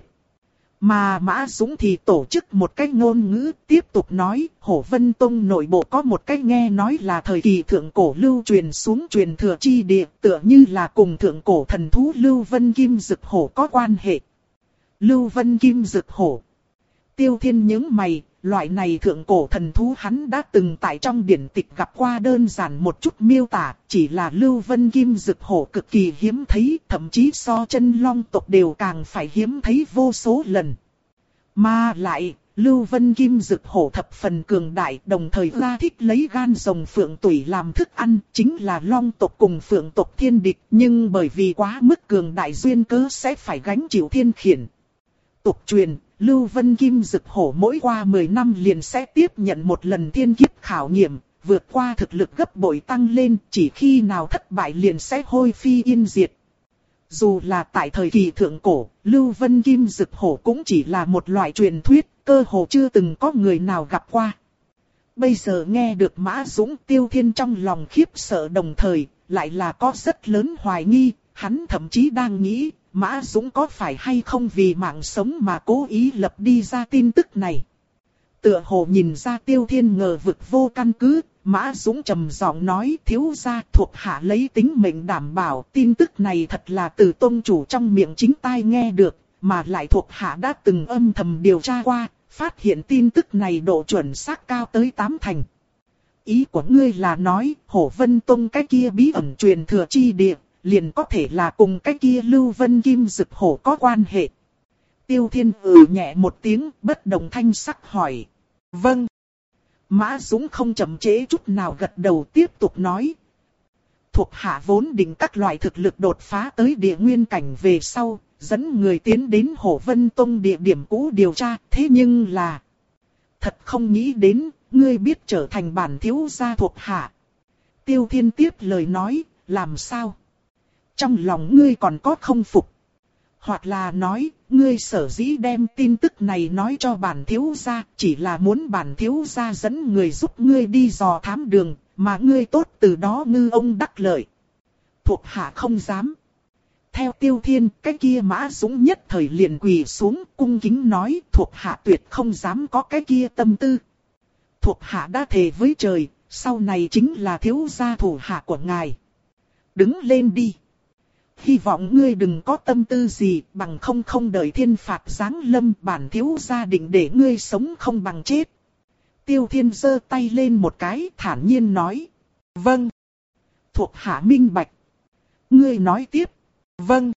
Mà Mã Dũng thì tổ chức một cách ngôn ngữ, tiếp tục nói, Hổ Vân Tông nội bộ có một cách nghe nói là thời kỳ thượng cổ lưu truyền xuống truyền thừa chi địa, tựa như là cùng thượng cổ thần thú Lưu Vân Kim Dực Hổ có quan hệ. Lưu Vân Kim Dực Hổ. Tiêu Thiên nhướng mày, loại này thượng cổ thần thú hắn đã từng tại trong điển tịch gặp qua, đơn giản một chút miêu tả, chỉ là Lưu Vân Kim Dực Hổ cực kỳ hiếm thấy, thậm chí so chân long tộc đều càng phải hiếm thấy vô số lần. Mà lại, Lưu Vân Kim Dực Hổ thập phần cường đại, đồng thời ra thích lấy gan rồng phượng tủy làm thức ăn, chính là long tộc cùng phượng tộc thiên địch, nhưng bởi vì quá mức cường đại duyên cớ sẽ phải gánh chịu thiên khiển. Tục truyền, Lưu Vân Kim Dực Hổ mỗi qua mười năm liền sẽ tiếp nhận một lần thiên kiếp khảo nghiệm, vượt qua thực lực gấp bội tăng lên, chỉ khi nào thất bại liền sẽ hôi phi yên diệt. Dù là tại thời kỳ thượng cổ, Lưu Vân Kim Dực Hổ cũng chỉ là một loại truyền thuyết, cơ hồ chưa từng có người nào gặp qua. Bây giờ nghe được Mã Dũng, Tiêu Thiên trong lòng khiếp sợ, đồng thời lại là có rất lớn hoài nghi, hắn thậm chí đang nghĩ, Mã Dũng có phải hay không vì mạng sống mà cố ý lập đi ra tin tức này. Tựa hồ nhìn ra Tiêu Thiên ngờ vực vô căn cứ, Mã Dũng trầm giọng nói, thiếu gia, thuộc hạ lấy tính mệnh đảm bảo tin tức này thật là từ tôn chủ trong miệng chính tai nghe được, mà lại thuộc hạ đã từng âm thầm điều tra qua, phát hiện tin tức này độ chuẩn xác cao tới tám thành. Ý của ngươi là nói, Hổ Vân Tông cái kia bí ẩn truyền thừa chi địa, liền có thể là cùng cái kia Lưu Vân Kim Dực Hổ có quan hệ. Tiêu Thiên ừ nhẹ một tiếng, bất động thanh sắc hỏi. Vâng. Mã Dũng không chậm trễ chút nào gật đầu, tiếp tục nói. Thuộc hạ vốn định các loại thực lực đột phá tới địa nguyên cảnh về sau, dẫn người tiến đến Hổ Vân Tông địa điểm cũ điều tra, thế nhưng là... Thật không nghĩ đến, ngươi biết trở thành bản thiếu gia thuộc hạ. Tiêu Thiên tiếp lời nói, làm sao? Trong lòng ngươi còn có không phục? Hoặc là nói, ngươi sở dĩ đem tin tức này nói cho bản thiếu gia, chỉ là muốn bản thiếu gia dẫn người giúp ngươi đi dò thám đường, mà ngươi tốt từ đó ngư ông đắc lợi. Thuộc hạ không dám. Theo Tiêu Thiên, cái kia Mã Dũng nhất thời liền quỳ xuống cung kính nói thuộc hạ tuyệt không dám có cái kia tâm tư. Thuộc hạ đã thề với trời, sau này chính là thiếu gia thủ hạ của ngài. Đứng lên đi. Hy vọng ngươi đừng có tâm tư gì, bằng không không đợi thiên phạt giáng lâm, bản thiếu gia định để ngươi sống không bằng chết. Tiêu Thiên giơ tay lên một cái, thản nhiên nói. Vâng. Thuộc hạ minh bạch. Ngươi nói tiếp. Vâng.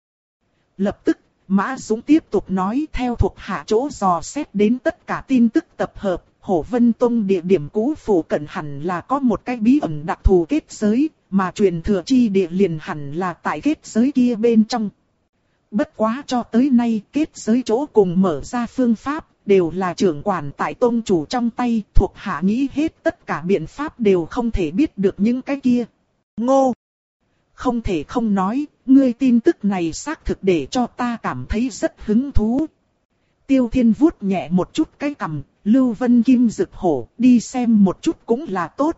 Lập tức, Mã Dũng tiếp tục nói theo thuộc hạ chỗ dò xét đến tất cả tin tức tập hợp. Hổ Vân Tông địa điểm cũ phủ cận hẳn là có một cái bí ẩn đặc thù kết giới, mà truyền thừa chi địa liền hẳn là tại kết giới kia bên trong. Bất quá cho tới nay kết giới chỗ cùng mở ra phương pháp, đều là trưởng quản tại tông chủ trong tay, thuộc hạ nghĩ hết tất cả biện pháp đều không thể biết được những cái kia. Ngô! Không thể không nói, ngươi tin tức này xác thực để cho ta cảm thấy rất hứng thú. Tiêu Thiên vuốt nhẹ một chút cái cằm, Lưu Vân Kim Dực Hổ, đi xem một chút cũng là tốt.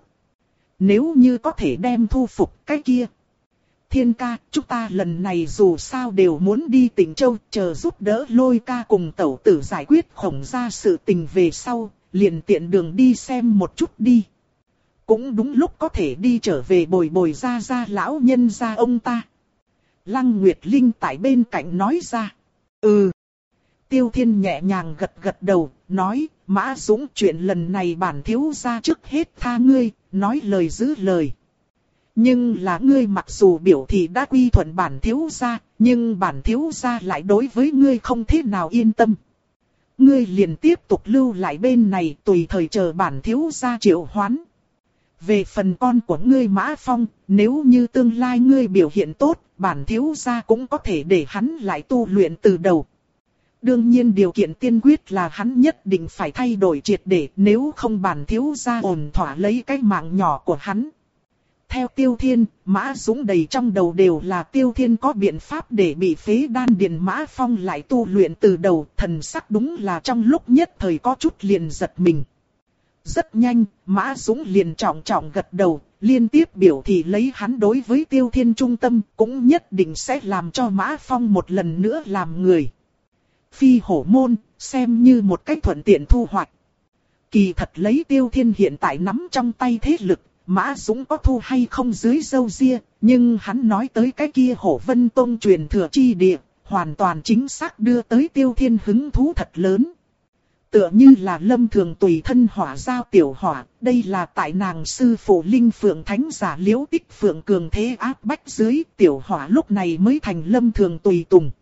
Nếu như có thể đem thu phục cái kia. Thiên ca, chúng ta lần này dù sao đều muốn đi Tịnh Châu, chờ giúp đỡ Lôi ca cùng tẩu tử giải quyết Khổng gia sự tình về sau, liền tiện đường đi xem một chút đi. Cũng đúng lúc có thể đi trở về bồi bồi ra ra lão nhân gia ông ta. Lăng Nguyệt Linh tại bên cạnh nói ra. Ừ. Tiêu Thiên nhẹ nhàng gật gật đầu, nói, Mã Dũng chuyện lần này bản thiếu gia trước hết tha ngươi, nói lời giữ lời. Nhưng là ngươi mặc dù biểu thị đã quy thuận bản thiếu gia, nhưng bản thiếu gia lại đối với ngươi không thế nào yên tâm. Ngươi liền tiếp tục lưu lại bên này tùy thời chờ bản thiếu gia triệu hoán. Về phần con của ngươi Mã Phong, nếu như tương lai ngươi biểu hiện tốt, bản thiếu gia cũng có thể để hắn lại tu luyện từ đầu. Đương nhiên điều kiện tiên quyết là hắn nhất định phải thay đổi triệt để, nếu không bản thiếu gia ổn thỏa lấy cái mạng nhỏ của hắn. Theo Tiêu Thiên, Mã Dũng đầy trong đầu đều là Tiêu Thiên có biện pháp để bị phế đan điền Mã Phong lại tu luyện từ đầu, thần sắc đúng là trong lúc nhất thời có chút liền giật mình. Rất nhanh, Mã Dũng liền trọng trọng gật đầu, liên tiếp biểu thị lấy hắn đối với Tiêu Thiên trung tâm, cũng nhất định sẽ làm cho Mã Phong một lần nữa làm người. Phi hổ môn, xem như một cách thuận tiện thu hoạch. Kỳ thật lấy Tiêu Thiên hiện tại nắm trong tay thế lực, Mã Dũng có thu hay không dưới râu ria, nhưng hắn nói tới cái kia Hổ Vân Tông truyền thừa chi địa, hoàn toàn chính xác đưa tới Tiêu Thiên hứng thú thật lớn. Tựa như là Lâm Thường tùy thân hỏa giao tiểu hỏa, đây là tại nàng sư phụ Linh Phượng Thánh giả Liễu Tích Phượng cường thế áp bách dưới, tiểu hỏa lúc này mới thành Lâm Thường tùy tùng.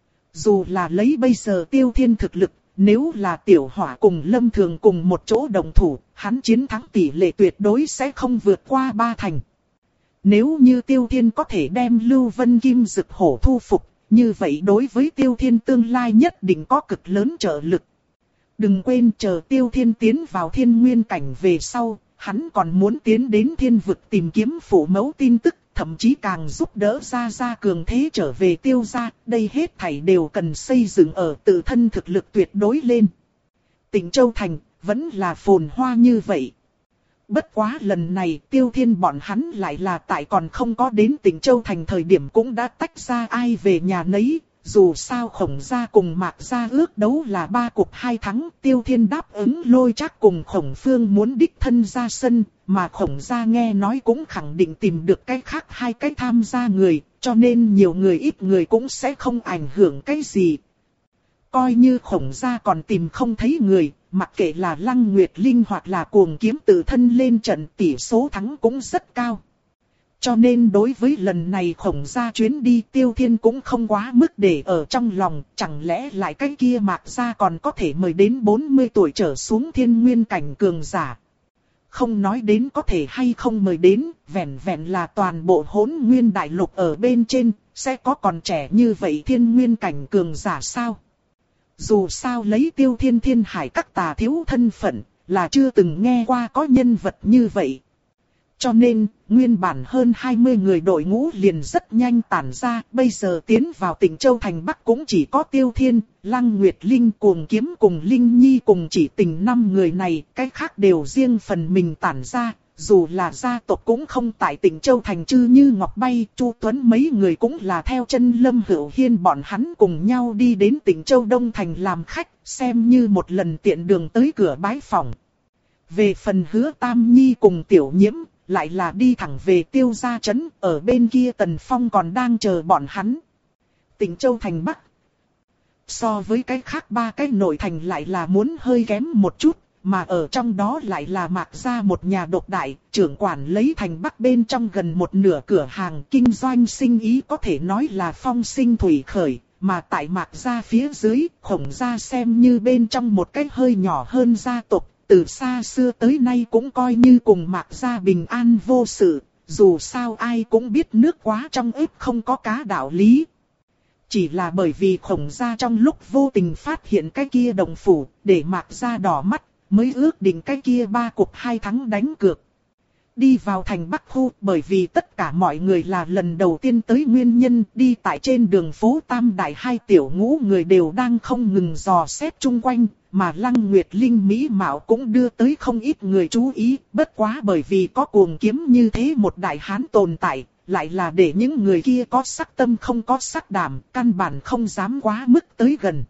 Dù là lấy bây giờ Tiêu Thiên thực lực, nếu là tiểu hỏa cùng Lâm Thường cùng một chỗ đồng thủ, hắn chiến thắng tỷ lệ tuyệt đối sẽ không vượt qua ba thành. Nếu như Tiêu Thiên có thể đem Lưu Vân Kim Dực Hổ thu phục, như vậy đối với Tiêu Thiên tương lai nhất định có cực lớn trợ lực. Đừng quên chờ Tiêu Thiên tiến vào thiên nguyên cảnh về sau, hắn còn muốn tiến đến thiên vực tìm kiếm phụ mẫu tin tức, thậm chí càng giúp đỡ gia gia cường thế trở về Tiêu gia, đây hết thảy đều cần xây dựng ở tự thân thực lực tuyệt đối lên. Tịnh Châu Thành, vẫn là phồn hoa như vậy. Bất quá lần này Tiêu Thiên bọn hắn lại là tại còn không có đến Tịnh Châu Thành thời điểm cũng đã tách ra ai về nhà nấy. Dù sao Khổng gia cùng Mạc gia ước đấu là ba cuộc hai thắng, Tiêu Thiên đáp ứng Lôi Trác cùng Khổng Phương muốn đích thân ra sân, mà Khổng gia nghe nói cũng khẳng định tìm được cái khác hai cái tham gia người, cho nên nhiều người ít người cũng sẽ không ảnh hưởng cái gì. Coi như Khổng gia còn tìm không thấy người, mặc kệ là Lăng Nguyệt Linh hoặc là Cuồng Kiếm tự thân lên trận, tỷ số thắng cũng rất cao. Cho nên đối với lần này Khổng gia chuyến đi Tiêu Thiên cũng không quá mức để ở trong lòng, chẳng lẽ lại cái kia Mạc gia còn có thể mời đến bốn mươi tuổi trở xuống thiên nguyên cảnh cường giả. Không nói đến có thể hay không mời đến, vẹn vẹn là toàn bộ Hỗn Nguyên đại lục ở bên trên, sẽ có còn trẻ như vậy thiên nguyên cảnh cường giả sao? Dù sao lấy Tiêu Thiên thiên hải các tà thiếu thân phận, là chưa từng nghe qua có nhân vật như vậy. Cho nên, nguyên bản hơn hai mươi người đội ngũ liền rất nhanh tản ra, bây giờ tiến vào Tịnh Châu Thành Bắc cũng chỉ có Tiêu Thiên, Lăng Nguyệt Linh, Cuồng Kiếm cùng Linh Nhi cùng chỉ tình năm người này, cái khác đều riêng phần mình tản ra, dù là gia tộc cũng không tại Tịnh Châu thành chư như ngọc bay, Chu Tuấn mấy người cũng là theo chân Lâm Hữu Hiên bọn hắn cùng nhau đi đến Tịnh Châu Đông thành làm khách, xem như một lần tiện đường tới cửa bái phỏng. Về phần Hứa Tam Nhi cùng Tiểu Nhiễm, lại là đi thẳng về Tiêu gia trấn, ở bên kia Tần Phong còn đang chờ bọn hắn. Tịnh Châu thành Bắc. So với cái khác ba cái nội thành lại là muốn hơi kém một chút, mà ở trong đó lại là Mạc gia một nhà độc đại, trưởng quản lấy thành Bắc bên trong gần một nửa cửa hàng kinh doanh sinh ý có thể nói là phong sinh thủy khởi, mà tại Mạc gia phía dưới, Khổng gia xem như bên trong một cái hơi nhỏ hơn gia tộc, từ xa xưa tới nay cũng coi như cùng Mạc gia bình an vô sự, dù sao ai cũng biết nước quá trong ếp không có cá đạo lý. Chỉ là bởi vì Khổng gia trong lúc vô tình phát hiện cái kia đồng phủ, để Mạc gia đỏ mắt, mới ước định cái kia ba cuộc hai thắng đánh cược. Đi vào thành Bắc Khu, bởi vì tất cả mọi người là lần đầu tiên tới nguyên nhân, đi tại trên đường phố Tam Đại hai tiểu ngũ người đều đang không ngừng dò xét chung quanh, mà Lăng Nguyệt Linh mỹ mạo cũng đưa tới không ít người chú ý, bất quá bởi vì có cuồng kiếm như thế một đại hán tồn tại, lại là để những người kia có sắc tâm không có sắc đảm, căn bản không dám quá mức tới gần.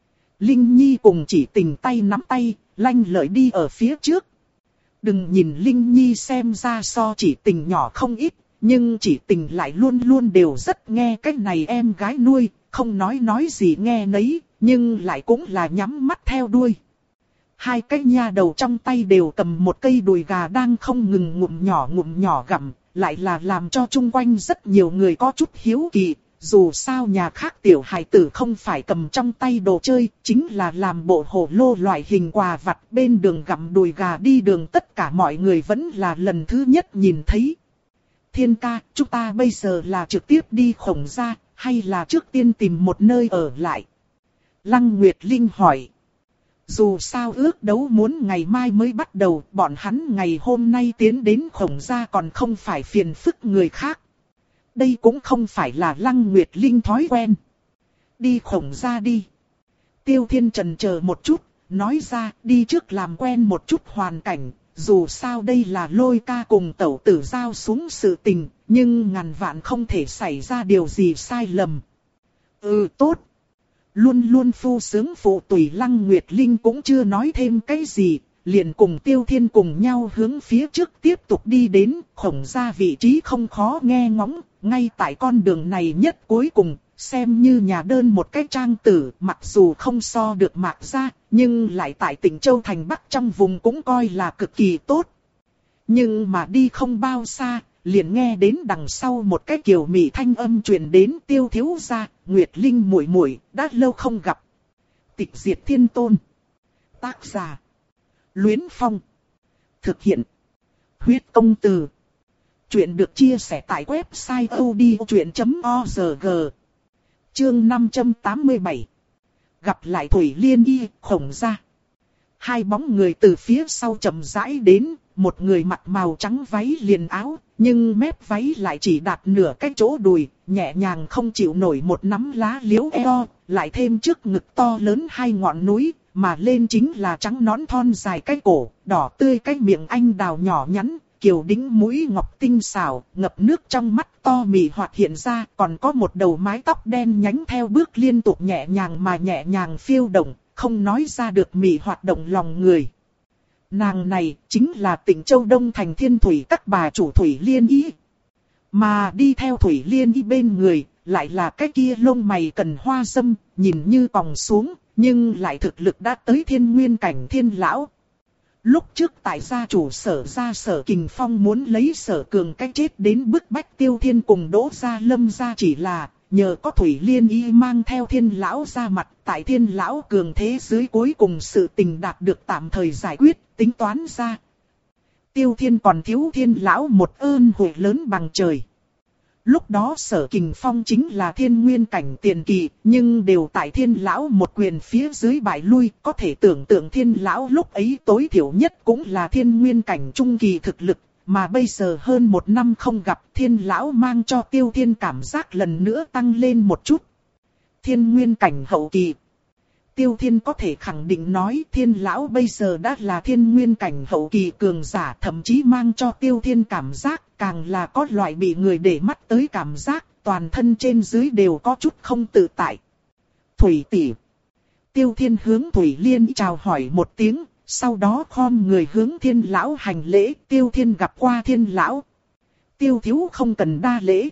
Linh Nhi cùng Chỉ Tình tay nắm tay, lanh lợi đi ở phía trước. Đừng nhìn Linh Nhi xem ra so Chỉ Tình nhỏ không ít, nhưng Chỉ Tình lại luôn luôn đều rất nghe cái này em gái nuôi, không nói nói gì nghe nấy, nhưng lại cũng là nhắm mắt theo đuôi. Hai cái nha đầu trong tay đều cầm một cây đùi gà đang không ngừng ngụm nhỏ ngụm nhỏ gặm, lại là làm cho chung quanh rất nhiều người có chút hiếu kỳ. Dù sao nhà khác tiểu hài tử không phải cầm trong tay đồ chơi, chính là làm bộ hồ lô loại hình quà vặt bên đường gặm đùi gà đi đường, tất cả mọi người vẫn là lần thứ nhất nhìn thấy. Thiên ca, chúng ta bây giờ là trực tiếp đi Khổng gia, hay là trước tiên tìm một nơi ở lại? Lăng Nguyệt Linh hỏi. Dù sao ước đấu muốn ngày mai mới bắt đầu, bọn hắn ngày hôm nay tiến đến Khổng gia còn không phải phiền phức người khác. Đây cũng không phải là Lăng Nguyệt Linh thói quen. Đi Khổng gia đi. Tiêu Thiên chần chờ một chút, nói ra đi trước làm quen một chút hoàn cảnh. Dù sao đây là Lôi ca cùng tẩu tử giao xuống sự tình, nhưng ngàn vạn không thể xảy ra điều gì sai lầm. Ừ tốt. Luôn luôn phu sướng phụ tùy Lăng Nguyệt Linh cũng chưa nói thêm cái gì, liền cùng Tiêu Thiên cùng nhau hướng phía trước tiếp tục đi đến. Khổng gia vị trí không khó nghe ngóng, ngay tại con đường này nhất cuối cùng, xem như nhà đơn một cái trang tử, mặc dù không so được Mạc gia, nhưng lại tại Tịnh Châu thành Bắc trong vùng cũng coi là cực kỳ tốt. Nhưng mà đi không bao xa, liền nghe đến đằng sau một cái kiều mị thanh âm truyền đến. Tiêu thiếu gia, Nguyệt Linh muội muội, đã lâu không gặp. Tịch diệt thiên tôn. Tác giả: Luyến Phong. Thực hiện: Huyết Công Từ. Chuyện được chia sẻ tại website odchuyện chấm org. Chương năm trăm tám mươi bảy. Gặp lại Thủy Liên Y, Khổng gia. Hai bóng người từ phía sau chậm rãi đến, một người mặc màu trắng váy liền áo, nhưng mép váy lại chỉ đạt nửa cái chỗ đùi, nhẹ nhàng không chịu nổi một nắm lá liễu eo, lại thêm trước ngực to lớn hai ngọn núi, mà lên chính là trắng nõn thon dài cái cổ, đỏ tươi cái miệng anh đào nhỏ nhắn, kiều đính mũi ngọc tinh xảo, ngập nước trong mắt to mị hoạt hiện ra, còn có một đầu mái tóc đen nhánh theo bước liên tục nhẹ nhàng mà nhẹ nhàng phiêu động, không nói ra được mị hoạt động lòng người. Nàng này chính là Tịnh Châu Đông thành Thiên Thủy các bà chủ Thủy Liên Y. Mà đi theo Thủy Liên Y bên người, lại là cái kia lông mày cần hoa dâm, nhìn như còng xuống, nhưng lại thực lực đã tới thiên nguyên cảnh thiên lão. Lúc trước tại gia chủ Sở gia Sở Kình Phong muốn lấy Sở Cường cái chết đến bức bách Tiêu Thiên cùng Đỗ gia Lâm gia, chỉ là nhờ có Thủy Liên Y mang theo Thiên lão ra mặt, tại Thiên lão cường thế dưới cuối cùng sự tình đạt được tạm thời giải quyết, tính toán ra. Tiêu Thiên còn thiếu Thiên lão một ơn huệ lớn bằng trời. Lúc đó Sở Kình Phong chính là thiên nguyên cảnh tiền kỳ, nhưng đều tại Thiên lão một quyền phía dưới bại lui, có thể tưởng tượng Thiên lão lúc ấy tối thiểu nhất cũng là thiên nguyên cảnh trung kỳ thực lực, mà bây giờ hơn một năm không gặp, Thiên lão mang cho Tiêu Thiên cảm giác lần nữa tăng lên một chút. Thiên nguyên cảnh hậu kỳ. Tiêu Thiên có thể khẳng định nói Thiên lão bây giờ đã là thiên nguyên cảnh hậu kỳ cường giả, thậm chí mang cho Tiêu Thiên cảm giác càng là có loại bị người để mắt tới cảm giác, toàn thân trên dưới đều có chút không tự tại. Thủy tỷ. Tiêu Thiên hướng Thủy Liên chào hỏi một tiếng, sau đó khom người hướng Thiên lão hành lễ. Tiêu Thiên gặp qua Thiên lão. Tiêu thiếu không cần đa lễ.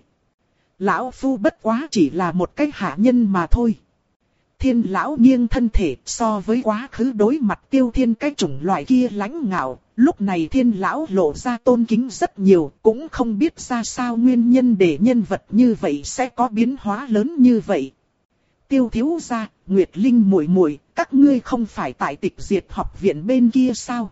Lão phu bất quá chỉ là một cái hạ nhân mà thôi. Thiên lão nghiêng thân thể, so với quá khứ đối mặt Tiêu Thiên cái chủng loại kia lãnh ngạo, lúc này Thiên lão lộ ra tôn kính rất nhiều, cũng không biết ra sao nguyên nhân để nhân vật như vậy sẽ có biến hóa lớn như vậy. Tiêu thiếu gia, Nguyệt Linh muội muội, các ngươi không phải tại Tịch Diệt học viện bên kia sao?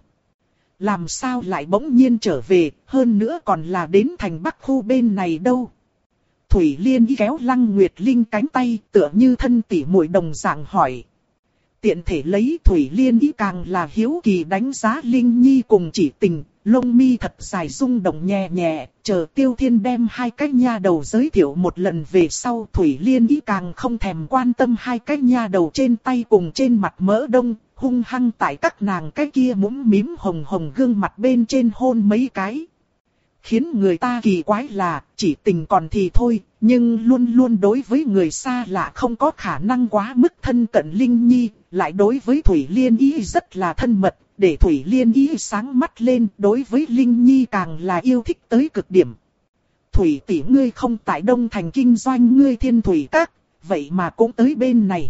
Làm sao lại bỗng nhiên trở về, hơn nữa còn là đến thành Bắc khu bên này đâu? Thủy Liên kéo Lăng Nguyệt Linh cánh tay, tựa như thân tỷ muội đồng dạng hỏi. Tiện thể lấy Thủy Liên ý càng là hiếu kỳ đánh giá Linh Nhi cùng Chỉ Tình, lông mi thật dài rung động nhẹ nhẹ, chờ Tiêu Thiên đem hai cái nha đầu giới thiệu một lần về sau, Thủy Liên ý càng không thèm quan tâm hai cái nha đầu trên tay cùng trên mặt mỡ đông, hung hăng tại các nàng cái kia mũm mím hồng hồng gương mặt bên trên hôn mấy cái. Khiến người ta kỳ quái là, Chỉ Tình còn thì thôi, nhưng luôn luôn đối với người xa lạ không có khả năng quá mức thân cận Linh Nhi, lại đối với Thủy Liên ý rất là thân mật, để Thủy Liên ý sáng mắt lên, đối với Linh Nhi càng là yêu thích tới cực điểm. Thủy tỷ ngươi không tại Đông Thành kinh doanh ngươi Thiên Thủy Các, vậy mà cũng tới bên này.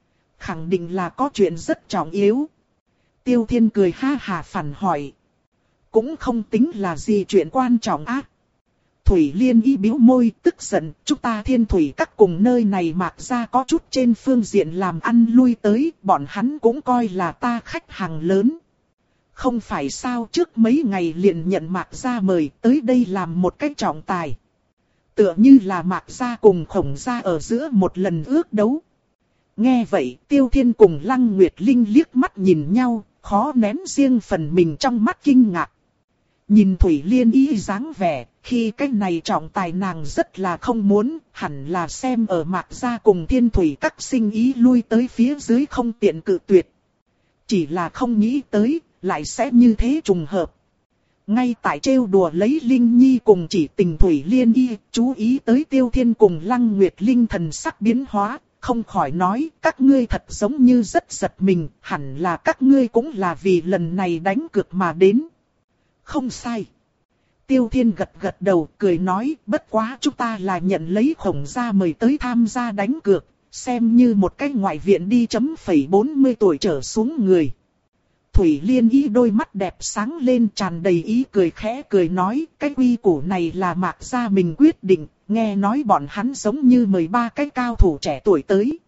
Khẳng định là có chuyện rất trọng yếu. Tiêu Thiên cười ha hà phản hỏi. Cũng không tính là gì chuyện quan trọng á. Thủy Liên y bĩu môi tức giận, chúng ta Thiên Thủy Các cùng nơi này Mạc Gia có chút trên phương diện làm ăn lui tới, bọn hắn cũng coi là ta khách hàng lớn. Không phải sao, trước mấy ngày liền nhận Mạc Gia mời tới đây làm một cái trọng tài. Tựa như là Mạc Gia cùng Khổng Gia ở giữa một lần ước đấu. Nghe vậy, Tiêu Thiên cùng Lăng Nguyệt Linh liếc mắt nhìn nhau, khó nén riêng phần mình trong mắt kinh ngạc. Nhìn Thủy Liên y dáng vẻ, khi cái này trọng tài nàng rất là không muốn, hẳn là xem ở Mạc Gia cùng Thiên Thủy Các sinh ý lui tới phía dưới không tiện cự tuyệt. Chỉ là không nghĩ tới, lại sẽ như thế trùng hợp. Ngay tại trêu đùa lấy Linh Nhi cùng Chỉ Tình, Thủy Liên y, chú ý tới Tiêu Thiên cùng Lăng Nguyệt Linh thần sắc biến hóa, không khỏi nói, các ngươi thật giống như rất giật mình, hẳn là các ngươi cũng là vì lần này đánh cược mà đến. Không sai. Tiêu Thiên gật gật đầu, cười nói, bất quá chúng ta là nhận lấy Khổng Gia mời tới tham gia đánh cược, xem như một cái ngoại viện đi chấm phẩy bốn mươi tuổi trở xuống người. Thủy Liên y đôi mắt đẹp sáng lên tràn đầy ý cười khẽ cười nói, cái quy củ này là Mạc Gia mình quyết định, nghe nói bọn hắn giống như mười ba cái cao thủ trẻ tuổi tới.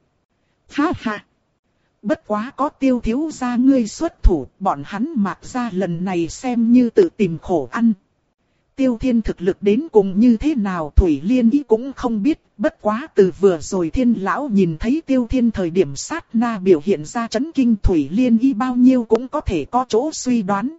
Ha ha! Bất quá có Tiêu thiếu gia ngươi xuất thủ, bọn hắn Mạc Gia lần này xem như tự tìm khổ ăn. Tiêu Thiên thực lực đến cùng như thế nào Thủy Liên ý cũng không biết, bất quá từ vừa rồi Thiên lão nhìn thấy Tiêu Thiên thời điểm sát na biểu hiện ra chấn kinh, Thủy Liên ý bao nhiêu cũng có thể có chỗ suy đoán.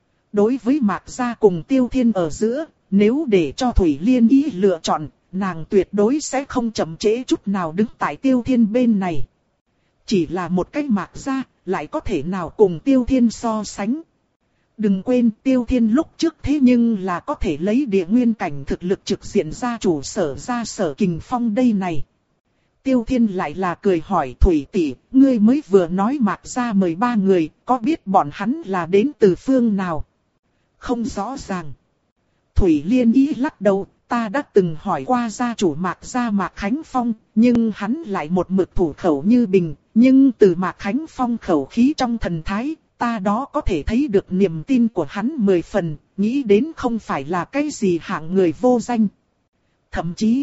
Đối với Mạc Gia cùng Tiêu Thiên ở giữa, nếu để cho Thủy Liên ý lựa chọn, nàng tuyệt đối sẽ không chậm trễ chút nào đứng tại Tiêu Thiên bên này. Chỉ là một cái Mạc Gia, lại có thể nào cùng Tiêu Thiên so sánh. Đừng quên Tiêu Thiên lúc trước thế nhưng là có thể lấy địa nguyên cảnh thực lực trực diện gia chủ Sở Gia Sở Kình Phong đây này. Tiêu Thiên lại là cười hỏi Thủy tỷ, ngươi mới vừa nói Mạc Gia mười ba người, có biết bọn hắn là đến từ phương nào? Không rõ ràng. Thủy Liên ý lắc đầu, ta đã từng hỏi qua gia chủ Mạc Gia Mạc Khánh Phong, nhưng hắn lại một mực thủ khẩu như bình, nhưng từ Mạc Khánh Phong khẩu khí trong thần thái, ta đó có thể thấy được niềm tin của hắn mười phần, nghĩ đến không phải là cái gì hạng người vô danh. Thậm chí,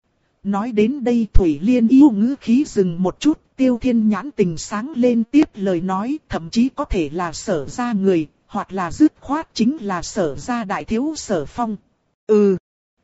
nói đến đây Thủy Liên yêu ngữ khí dừng một chút, Tiêu Thiên nhãn tình sáng lên tiếp lời nói, thậm chí có thể là Sở Gia người, hoặc là dứt khoát chính là Sở Gia đại thiếu Sở Phong. Ừ,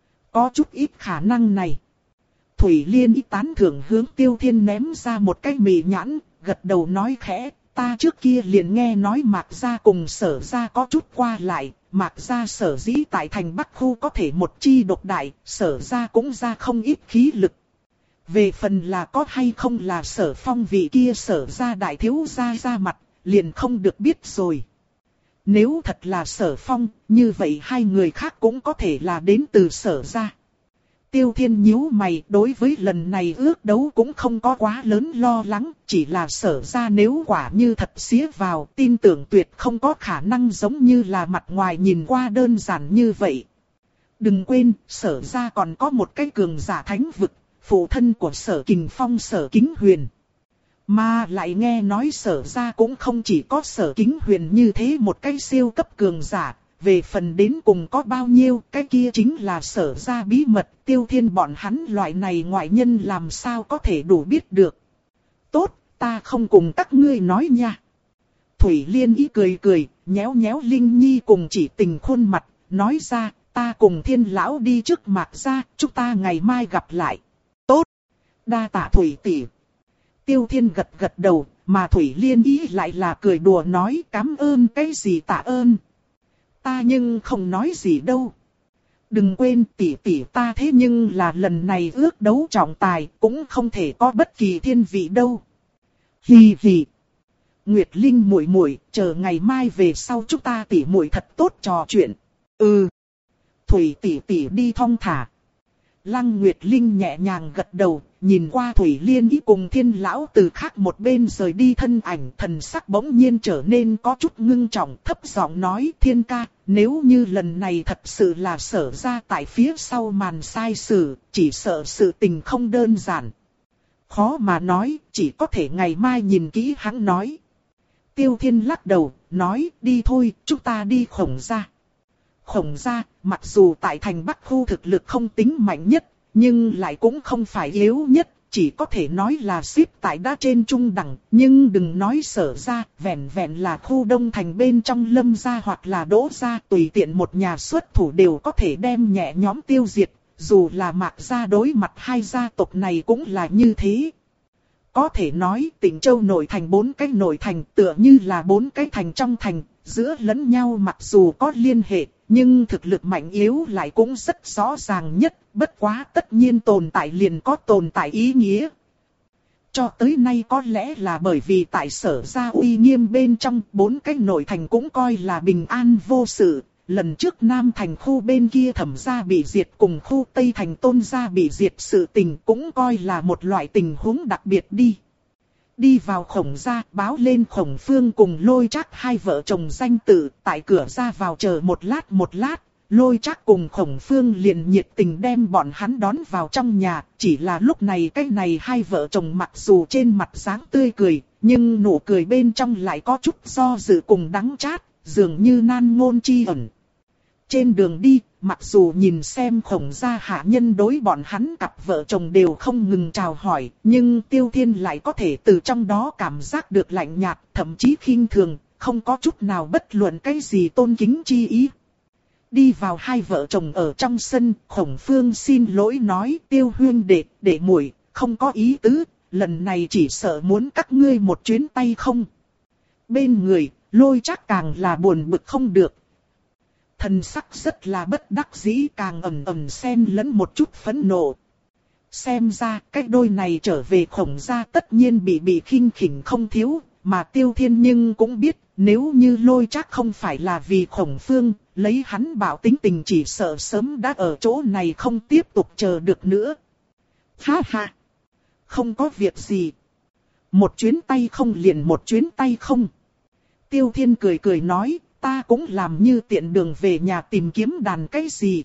có chút ít khả năng này. Thủy Liên ý tán thưởng hướng Tiêu Thiên ném ra một cái mì nhãn, gật đầu nói khẽ. Ta trước kia liền nghe nói Mạc Gia cùng Sở Gia có chút qua lại, Mạc Gia Sở dĩ tại thành Bắc khu có thể một chi độc đại, Sở Gia cũng ra không ít khí lực. Về phần là có hay không là Sở Phong vị kia Sở gia đại thiếu gia ra mặt, liền không được biết rồi. Nếu thật là Sở Phong, như vậy hai người khác cũng có thể là đến từ Sở gia. Tiêu Thiên nhíu mày, đối với lần này ước đấu cũng không có quá lớn lo lắng, chỉ là Sở gia nếu quả như thật xía vào, tin tưởng tuyệt không có khả năng giống như là mặt ngoài nhìn qua đơn giản như vậy. Đừng quên, Sở gia còn có một cái cường giả thánh vực, phụ thân của Sở Kình Phong Sở Kính Huyền. Mà lại nghe nói Sở gia cũng không chỉ có Sở Kính Huyền như thế một cái siêu cấp cường giả, về phần đến cùng có bao nhiêu, cái kia chính là Sở gia bí mật, Tiêu Thiên bọn hắn loại này ngoại nhân làm sao có thể đủ biết được. Tốt, ta không cùng các ngươi nói nha. Thủy Liên ý cười cười, nhéo nhéo Linh Nhi cùng Chỉ Tình khuôn mặt, nói ra, ta cùng Thiên lão đi trước Mạc gia, chúng ta ngày mai gặp lại. Tốt, đa tạ Thủy tỷ. Tiêu Thiên gật gật đầu, mà Thủy Liên ý lại là cười đùa nói cảm ơn cái gì tạ ơn. Ta nhưng không nói gì đâu. Đừng quên tỷ tỷ ta thế nhưng là lần này ước đấu trọng tài cũng không thể có bất kỳ thiên vị đâu. Hì hì. Nguyệt Linh muội muội, chờ ngày mai về sau chúng ta tỷ muội thật tốt trò chuyện. Ừ. Thủy tỷ tỷ đi thong thả. Lăng Nguyệt Linh nhẹ nhàng gật đầu, nhìn qua Thủy Liên ý cùng Thiên lão từ khác một bên rời đi thân ảnh, thần sắc bỗng nhiên trở nên có chút ngưng trọng, thấp giọng nói: Thiên ca, nếu như lần này thật sự là Sở gia tại phía sau màn sai sử, chỉ sợ sự tình không đơn giản. Khó mà nói, chỉ có thể ngày mai nhìn kỹ hắn nói. Tiêu Thiên lắc đầu, nói: đi thôi, chúng ta đi Khổng gia. Khổng gia, mặc dù tại thành Bắc khu thực lực không tính mạnh nhất, nhưng lại cũng không phải yếu nhất, chỉ có thể nói là xếp tại đá trên trung đẳng, nhưng đừng nói Sở gia, vẹn vẹn là khu đông thành bên trong Lâm gia hoặc là Đỗ gia, tùy tiện một nhà xuất thủ đều có thể đem nhẹ nhóm tiêu diệt, dù là Mạc gia đối mặt hai gia tộc này cũng là như thế. Có thể nói Tịnh Châu nội thành bốn cái nội thành tựa như là bốn cái thành trong thành, giữa lẫn nhau mặc dù có liên hệ, nhưng thực lực mạnh yếu lại cũng rất rõ ràng nhất, bất quá tất nhiên tồn tại liền có tồn tại ý nghĩa. Cho tới nay có lẽ là bởi vì tại Sở gia uy nghiêm bên trong, bốn cái nội thành cũng coi là bình an vô sự. Lần trước Nam thành khu bên kia Thẩm gia bị diệt cùng khu Tây thành Tôn gia bị diệt, sự tình cũng coi là một loại tình huống đặc biệt đi. Đi vào Khổng gia, báo lên Khổng Phương cùng Lôi Trác hai vợ chồng danh tự, tại cửa ra vào chờ một lát một lát, Lôi Trác cùng Khổng Phương liền nhiệt tình đem bọn hắn đón vào trong nhà, chỉ là lúc này cái này hai vợ chồng mặc dù trên mặt dáng tươi cười, nhưng nụ cười bên trong lại có chút do dự cùng đắng chát, dường như nan ngôn chi ẩn. Trên đường đi, mặc dù nhìn xem Khổng gia hạ nhân đối bọn hắn cặp vợ chồng đều không ngừng chào hỏi, nhưng Tiêu Thiên lại có thể từ trong đó cảm giác được lạnh nhạt, thậm chí khinh thường, không có chút nào bất luận cái gì tôn kính chi ý. Đi vào hai vợ chồng ở trong sân, Khổng Phương xin lỗi nói: Tiêu huynh đệ, đệ muội, không có ý tứ, lần này chỉ sợ muốn các ngươi một chuyến tay không. Bên người, Lôi Trác càng là buồn bực không được. Thần sắc rất là bất đắc dĩ, càng ẩn ẩn xen lẫn một chút phẫn nộ. Xem ra cái đôi này trở về Khổng gia tất nhiên bị bị khinh khỉnh không thiếu, mà Tiêu Thiên nhưng cũng biết nếu như Lôi Trác không phải là vì Khổng Phương, lấy hắn bảo tính tình chỉ sợ sớm đã ở chỗ này không tiếp tục chờ được nữa. Ha ha! Không có việc gì. Một chuyến tay không liền một chuyến tay không. Tiêu Thiên cười cười nói: ta cũng làm như tiện đường về nhà tìm kiếm đàn cái gì.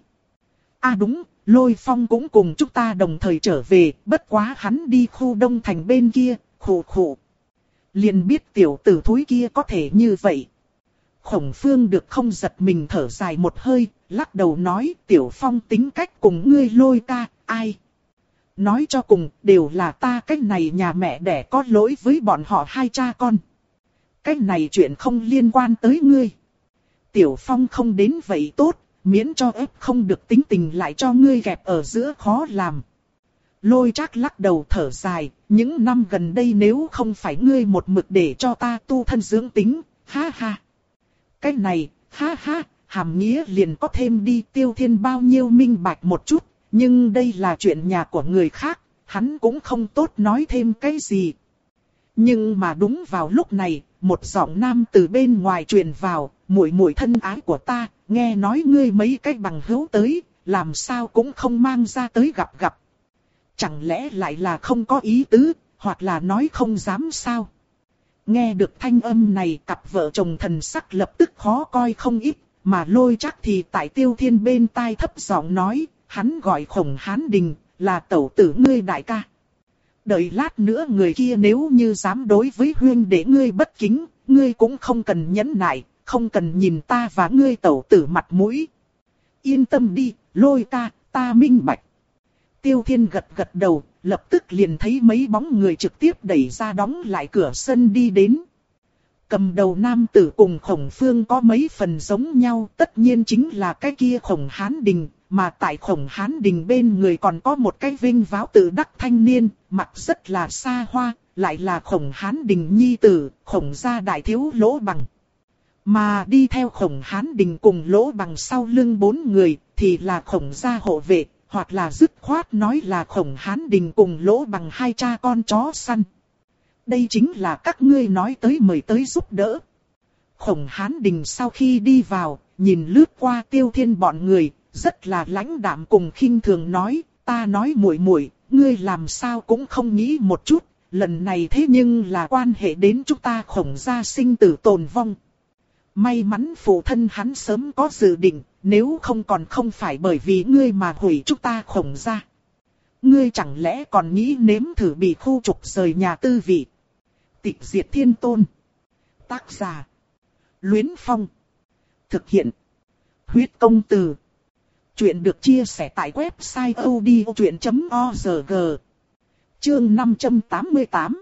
À đúng, Lôi Phong cũng cùng chúng ta đồng thời trở về, bất quá hắn đi khu đông thành bên kia, khổ khổ. Liền biết tiểu tử thúi kia có thể như vậy. Khổng Phương được không giật mình thở dài một hơi, lắc đầu nói: Tiểu Phong tính cách cùng ngươi Lôi ca, ai? Nói cho cùng, đều là ta cách này nhà mẹ đẻ có lỗi với bọn họ hai cha con. Cách này chuyện không liên quan tới ngươi. Tiểu Phong không đến vậy tốt, miễn cho ép không được tính tình lại cho ngươi kẹp ở giữa khó làm. Lôi Trác lắc đầu thở dài: những năm gần đây nếu không phải ngươi một mực để cho ta tu thân dưỡng tính, ha ha. Cái này, ha ha, hàm nghĩa liền có thêm đi. Tiêu Thiên bao nhiêu minh bạch một chút, nhưng đây là chuyện nhà của người khác, hắn cũng không tốt nói thêm cái gì. Nhưng mà đúng vào lúc này, một giọng nam từ bên ngoài truyền vào, muội muội thân ái của ta, nghe nói ngươi mấy cái bằng hữu tới, làm sao cũng không mang ra tới gặp gặp. Chẳng lẽ lại là không có ý tứ, hoặc là nói không dám sao? Nghe được thanh âm này, cặp vợ chồng thần sắc lập tức khó coi không ít, mà Lôi Trác thì tại Tiêu Thiên bên tai thấp giọng nói, hắn gọi Khổng Hán Đình, là tẩu tử ngươi đại ca. Đợi lát nữa người kia nếu như dám đối với huyên đệ ngươi bất kính, ngươi cũng không cần nhẫn nại, không cần nhìn ta và ngươi tẩu tử mặt mũi. Yên tâm đi, Lôi ca, ta minh bạch. Tiêu Thiên gật gật đầu, lập tức liền thấy mấy bóng người trực tiếp đẩy ra đóng lại cửa sân đi đến. Cầm đầu nam tử cùng Khổng Phương có mấy phần giống nhau, tất nhiên chính là cái kia Khổng Hán Đình, mà tại Khổng Hán Đình bên người còn có một cái vinh váo tự đắc thanh niên, mặt rất là xa hoa, lại là Khổng Hán Đình nhi tử, Khổng gia đại thiếu Lỗ Bằng. Mà đi theo Khổng Hán Đình cùng Lỗ Bằng sau lưng bốn người, thì là Khổng gia hộ vệ, hoặc là dứt khoát nói là Khổng Hán Đình cùng Lỗ Bằng hai cha con chó săn. Đây chính là các ngươi nói tới mời tới giúp đỡ. Khổng Hán Đình sau khi đi vào, nhìn lướt qua Tiêu Thiên bọn người, rất là lãnh đạm cùng khinh thường nói, ta nói muội muội, ngươi làm sao cũng không nghĩ một chút, lần này thế nhưng là quan hệ đến chúng ta Khổng gia sinh tử tồn vong. May mắn phụ thân hắn sớm có dự định, nếu không còn không phải bởi vì ngươi mà hủy chúng ta Khổng gia. Ngươi chẳng lẽ còn nghĩ nếm thử bị khu trục rời nhà tư vị. Tịch diệt thiên tôn. Tác giả. Luyến Phong. Thực hiện. Huyết công từ. Chuyện được chia sẻ tại website odchuyện chấm org. Chương năm trăm tám mươi tám.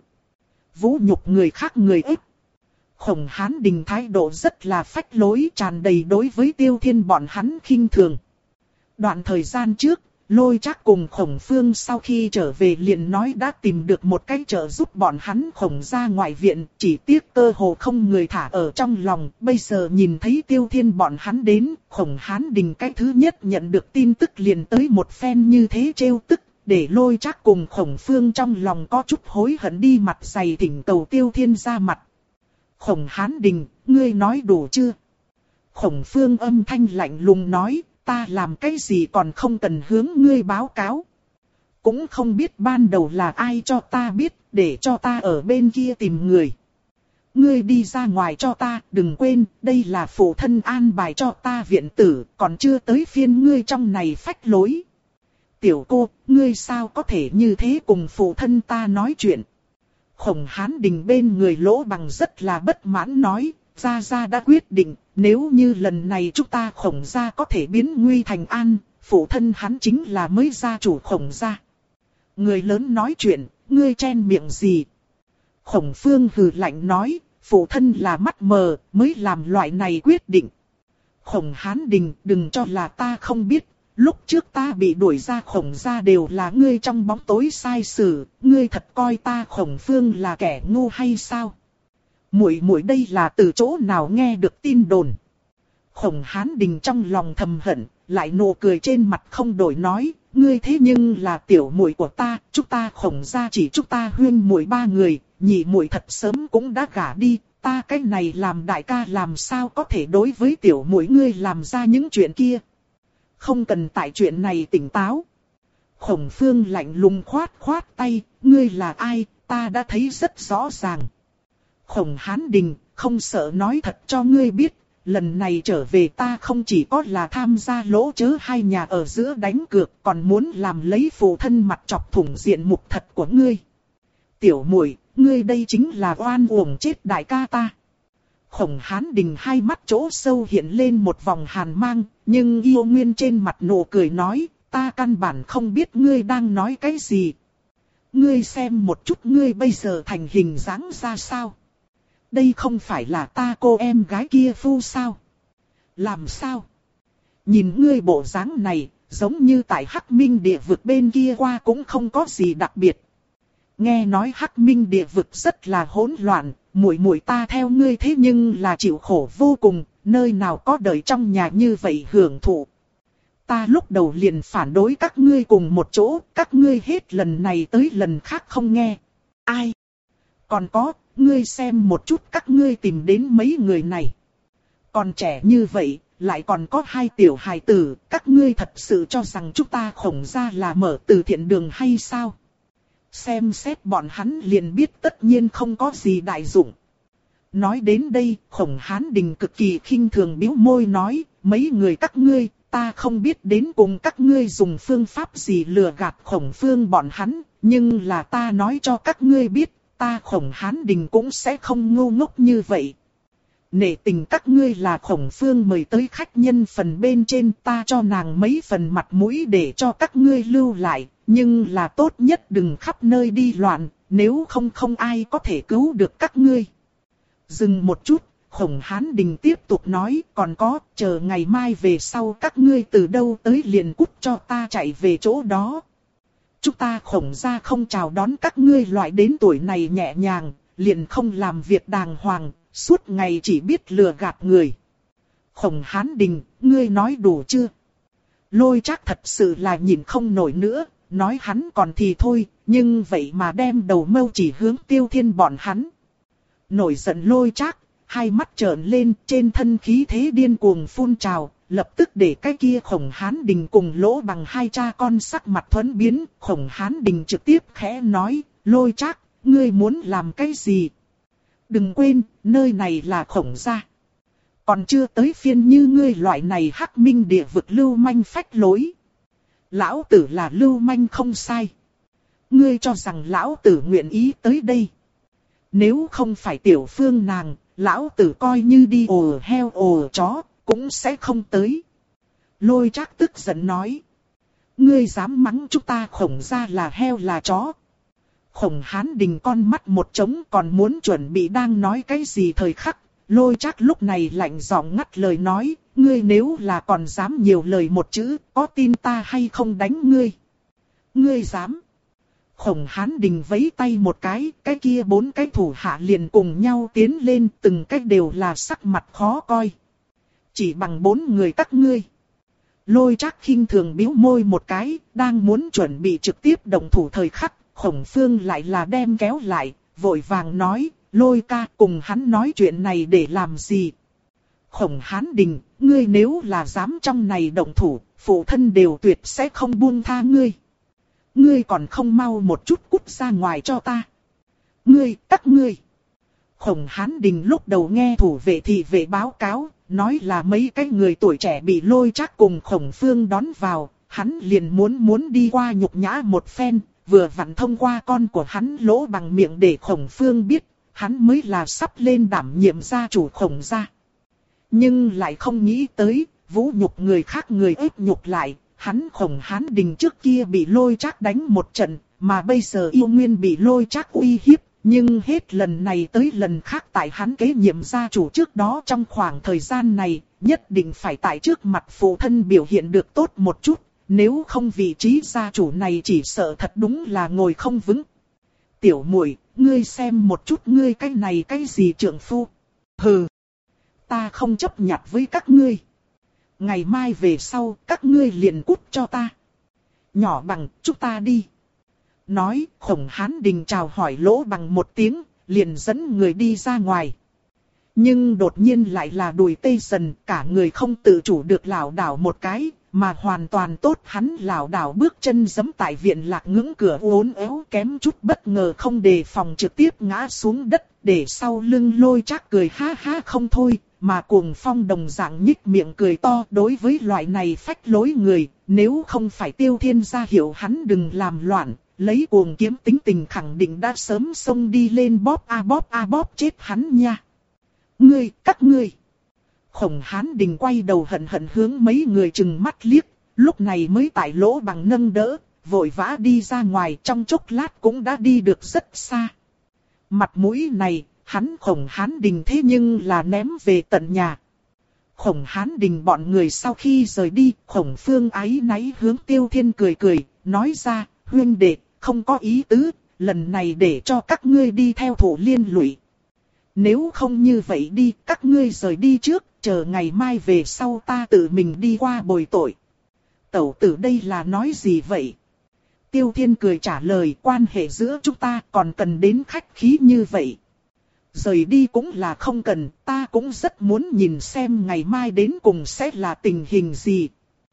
Vũ nhục người khác người ích. Khổng Hán Đình thái độ rất là phách lối, tràn đầy đối với Tiêu Thiên bọn hắn khinh thường. Đoạn thời gian trước, Lôi Trác cùng Khổng Phương sau khi trở về liền nói đã tìm được một cách trợ giúp bọn hắn Khổng gia ngoại viện, chỉ tiếc cơ hồ không người thả ở trong lòng. Bây giờ nhìn thấy Tiêu Thiên bọn hắn đến, Khổng Hán Đình cái thứ nhất nhận được tin tức liền tới một phen như thế trêu tức, để Lôi Trác cùng Khổng Phương trong lòng có chút hối hận đi mặt dày thỉnh cầu Tiêu Thiên ra mặt. Khổng Hán Đình, ngươi nói đủ chưa? Khổng Phương âm thanh lạnh lùng nói, ta làm cái gì còn không cần hướng ngươi báo cáo. Cũng không biết ban đầu là ai cho ta biết, để cho ta ở bên kia tìm người. Ngươi đi ra ngoài cho ta, đừng quên, đây là phụ thân an bài cho ta viện tử, còn chưa tới phiên ngươi trong này phách lối. Tiểu cô, ngươi sao có thể như thế cùng phụ thân ta nói chuyện? Khổng Hán Đình bên người Lỗ Bằng rất là bất mãn nói, gia gia đã quyết định, nếu như lần này chúng ta Khổng gia có thể biến nguy thành an, phụ thân hắn chính là mới gia chủ Khổng gia. Người lớn nói chuyện, ngươi chen miệng gì? Khổng Phương hừ lạnh nói, phụ thân là mắt mờ, mới làm loại này quyết định. Khổng Hán Đình, đừng cho là ta không biết. Lúc trước ta bị đuổi ra Khổng gia đều là ngươi trong bóng tối sai xử, ngươi thật coi ta Khổng Phương là kẻ ngu hay sao? Muội muội đây là từ chỗ nào nghe được tin đồn? Khổng Hán Đình trong lòng thầm hận, lại nụ cười trên mặt không đổi nói, ngươi thế nhưng là tiểu muội của ta, chúng ta Khổng gia chỉ chúng ta huyên muội ba người, nhị muội thật sớm cũng đã gả đi, ta cái này làm đại ca làm sao có thể đối với tiểu muội ngươi làm ra những chuyện kia? Không cần tại chuyện này tỉnh táo. Khổng Phương lạnh lùng khoát khoát tay, ngươi là ai, ta đã thấy rất rõ ràng. Khổng Hán Đình, không sợ nói thật cho ngươi biết, lần này trở về ta không chỉ có là tham gia lỗ chớ hai nhà ở giữa đánh cược, còn muốn làm lấy phụ thân mặt chọc thủng diện mục thật của ngươi. Tiểu muội, ngươi đây chính là oan uổng chết đại ca ta. Khổng Hán Đình hai mắt chỗ sâu hiện lên một vòng hàn mang, nhưng yêu nguyên trên mặt nụ cười nói, ta căn bản không biết ngươi đang nói cái gì. Ngươi xem một chút ngươi bây giờ thành hình dáng ra sao. Đây không phải là ta cô em gái kia phu sao? Làm sao? Nhìn ngươi bộ dáng này, giống như tại Hắc Minh địa vực bên kia qua cũng không có gì đặc biệt. Nghe nói Hắc Minh địa vực rất là hỗn loạn, muội muội ta theo ngươi thế nhưng là chịu khổ vô cùng, nơi nào có đời trong nhà như vậy hưởng thụ. ta lúc đầu liền phản đối các ngươi cùng một chỗ, các ngươi hết lần này tới lần khác không nghe. Ai? Còn có, ngươi xem một chút các ngươi tìm đến mấy người này. Còn trẻ như vậy, lại còn có hai tiểu hài tử, các ngươi thật sự cho rằng chúng ta Khổng gia là mở từ thiện đường hay sao? Xem xét bọn hắn liền biết tất nhiên không có gì đại dụng. Nói đến đây, Khổng Hán Đình cực kỳ khinh thường bĩu môi nói, mấy người các ngươi, ta không biết đến cùng các ngươi dùng phương pháp gì lừa gạt Khổng Phương bọn hắn, nhưng là ta nói cho các ngươi biết, ta Khổng Hán Đình cũng sẽ không ngu ngốc như vậy. Nể tình các ngươi là Khổng Phương mời tới khách nhân phần bên trên, ta cho nàng mấy phần mặt mũi để cho các ngươi lưu lại, nhưng là tốt nhất đừng khắp nơi đi loạn, nếu không không ai có thể cứu được các ngươi. Dừng một chút, Khổng Hán Đình tiếp tục nói, còn có, chờ ngày mai về sau các ngươi từ đâu tới liền cút cho ta chạy về chỗ đó. Chúng ta Khổng gia không chào đón các ngươi loại đến tuổi này nhẹ nhàng, liền không làm việc đàng hoàng, suốt ngày chỉ biết lừa gạt người. Khổng Hán Đình, ngươi nói đủ chưa? Lôi Trác thật sự là nhìn không nổi nữa, nói hắn còn thì thôi, nhưng vậy mà đem đầu mâu chỉ hướng Tiêu Thiên bọn hắn. Nổi giận Lôi Trác, hai mắt trợn lên, trên thân khí thế điên cuồng phun trào, lập tức để cái kia Khổng Hán Đình cùng Lỗ Bằng hai cha con sắc mặt thuẫn biến. Khổng Hán Đình trực tiếp khẽ nói, Lôi Trác, ngươi muốn làm cái gì? Đừng quên, nơi này là Khổng gia. Còn chưa tới phiên như ngươi loại này hắc minh địa vực lưu manh phách lối. Lão tử là lưu manh không sai. Ngươi cho rằng lão tử nguyện ý tới đây. Nếu không phải tiểu phương nàng, lão tử coi như đi ồ heo ồ chó, cũng sẽ không tới. Lôi Trác tức giận nói. Ngươi dám mắng chúng ta Khổng gia là heo là chó. Khổng Hán Đình con mắt một trống còn muốn chuẩn bị đang nói cái gì thời khắc. Lôi Trác lúc này lạnh giọng ngắt lời nói, ngươi nếu là còn dám nhiều lời một chữ, có tin ta hay không đánh ngươi? Ngươi dám? Khổng Hán Đình vẫy tay một cái, cái kia bốn cái thủ hạ liền cùng nhau tiến lên, từng cái đều là sắc mặt khó coi. Chỉ bằng bốn người các ngươi. Lôi Trác khinh thường bĩu môi một cái, đang muốn chuẩn bị trực tiếp động thủ thời khắc, Khổng Phương lại là đem kéo lại, vội vàng nói, Lôi ca cùng hắn nói chuyện này để làm gì? Khổng Hán Đình, ngươi nếu là dám trong này động thủ, phụ thân đều tuyệt sẽ không buông tha ngươi. Ngươi còn không mau một chút cút ra ngoài cho ta. Ngươi, các ngươi. Khổng Hán Đình lúc đầu nghe thủ vệ thị vệ báo cáo, nói là mấy cái người tuổi trẻ bị Lôi Trác cùng Khổng Phương đón vào, hắn liền muốn muốn đi qua nhục nhã một phen, vừa vặn thông qua con của hắn Lỗ Bằng miệng để Khổng Phương biết, hắn mới là sắp lên đảm nhiệm gia chủ Khổng gia. Nhưng lại không nghĩ tới, vũ nhục người khác người ép nhục lại, hắn Khổng Hán Đình trước kia bị Lôi Trác đánh một trận, mà bây giờ yêu nguyên bị Lôi Trác uy hiếp, nhưng hết lần này tới lần khác tại hắn kế nhiệm gia chủ trước đó trong khoảng thời gian này, nhất định phải tại trước mặt phụ thân biểu hiện được tốt một chút, nếu không vị trí gia chủ này chỉ sợ thật đúng là ngồi không vững. Tiểu muội, ngươi xem một chút ngươi cái này cái gì trượng phu? Hừ, ta không chấp nhận với các ngươi. Ngày mai về sau, các ngươi liền cút cho ta. Nhỏ Bằng, chúng ta đi. Nói, Khổng Hán Đình chào hỏi Lỗ Bằng một tiếng, liền dẫn người đi ra ngoài. Nhưng đột nhiên lại là đùi tê dần, cả người không tự chủ được lảo đảo một cái, mà hoàn toàn tốt hắn lảo đảo bước chân giẫm tại viện lạc ngưỡng cửa uốn éo kém chút bất ngờ không đề phòng trực tiếp ngã xuống đất, để sau lưng Lôi Trác cười ha ha không thôi, mà Cuồng Phong đồng dạng nhích miệng cười to. Đối với loại này phách lối người, nếu không phải Tiêu Thiên ra hiệu hắn đừng làm loạn, lấy Cuồng Kiếm tính tình khẳng định đã sớm xông đi lên bóp a bóp a bóp chết hắn nha. Ngươi, các ngươi. Khổng Hán Đình quay đầu hận hận hướng mấy người chừng mắt liếc, lúc này mới tại Lỗ Bằng nâng đỡ, vội vã đi ra ngoài, trong chốc lát cũng đã đi được rất xa. Mặt mũi này, hắn Khổng Hán Đình thế nhưng là ném về tận nhà. Khổng Hán Đình bọn người sau khi rời đi, Khổng Phương áy náy hướng Tiêu Thiên cười cười, nói ra, huynh đệ, không có ý tứ, lần này để cho các ngươi đi theo thủ liên lụy. Nếu không như vậy đi, các ngươi rời đi trước, chờ ngày mai về sau ta tự mình đi qua bồi tội. Tẩu tử đây là nói gì vậy? Tiêu Thiên cười trả lời, quan hệ giữa chúng ta còn cần đến khách khí như vậy. Rời đi cũng là không cần, ta cũng rất muốn nhìn xem ngày mai đến cùng sẽ là tình hình gì.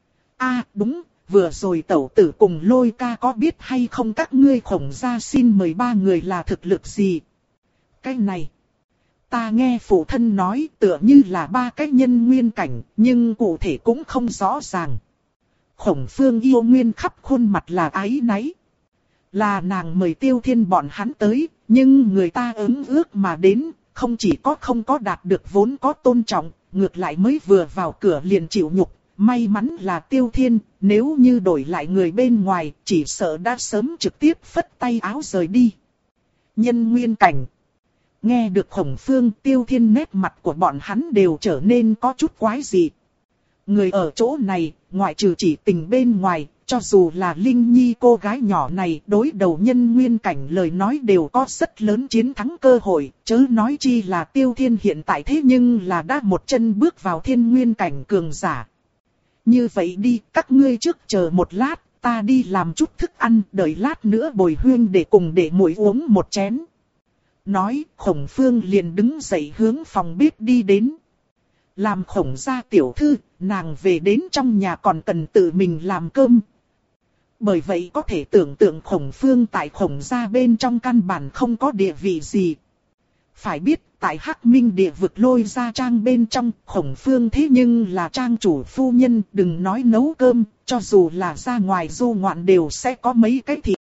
À đúng, vừa rồi tẩu tử cùng Lôi ca có biết hay không các ngươi Khổng gia xin mời ba người là thực lực gì? Cái này, ta nghe phụ thân nói tựa như là ba cái nhân nguyên cảnh, nhưng cụ thể cũng không rõ ràng. Khổng Phương yêu nguyên khắp khuôn mặt là áy náy. Là nàng mời Tiêu Thiên bọn hắn tới, nhưng người ta ứng ước mà đến, không chỉ có không có đạt được vốn có tôn trọng, ngược lại mới vừa vào cửa liền chịu nhục. May mắn là Tiêu Thiên, nếu như đổi lại người bên ngoài, chỉ sợ đã sớm trực tiếp phất tay áo rời đi. Nhân nguyên cảnh. Nghe được Khổng Phương, Tiêu Thiên nét mặt của bọn hắn đều trở nên có chút quái dị. Người ở chỗ này, ngoại trừ chỉ tình bên ngoài, cho dù là Linh Nhi cô gái nhỏ này đối đầu nhân nguyên cảnh lời nói đều có rất lớn chiến thắng cơ hội, chớ nói chi là Tiêu Thiên hiện tại thế nhưng là đã một chân bước vào thiên nguyên cảnh cường giả. Như vậy đi, các ngươi trước chờ một lát, ta đi làm chút thức ăn, đợi lát nữa bồi huyên để cùng để muội uống một chén. Nói, Khổng Phương liền đứng dậy hướng phòng bếp đi đến. Làm Khổng gia tiểu thư, nàng về đến trong nhà còn cần tự mình làm cơm. Bởi vậy có thể tưởng tượng Khổng Phương tại Khổng gia bên trong căn bản không có địa vị gì. Phải biết, tại Hắc Minh địa vực Lôi gia trang bên trong, Khổng Phương thế nhưng là trang chủ phu nhân, đừng nói nấu cơm, cho dù là ra ngoài du ngoạn đều sẽ có mấy cái thị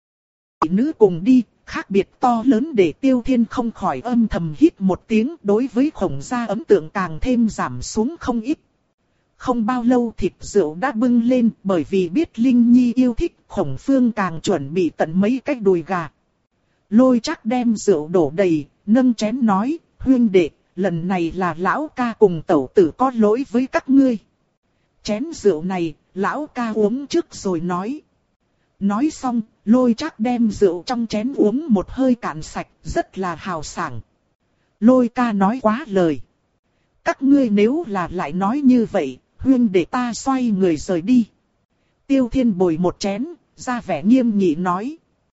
nữ cùng đi, khác biệt to lớn để Tiêu Thiên không khỏi âm thầm hít một tiếng, đối với Khổng gia ấn tượng càng thêm giảm xuống không ít. Không bao lâu thịt rượu đã bưng lên, bởi vì biết Linh Nhi yêu thích, Khổng Phương càng chuẩn bị tận mấy cái đùi gà. Lôi Trác đem rượu đổ đầy, nâng chén nói, huynh đệ, lần này là lão ca cùng tẩu tử có lỗi với các ngươi. Chén rượu này, lão ca uống trước rồi nói. Nói xong, Lôi Trác đem rượu trong chén uống một hơi cạn sạch, rất là hào sảng. Lôi ca nói quá lời. Các ngươi nếu là lại nói như vậy, huynh để ta xoay người rời đi. Tiêu Thiên bồi một chén, ra vẻ nghiêm nghị nói.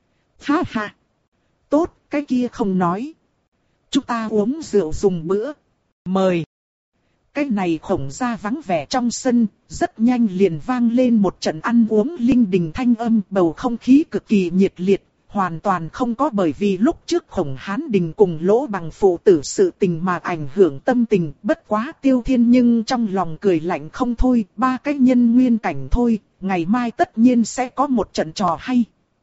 Ha ha. Tốt, cái kia không nói. Chúng ta uống rượu dùng bữa. Mời. Cái này Khổng gia vắng vẻ trong sân, rất nhanh liền vang lên một trận ăn uống linh đình thanh âm, bầu không khí cực kỳ nhiệt liệt, hoàn toàn không có bởi vì lúc trước Khổng Hán Đình cùng Lỗ Bằng phụ tử sự tình mà ảnh hưởng tâm tình, bất quá Tiêu Thiên nhưng trong lòng cười lạnh không thôi, ba cái nhân nguyên cảnh thôi, ngày mai tất nhiên sẽ có một trận trò hay.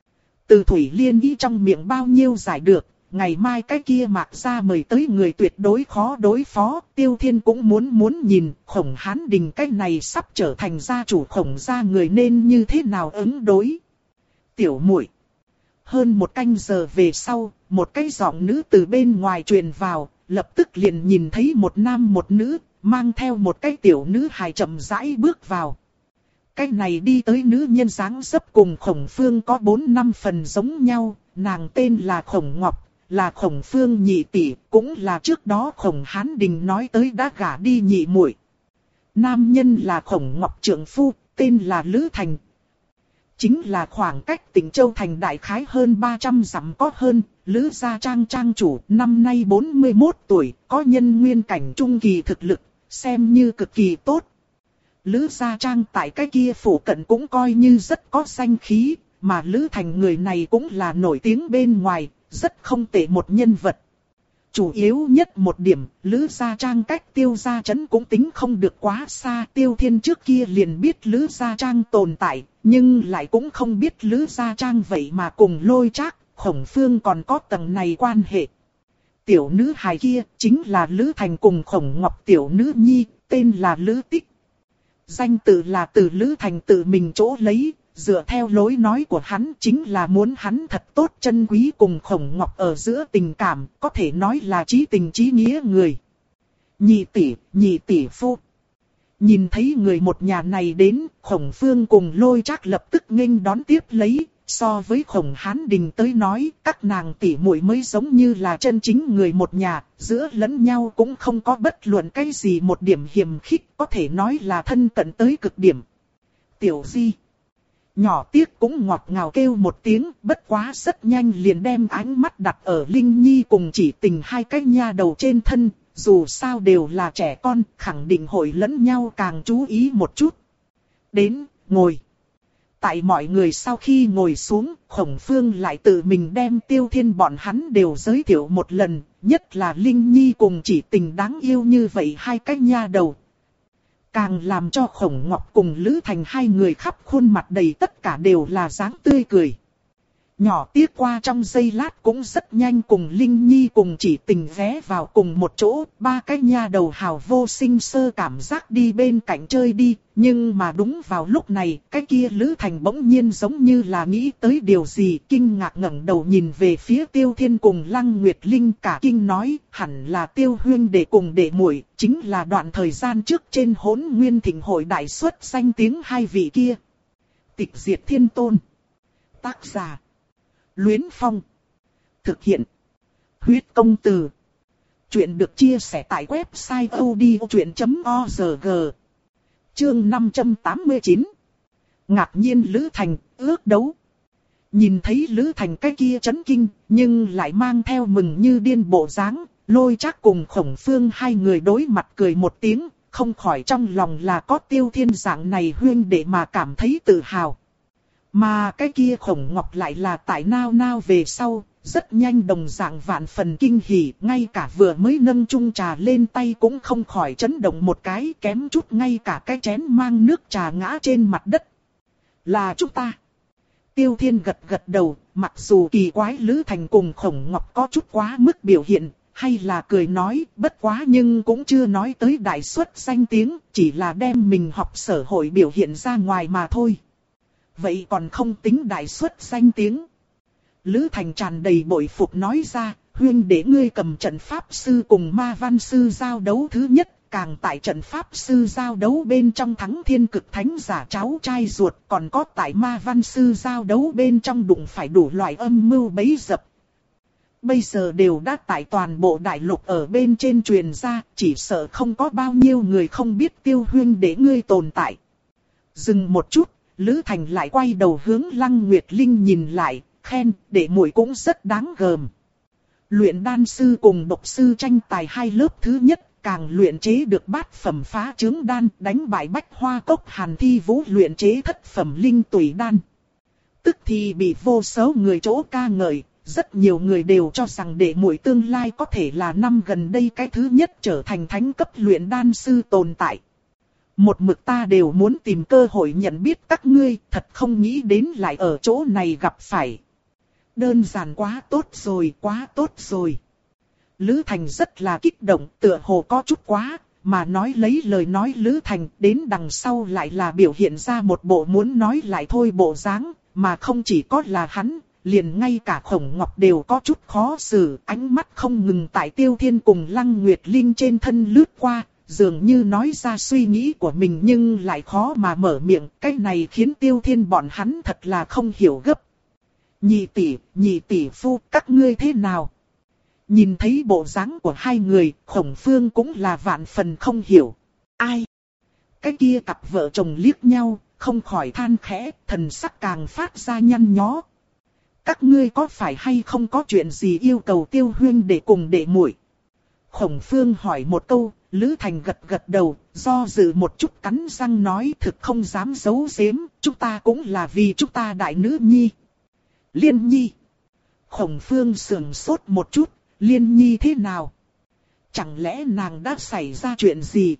Từ Thủy Liên ý trong miệng bao nhiêu giải được, ngày mai cái kia Mạc gia mời tới người tuyệt đối khó đối phó, Tiêu Thiên cũng muốn muốn nhìn Khổng Hán Đình cái này sắp trở thành gia chủ Khổng gia người nên như thế nào ứng đối. Tiểu muội. Hơn một canh giờ về sau, một cái giọng nữ từ bên ngoài truyền vào, lập tức liền nhìn thấy một nam một nữ, mang theo một cái tiểu nữ hài chậm rãi bước vào. Cái này đi tới nữ nhân dáng dấp cùng Khổng Phương có bốn năm phần giống nhau, nàng tên là Khổng Ngọc, là Khổng Phương nhị tỷ, cũng là trước đó Khổng Hán Đình nói tới đã gả đi nhị muội. Nam nhân là Khổng Ngọc trượng phu, tên là Lữ Thành. Chính là khoảng cách Tịnh Châu thành đại khái hơn ba trăm dặm có hơn, Lữ gia trang trang chủ, năm nay bốn mươi mốt tuổi, có nhân nguyên cảnh trung kỳ thực lực, xem như cực kỳ tốt. Lữ gia trang tại cái kia phủ cận cũng coi như rất có danh khí, mà Lữ Thành người này cũng là nổi tiếng bên ngoài, rất không tệ một nhân vật. Chủ yếu nhất một điểm, Lữ gia trang cách Tiêu gia trấn cũng tính không được quá xa. Tiêu Thiên trước kia liền biết Lữ gia trang tồn tại, nhưng lại cũng không biết Lữ gia trang vậy mà cùng Lôi Trác, Khổng Phương còn có tầng này quan hệ. Tiểu nữ hài kia chính là Lữ Thành cùng Khổng Ngọc tiểu nữ nhi, tên là Lữ Tích. Danh tự là từ Lữ Thành tự mình chỗ lấy, dựa theo lối nói của hắn chính là muốn hắn thật tốt trân quý cùng Khổng Ngọc ở giữa tình cảm, có thể nói là chí tình chí nghĩa người. Nhị tỷ, nhị tỷ phu. Nhìn thấy người một nhà này đến, Khổng Phương cùng Lôi Trác lập tức nghênh đón tiếp lấy, so với Khổng Hán Đình tới nói, các nàng tỷ muội mới giống như là chân chính người một nhà, giữa lẫn nhau cũng không có bất luận cái gì một điểm hiềm khích, có thể nói là thân cận tới cực điểm. Tiểu Di. Nhỏ tiếc cũng ngọt ngào kêu một tiếng, bất quá rất nhanh liền đem ánh mắt đặt ở Linh Nhi cùng Chỉ Tình hai cái nha đầu trên thân, dù sao đều là trẻ con, khẳng định hội lẫn nhau càng chú ý một chút. Đến, ngồi. Tại mọi người sau khi ngồi xuống, Khổng Phương lại tự mình đem Tiêu Thiên bọn hắn đều giới thiệu một lần, nhất là Linh Nhi cùng Chỉ Tình đáng yêu như vậy hai cái nha đầu. Càng làm cho Khổng Ngọc cùng Lữ Thành hai người khắp khuôn mặt đầy tất cả đều là dáng tươi cười. Nhỏ tiếc qua trong giây lát cũng rất nhanh cùng Linh Nhi cùng Chỉ Tình ghé vào cùng một chỗ, ba cái nha đầu hào vô sinh sơ cảm giác đi bên cạnh chơi đi, nhưng mà đúng vào lúc này, cái kia Lữ Thành bỗng nhiên giống như là nghĩ tới điều gì, kinh ngạc ngẩng đầu nhìn về phía Tiêu Thiên cùng Lăng Nguyệt Linh, cả kinh nói, hẳn là Tiêu huynh đệ cùng đệ muội, chính là đoạn thời gian trước trên Hỗn Nguyên Thịnh hội đại xuất danh tiếng hai vị kia. Tịch Diệt Thiên Tôn. Tác giả Luyến Phong. Thực hiện Huyết Công Từ. Chuyện được chia sẻ tại website odchuyện chấm org. Chương năm trăm tám mươi chín. Ngạc nhiên Lữ Thành, ước đấu. Nhìn thấy Lữ Thành cái kia chấn kinh, nhưng lại mang theo mừng như điên bộ dáng, Lôi Trác cùng Khổng Phương hai người đối mặt cười một tiếng, không khỏi trong lòng là có Tiêu Thiên dạng này huyên đệ mà cảm thấy tự hào. Mà cái kia Khổng Ngọc lại là tại nao nao về sau, rất nhanh đồng dạng vạn phần kinh hỉ, ngay cả vừa mới nâng chung trà lên tay cũng không khỏi chấn động một cái, kém chút ngay cả cái chén mang nước trà ngã trên mặt đất. Là chúng ta. Tiêu Thiên gật gật đầu, mặc dù kỳ quái Lữ Thành cùng Khổng Ngọc có chút quá mức biểu hiện, hay là cười nói, bất quá nhưng cũng chưa nói tới đại xuất danh tiếng, chỉ là đem mình học sở hội biểu hiện ra ngoài mà thôi. Vậy còn không tính đại xuất danh tiếng. Lữ Thành tràn đầy bội phục nói ra, huynh để ngươi cầm trận pháp sư cùng ma văn sư giao đấu thứ nhất, càng tại trận pháp sư giao đấu bên trong thắng thiên cực thánh giả cháu trai ruột, còn có tại ma văn sư giao đấu bên trong đụng phải đủ loại âm mưu bấy dập. Bây giờ đều đã tại toàn bộ đại lục ở bên trên truyền ra, chỉ sợ không có bao nhiêu người không biết Tiêu huynh để ngươi tồn tại. Dừng một chút, Lữ Thành lại quay đầu hướng Lăng Nguyệt Linh nhìn lại, khen, đệ muội cũng rất đáng gờm. Luyện đan sư cùng độc sư tranh tài hai lớp thứ nhất, càng luyện chế được bát phẩm phá trướng đan, đánh bại Bách Hoa Cốc Hàn Thi Vũ luyện chế thất phẩm linh tùy đan. Tức thì bị vô số người chỗ ca ngợi, rất nhiều người đều cho rằng đệ muội tương lai có thể là năm gần đây cái thứ nhất trở thành thánh cấp luyện đan sư tồn tại. Một mực ta đều muốn tìm cơ hội nhận biết các ngươi, thật không nghĩ đến lại ở chỗ này gặp phải. Đơn giản quá tốt rồi, quá tốt rồi. Lữ Thành rất là kích động, tựa hồ có chút quá, mà nói lấy lời nói Lữ Thành đến đằng sau lại là biểu hiện ra một bộ muốn nói lại thôi bộ dáng, mà không chỉ có là hắn, liền ngay cả Khổng Ngọc đều có chút khó xử, ánh mắt không ngừng tại Tiêu Thiên cùng Lăng Nguyệt Linh trên thân lướt qua. Dường như nói ra suy nghĩ của mình nhưng lại khó mà mở miệng, cái này khiến Tiêu Thiên bọn hắn thật là không hiểu gấp. Nhị tỷ, nhị tỷ phu, các ngươi thế nào? Nhìn thấy bộ dáng của hai người, Khổng Phương cũng là vạn phần không hiểu. Ai? Cái kia cặp vợ chồng liếc nhau, không khỏi than khẽ, thần sắc càng phát ra nhăn nhó. Các ngươi có phải hay không có chuyện gì yêu cầu Tiêu huynh để cùng đệ muội? Khổng Phương hỏi một câu. Lữ Thành gật gật đầu, do dự một chút cắn răng nói thực không dám giấu giếm, chúng ta cũng là vì chúng ta đại nữ nhi. Liên nhi. Khổng Phương sườn sốt một chút, Liên nhi thế nào? Chẳng lẽ nàng đã xảy ra chuyện gì?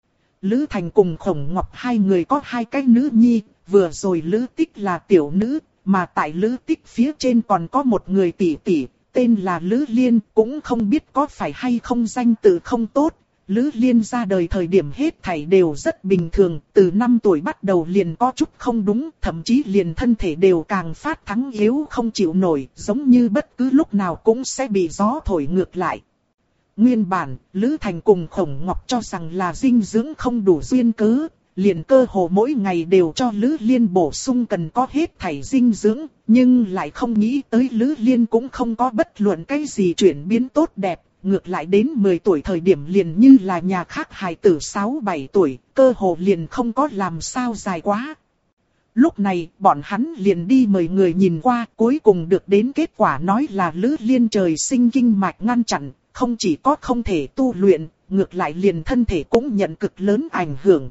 Lữ Thành cùng Khổng Ngọc hai người có hai cái nữ nhi, vừa rồi Lữ Tích là tiểu nữ, mà tại Lữ Tích phía trên còn có một người tỷ tỷ, tên là Lữ Liên, cũng không biết có phải hay không danh tự không tốt. Lữ Liên ra đời thời điểm hết thảy đều rất bình thường, từ năm tuổi bắt đầu liền có chút không đúng, thậm chí liền thân thể đều càng phát thắng yếu không chịu nổi, giống như bất cứ lúc nào cũng sẽ bị gió thổi ngược lại. Nguyên bản, Lữ Thành cùng Khổng Ngọc cho rằng là dinh dưỡng không đủ duyên cớ, liền cơ hồ mỗi ngày đều cho Lữ Liên bổ sung cần có hết thảy dinh dưỡng, nhưng lại không nghĩ tới Lữ Liên cũng không có bất luận cái gì chuyển biến tốt đẹp. Ngược lại đến mười tuổi thời điểm liền như là nhà khác hài tử sáu bảy tuổi, cơ hồ liền không có làm sao dài quá. Lúc này, bọn hắn liền đi mời người nhìn qua, cuối cùng được đến kết quả nói là Lữ Liên trời sinh kinh mạch ngăn chặn, không chỉ có không thể tu luyện, ngược lại liền thân thể cũng nhận cực lớn ảnh hưởng.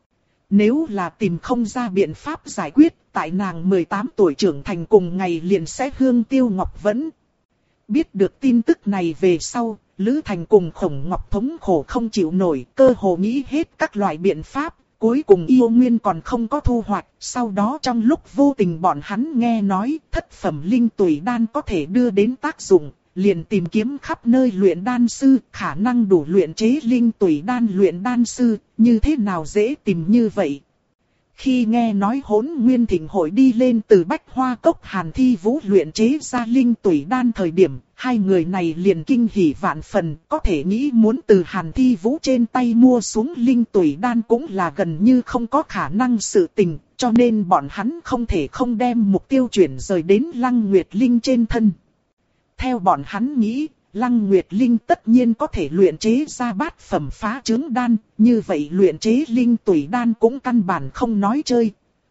Nếu là tìm không ra biện pháp giải quyết, tại nàng mười tám tuổi trưởng thành cùng ngày liền sẽ hương tiêu ngọc vẫn. Biết được tin tức này về sau, Lữ Thành cùng Khổng Ngọc thống khổ không chịu nổi, cơ hồ nghĩ hết các loại biện pháp, cuối cùng yêu nguyên còn không có thu hoạch. Sau đó trong lúc vô tình bọn hắn nghe nói thất phẩm linh tùy đan có thể đưa đến tác dụng, liền tìm kiếm khắp nơi luyện đan sư, khả năng đủ luyện chế linh tùy đan luyện đan sư, như thế nào dễ tìm như vậy. Khi nghe nói Hỗn Nguyên Thịnh hội đi lên từ Bách Hoa Cốc Hàn Thi Vũ luyện chế ra linh tùy đan thời điểm, hai người này liền kinh hỉ vạn phần, có thể nghĩ muốn từ Hàn Thi Vũ trên tay mua xuống linh tùy đan cũng là gần như không có khả năng sự tình, cho nên bọn hắn không thể không đem mục tiêu chuyển rời đến Lăng Nguyệt Linh trên thân. Theo bọn hắn nghĩ, Lăng Nguyệt Linh tất nhiên có thể luyện chế ra bát phẩm phá trướng đan, như vậy luyện chế linh tùy đan cũng căn bản không nói chơi.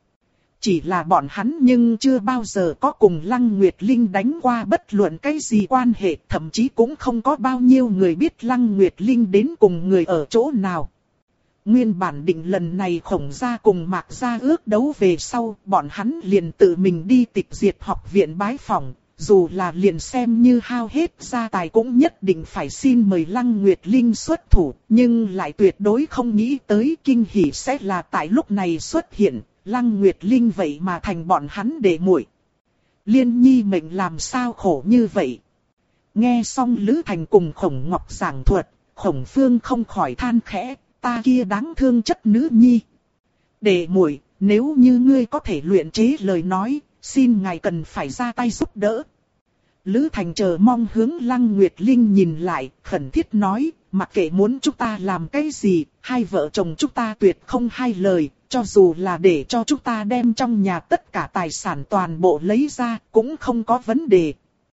Chỉ là bọn hắn nhưng chưa bao giờ có cùng Lăng Nguyệt Linh đánh qua bất luận cái gì quan hệ, thậm chí cũng không có bao nhiêu người biết Lăng Nguyệt Linh đến cùng người ở chỗ nào. Nguyên bản định lần này Khổng gia cùng Mạc gia ước đấu về sau, bọn hắn liền tự mình đi tịch diệt học viện bái phỏng. Dù là liền xem như hao hết gia tài cũng nhất định phải xin mời Lăng Nguyệt Linh xuất thủ, nhưng lại tuyệt đối không nghĩ tới kinh hỉ sẽ là tại lúc này xuất hiện, Lăng Nguyệt Linh vậy mà thành bọn hắn đệ muội. Liên nhi mệnh làm sao khổ như vậy. Nghe xong Lữ Thành cùng Khổng Ngọc giảng thuật, Khổng Phương không khỏi than khẽ, ta kia đáng thương chất nữ nhi. Đệ muội, nếu như ngươi có thể luyện chế lời nói, xin ngài cần phải ra tay giúp đỡ. Lữ Thành chờ mong hướng Lăng Nguyệt Linh nhìn lại, khẩn thiết nói, mặc kệ muốn chúng ta làm cái gì, hai vợ chồng chúng ta tuyệt không hai lời, cho dù là để cho chúng ta đem trong nhà tất cả tài sản toàn bộ lấy ra, cũng không có vấn đề.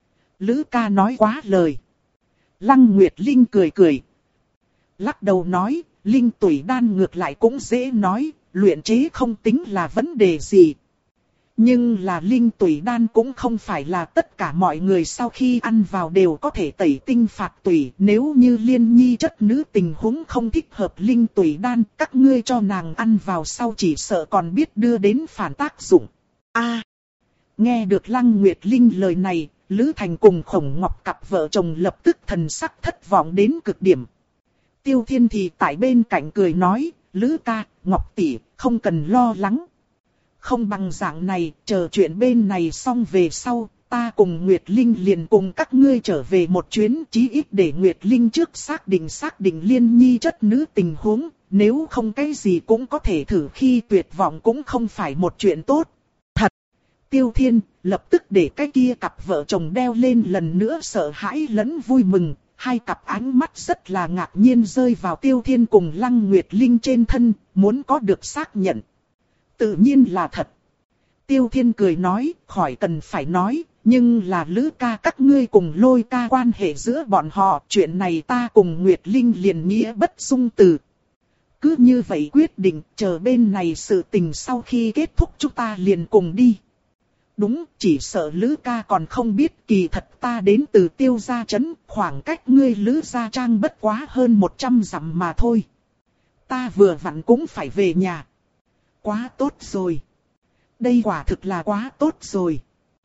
Lữ ca nói quá lời. Lăng Nguyệt Linh cười cười. Lắc đầu nói, linh tủy đan ngược lại cũng dễ nói, luyện chế không tính là vấn đề gì. Nhưng là linh tủy đan cũng không phải là tất cả mọi người sau khi ăn vào đều có thể tẩy tinh phạt tủy. Nếu như Liên nhi chất nữ tình huống không thích hợp linh tủy đan, các ngươi cho nàng ăn vào sau chỉ sợ còn biết đưa đến phản tác dụng. A, nghe được Lăng Nguyệt Linh lời này, Lữ Thành cùng Khổng Ngọc cặp vợ chồng lập tức thần sắc thất vọng đến cực điểm. Tiêu Thiên thì tại bên cạnh cười nói, Lữ ca, Ngọc tỷ, không cần lo lắng. Không bằng dạng này, chờ chuyện bên này xong về sau, ta cùng Nguyệt Linh liền cùng các ngươi trở về một chuyến, chí ít để Nguyệt Linh trước xác định xác định Liên nhi chất nữ tình huống, nếu không cái gì cũng có thể thử, khi tuyệt vọng cũng không phải một chuyện tốt. Thật! Tiêu Thiên lập tức để cái kia cặp vợ chồng đeo lên lần nữa sợ hãi lẫn vui mừng, hai cặp ánh mắt rất là ngạc nhiên rơi vào Tiêu Thiên cùng Lăng Nguyệt Linh trên thân, muốn có được xác nhận. Tự nhiên là thật. Tiêu Thiên cười nói, khỏi cần phải nói, nhưng là Lữ ca các ngươi cùng Lôi ca quan hệ giữa bọn họ, chuyện này ta cùng Nguyệt Linh liền nghĩa bất dung từ. Cứ như vậy quyết định, chờ bên này sự tình sau khi kết thúc chúng ta liền cùng đi. Đúng, chỉ sợ Lữ ca còn không biết, kỳ thật ta đến từ Tiêu gia trấn, khoảng cách ngươi Lữ gia trang bất quá hơn một trăm dặm mà thôi. Ta vừa vặn cũng phải về nhà. Quá tốt rồi. Đây quả thực là quá tốt rồi.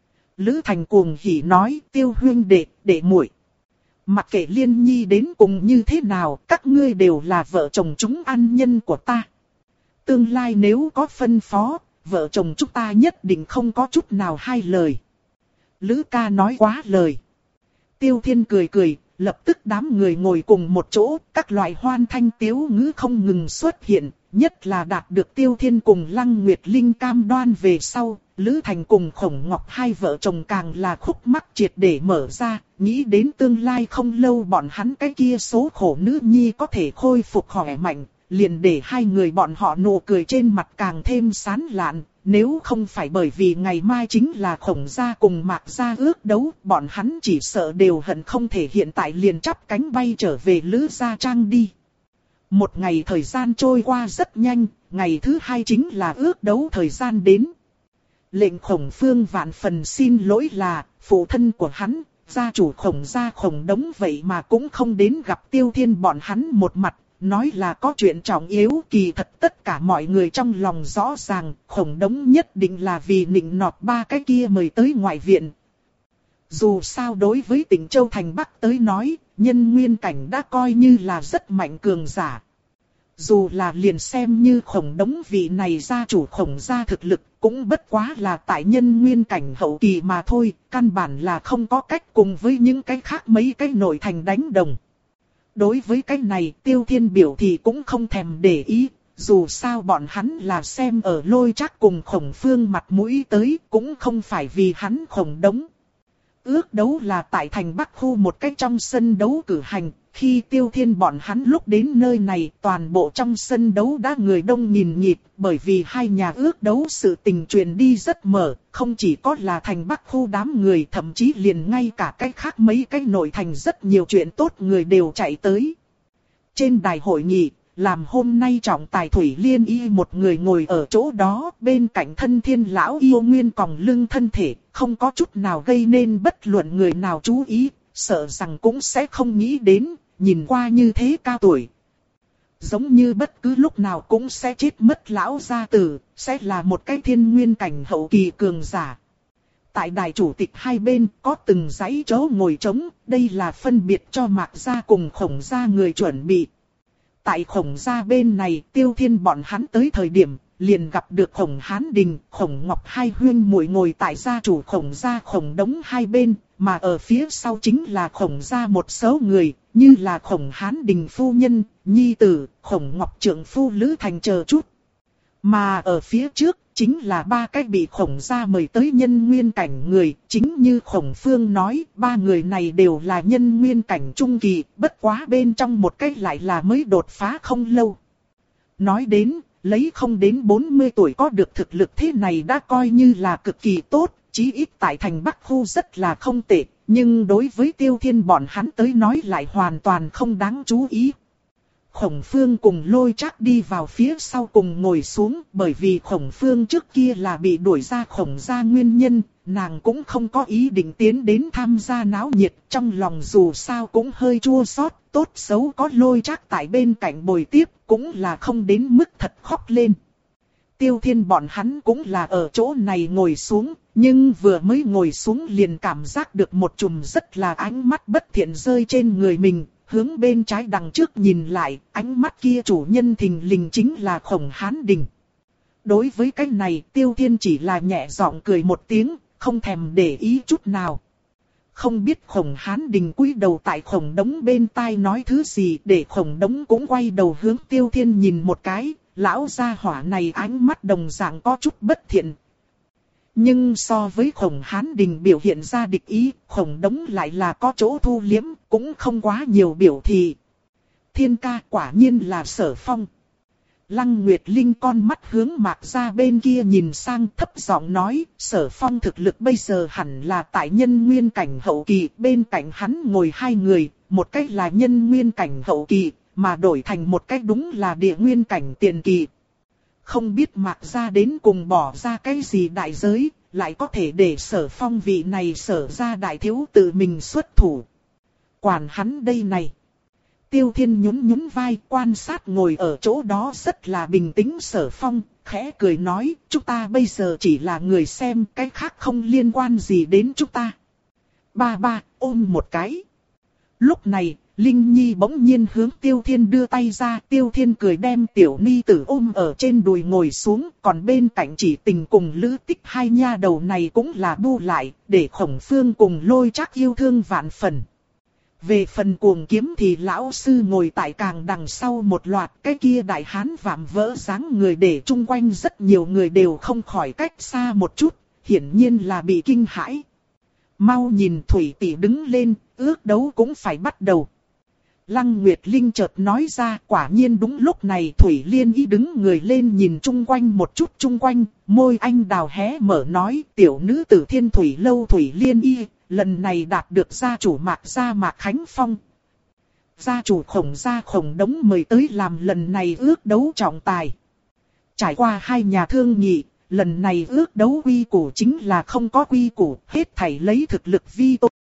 Lữ Thành cuồng hỉ nói, Tiêu huynh đệ, đệ muội. Mặc kệ Liên nhi đến cùng như thế nào, các ngươi đều là vợ chồng chúng ăn nhân của ta. Tương lai nếu có phân phó, vợ chồng chúng ta nhất định không có chút nào hai lời. Lữ ca nói quá lời. Tiêu Thiên cười cười, lập tức đám người ngồi cùng một chỗ, các loại hoan thanh tiếu ngữ không ngừng xuất hiện. Nhất là đạt được Tiêu Thiên cùng Lăng Nguyệt Linh cam đoan về sau, Lữ Thành cùng Khổng Ngọc hai vợ chồng càng là khúc mắc triệt để mở ra, nghĩ đến tương lai không lâu bọn hắn cái kia số khổ nữ nhi có thể khôi phục khỏe mạnh, liền để hai người bọn họ nụ cười trên mặt càng thêm sán lạn. Nếu không phải bởi vì ngày mai chính là Khổng gia cùng Mạc gia ước đấu, bọn hắn chỉ sợ đều hận không thể hiện tại liền chắp cánh bay trở về Lữ gia trang đi. Một ngày thời gian trôi qua rất nhanh, ngày thứ hai chính là ước đấu thời gian đến. Lệnh Khổng Phương vạn phần xin lỗi là, phụ thân của hắn, gia chủ Khổng gia Khổng Đống vậy mà cũng không đến gặp Tiêu Thiên bọn hắn một mặt, nói là có chuyện trọng yếu. Kỳ thật tất cả mọi người trong lòng rõ ràng, Khổng Đống nhất định là vì nịnh nọt ba cái kia mời tới ngoại viện. Dù sao đối với tỉnh Châu Thành Bắc tới nói, Nhân Nguyên Cảnh đã coi như là rất mạnh cường giả. Dù là liền xem như Khổng Đống vị này gia chủ Khổng gia thực lực, cũng bất quá là tại Nhân Nguyên Cảnh hậu kỳ mà thôi, căn bản là không có cách cùng với những cái khác mấy cái nội thành đánh đồng. Đối với cái này Tiêu Thiên biểu thì cũng không thèm để ý, dù sao bọn hắn là xem ở Lôi Trác cùng Khổng Phương mặt mũi tới, cũng không phải vì hắn Khổng Đống. Ước đấu là tại thành Bắc khu một cách trong sân đấu cử hành, khi Tiêu Thiên bọn hắn lúc đến nơi này toàn bộ trong sân đấu đã người đông nghìn nghịt, bởi vì hai nhà ước đấu sự tình truyền đi rất mở, không chỉ có là thành Bắc khu đám người, thậm chí liền ngay cả cách khác mấy cái nội thành rất nhiều chuyện tốt người đều chạy tới. Trên đài hội nghị, làm hôm nay trọng tài Thủy Liên Y một người ngồi ở chỗ đó, bên cạnh Thân Thiên lão yêu nguyên còng lưng thân thể, không có chút nào gây nên bất luận người nào chú ý, sợ rằng cũng sẽ không nghĩ đến, nhìn qua như thế cao tuổi. Giống như bất cứ lúc nào cũng sẽ chết mất lão gia tử, sẽ là một cái thiên nguyên cảnh hậu kỳ cường giả. Tại đài chủ tịch hai bên có từng dãy chỗ ngồi trống, đây là phân biệt cho Mạc gia cùng Khổng gia người chuẩn bị. Tại Khổng gia bên này, Tiêu Thiên bọn hắn tới thời điểm, liền gặp được Khổng Hán Đình, Khổng Ngọc hai huyên muội ngồi tại gia chủ Khổng gia Khổng Đống hai bên, mà ở phía sau chính là Khổng gia một số người, như là Khổng Hán Đình phu nhân, nhi tử, Khổng Ngọc trưởng phu Lữ Thành chờ chút. Mà ở phía trước, chính là ba cái bị Khổng gia mời tới nhân nguyên cảnh người, chính như Khổng Phương nói, ba người này đều là nhân nguyên cảnh trung kỳ, bất quá bên trong một cái lại là mới đột phá không lâu. Nói đến, lấy không đến bốn mươi tuổi có được thực lực thế này đã coi như là cực kỳ tốt, chí ít tại thành Bắc khu rất là không tệ, nhưng đối với Tiêu Thiên bọn hắn tới nói lại hoàn toàn không đáng chú ý. Khổng Phương cùng Lôi Trác đi vào phía sau cùng ngồi xuống, bởi vì Khổng Phương trước kia là bị đuổi ra Khổng gia nguyên nhân, nàng cũng không có ý định tiến đến tham gia náo nhiệt, trong lòng dù sao cũng hơi chua xót, tốt xấu có Lôi Trác tại bên cạnh bồi tiếp, cũng là không đến mức thật khóc lên. Tiêu Thiên bọn hắn cũng là ở chỗ này ngồi xuống, nhưng vừa mới ngồi xuống liền cảm giác được một chùm rất là ánh mắt bất thiện rơi trên người mình. Hướng bên trái đằng trước nhìn lại, ánh mắt kia chủ nhân thình lình chính là Khổng Hán Đình. Đối với cái này, Tiêu Thiên chỉ là nhẹ giọng cười một tiếng, không thèm để ý chút nào. Không biết Khổng Hán Đình cúi đầu tại Khổng Đống bên tai nói thứ gì, để Khổng Đống cũng quay đầu hướng Tiêu Thiên nhìn một cái, lão gia hỏa này ánh mắt đồng dạng có chút bất thiện. Nhưng so với Khổng Hán Đình biểu hiện ra địch ý, Khổng Đống lại là có chỗ thu liếm, cũng không quá nhiều biểu thị. Thiên ca quả nhiên là Sở Phong. Lăng Nguyệt Linh con mắt hướng Mạc gia bên kia nhìn sang thấp giọng nói, Sở Phong thực lực bây giờ hẳn là tại nhân nguyên cảnh hậu kỳ, bên cạnh hắn ngồi hai người, một cách là nhân nguyên cảnh hậu kỳ, mà đổi thành một cách đúng là địa nguyên cảnh tiền kỳ. Không biết Mạc gia đến cùng bỏ ra cái gì đại giới, lại có thể để Sở Phong vị này Sở gia đại thiếu tự mình xuất thủ. Quản hắn đây này. Tiêu Thiên nhún nhún vai quan sát ngồi ở chỗ đó rất là bình tĩnh Sở Phong, khẽ cười nói, chúng ta bây giờ chỉ là người xem, cái khác không liên quan gì đến chúng ta. Ba ba, ôm một cái. Lúc này, Linh Nhi bỗng nhiên hướng Tiêu Thiên đưa tay ra, Tiêu Thiên cười đem tiểu ni tử ôm ở trên đùi ngồi xuống, còn bên cạnh Chỉ Tình cùng Lữ Tích hai nha đầu này cũng là bu lại, để Khổng Phương cùng Lôi Trác yêu thương vạn phần. Về phần Cuồng Kiếm thì lão sư ngồi tại càng đằng sau một loạt, cái kia đại hán vạm vỡ dáng người để chung quanh rất nhiều người đều không khỏi cách xa một chút, hiển nhiên là bị kinh hãi. Mau nhìn Thủy tỷ đứng lên, ước đấu cũng phải bắt đầu. Lăng Nguyệt Linh chợt nói ra, quả nhiên đúng lúc này Thủy Liên Y đứng người lên nhìn chung quanh một chút chung quanh, môi anh đào hé mở nói, tiểu nữ tử Thiên Thủy lâu Thủy Liên Y, lần này đạt được gia chủ Mạc gia Mạc Khánh Phong. Gia chủ Khổng gia Khổng Đống mời tới làm lần này ước đấu trọng tài. Trải qua hai nhà thương nghị, lần này ước đấu quy củ chính là không có quy củ, hết thảy lấy thực lực vi tôn.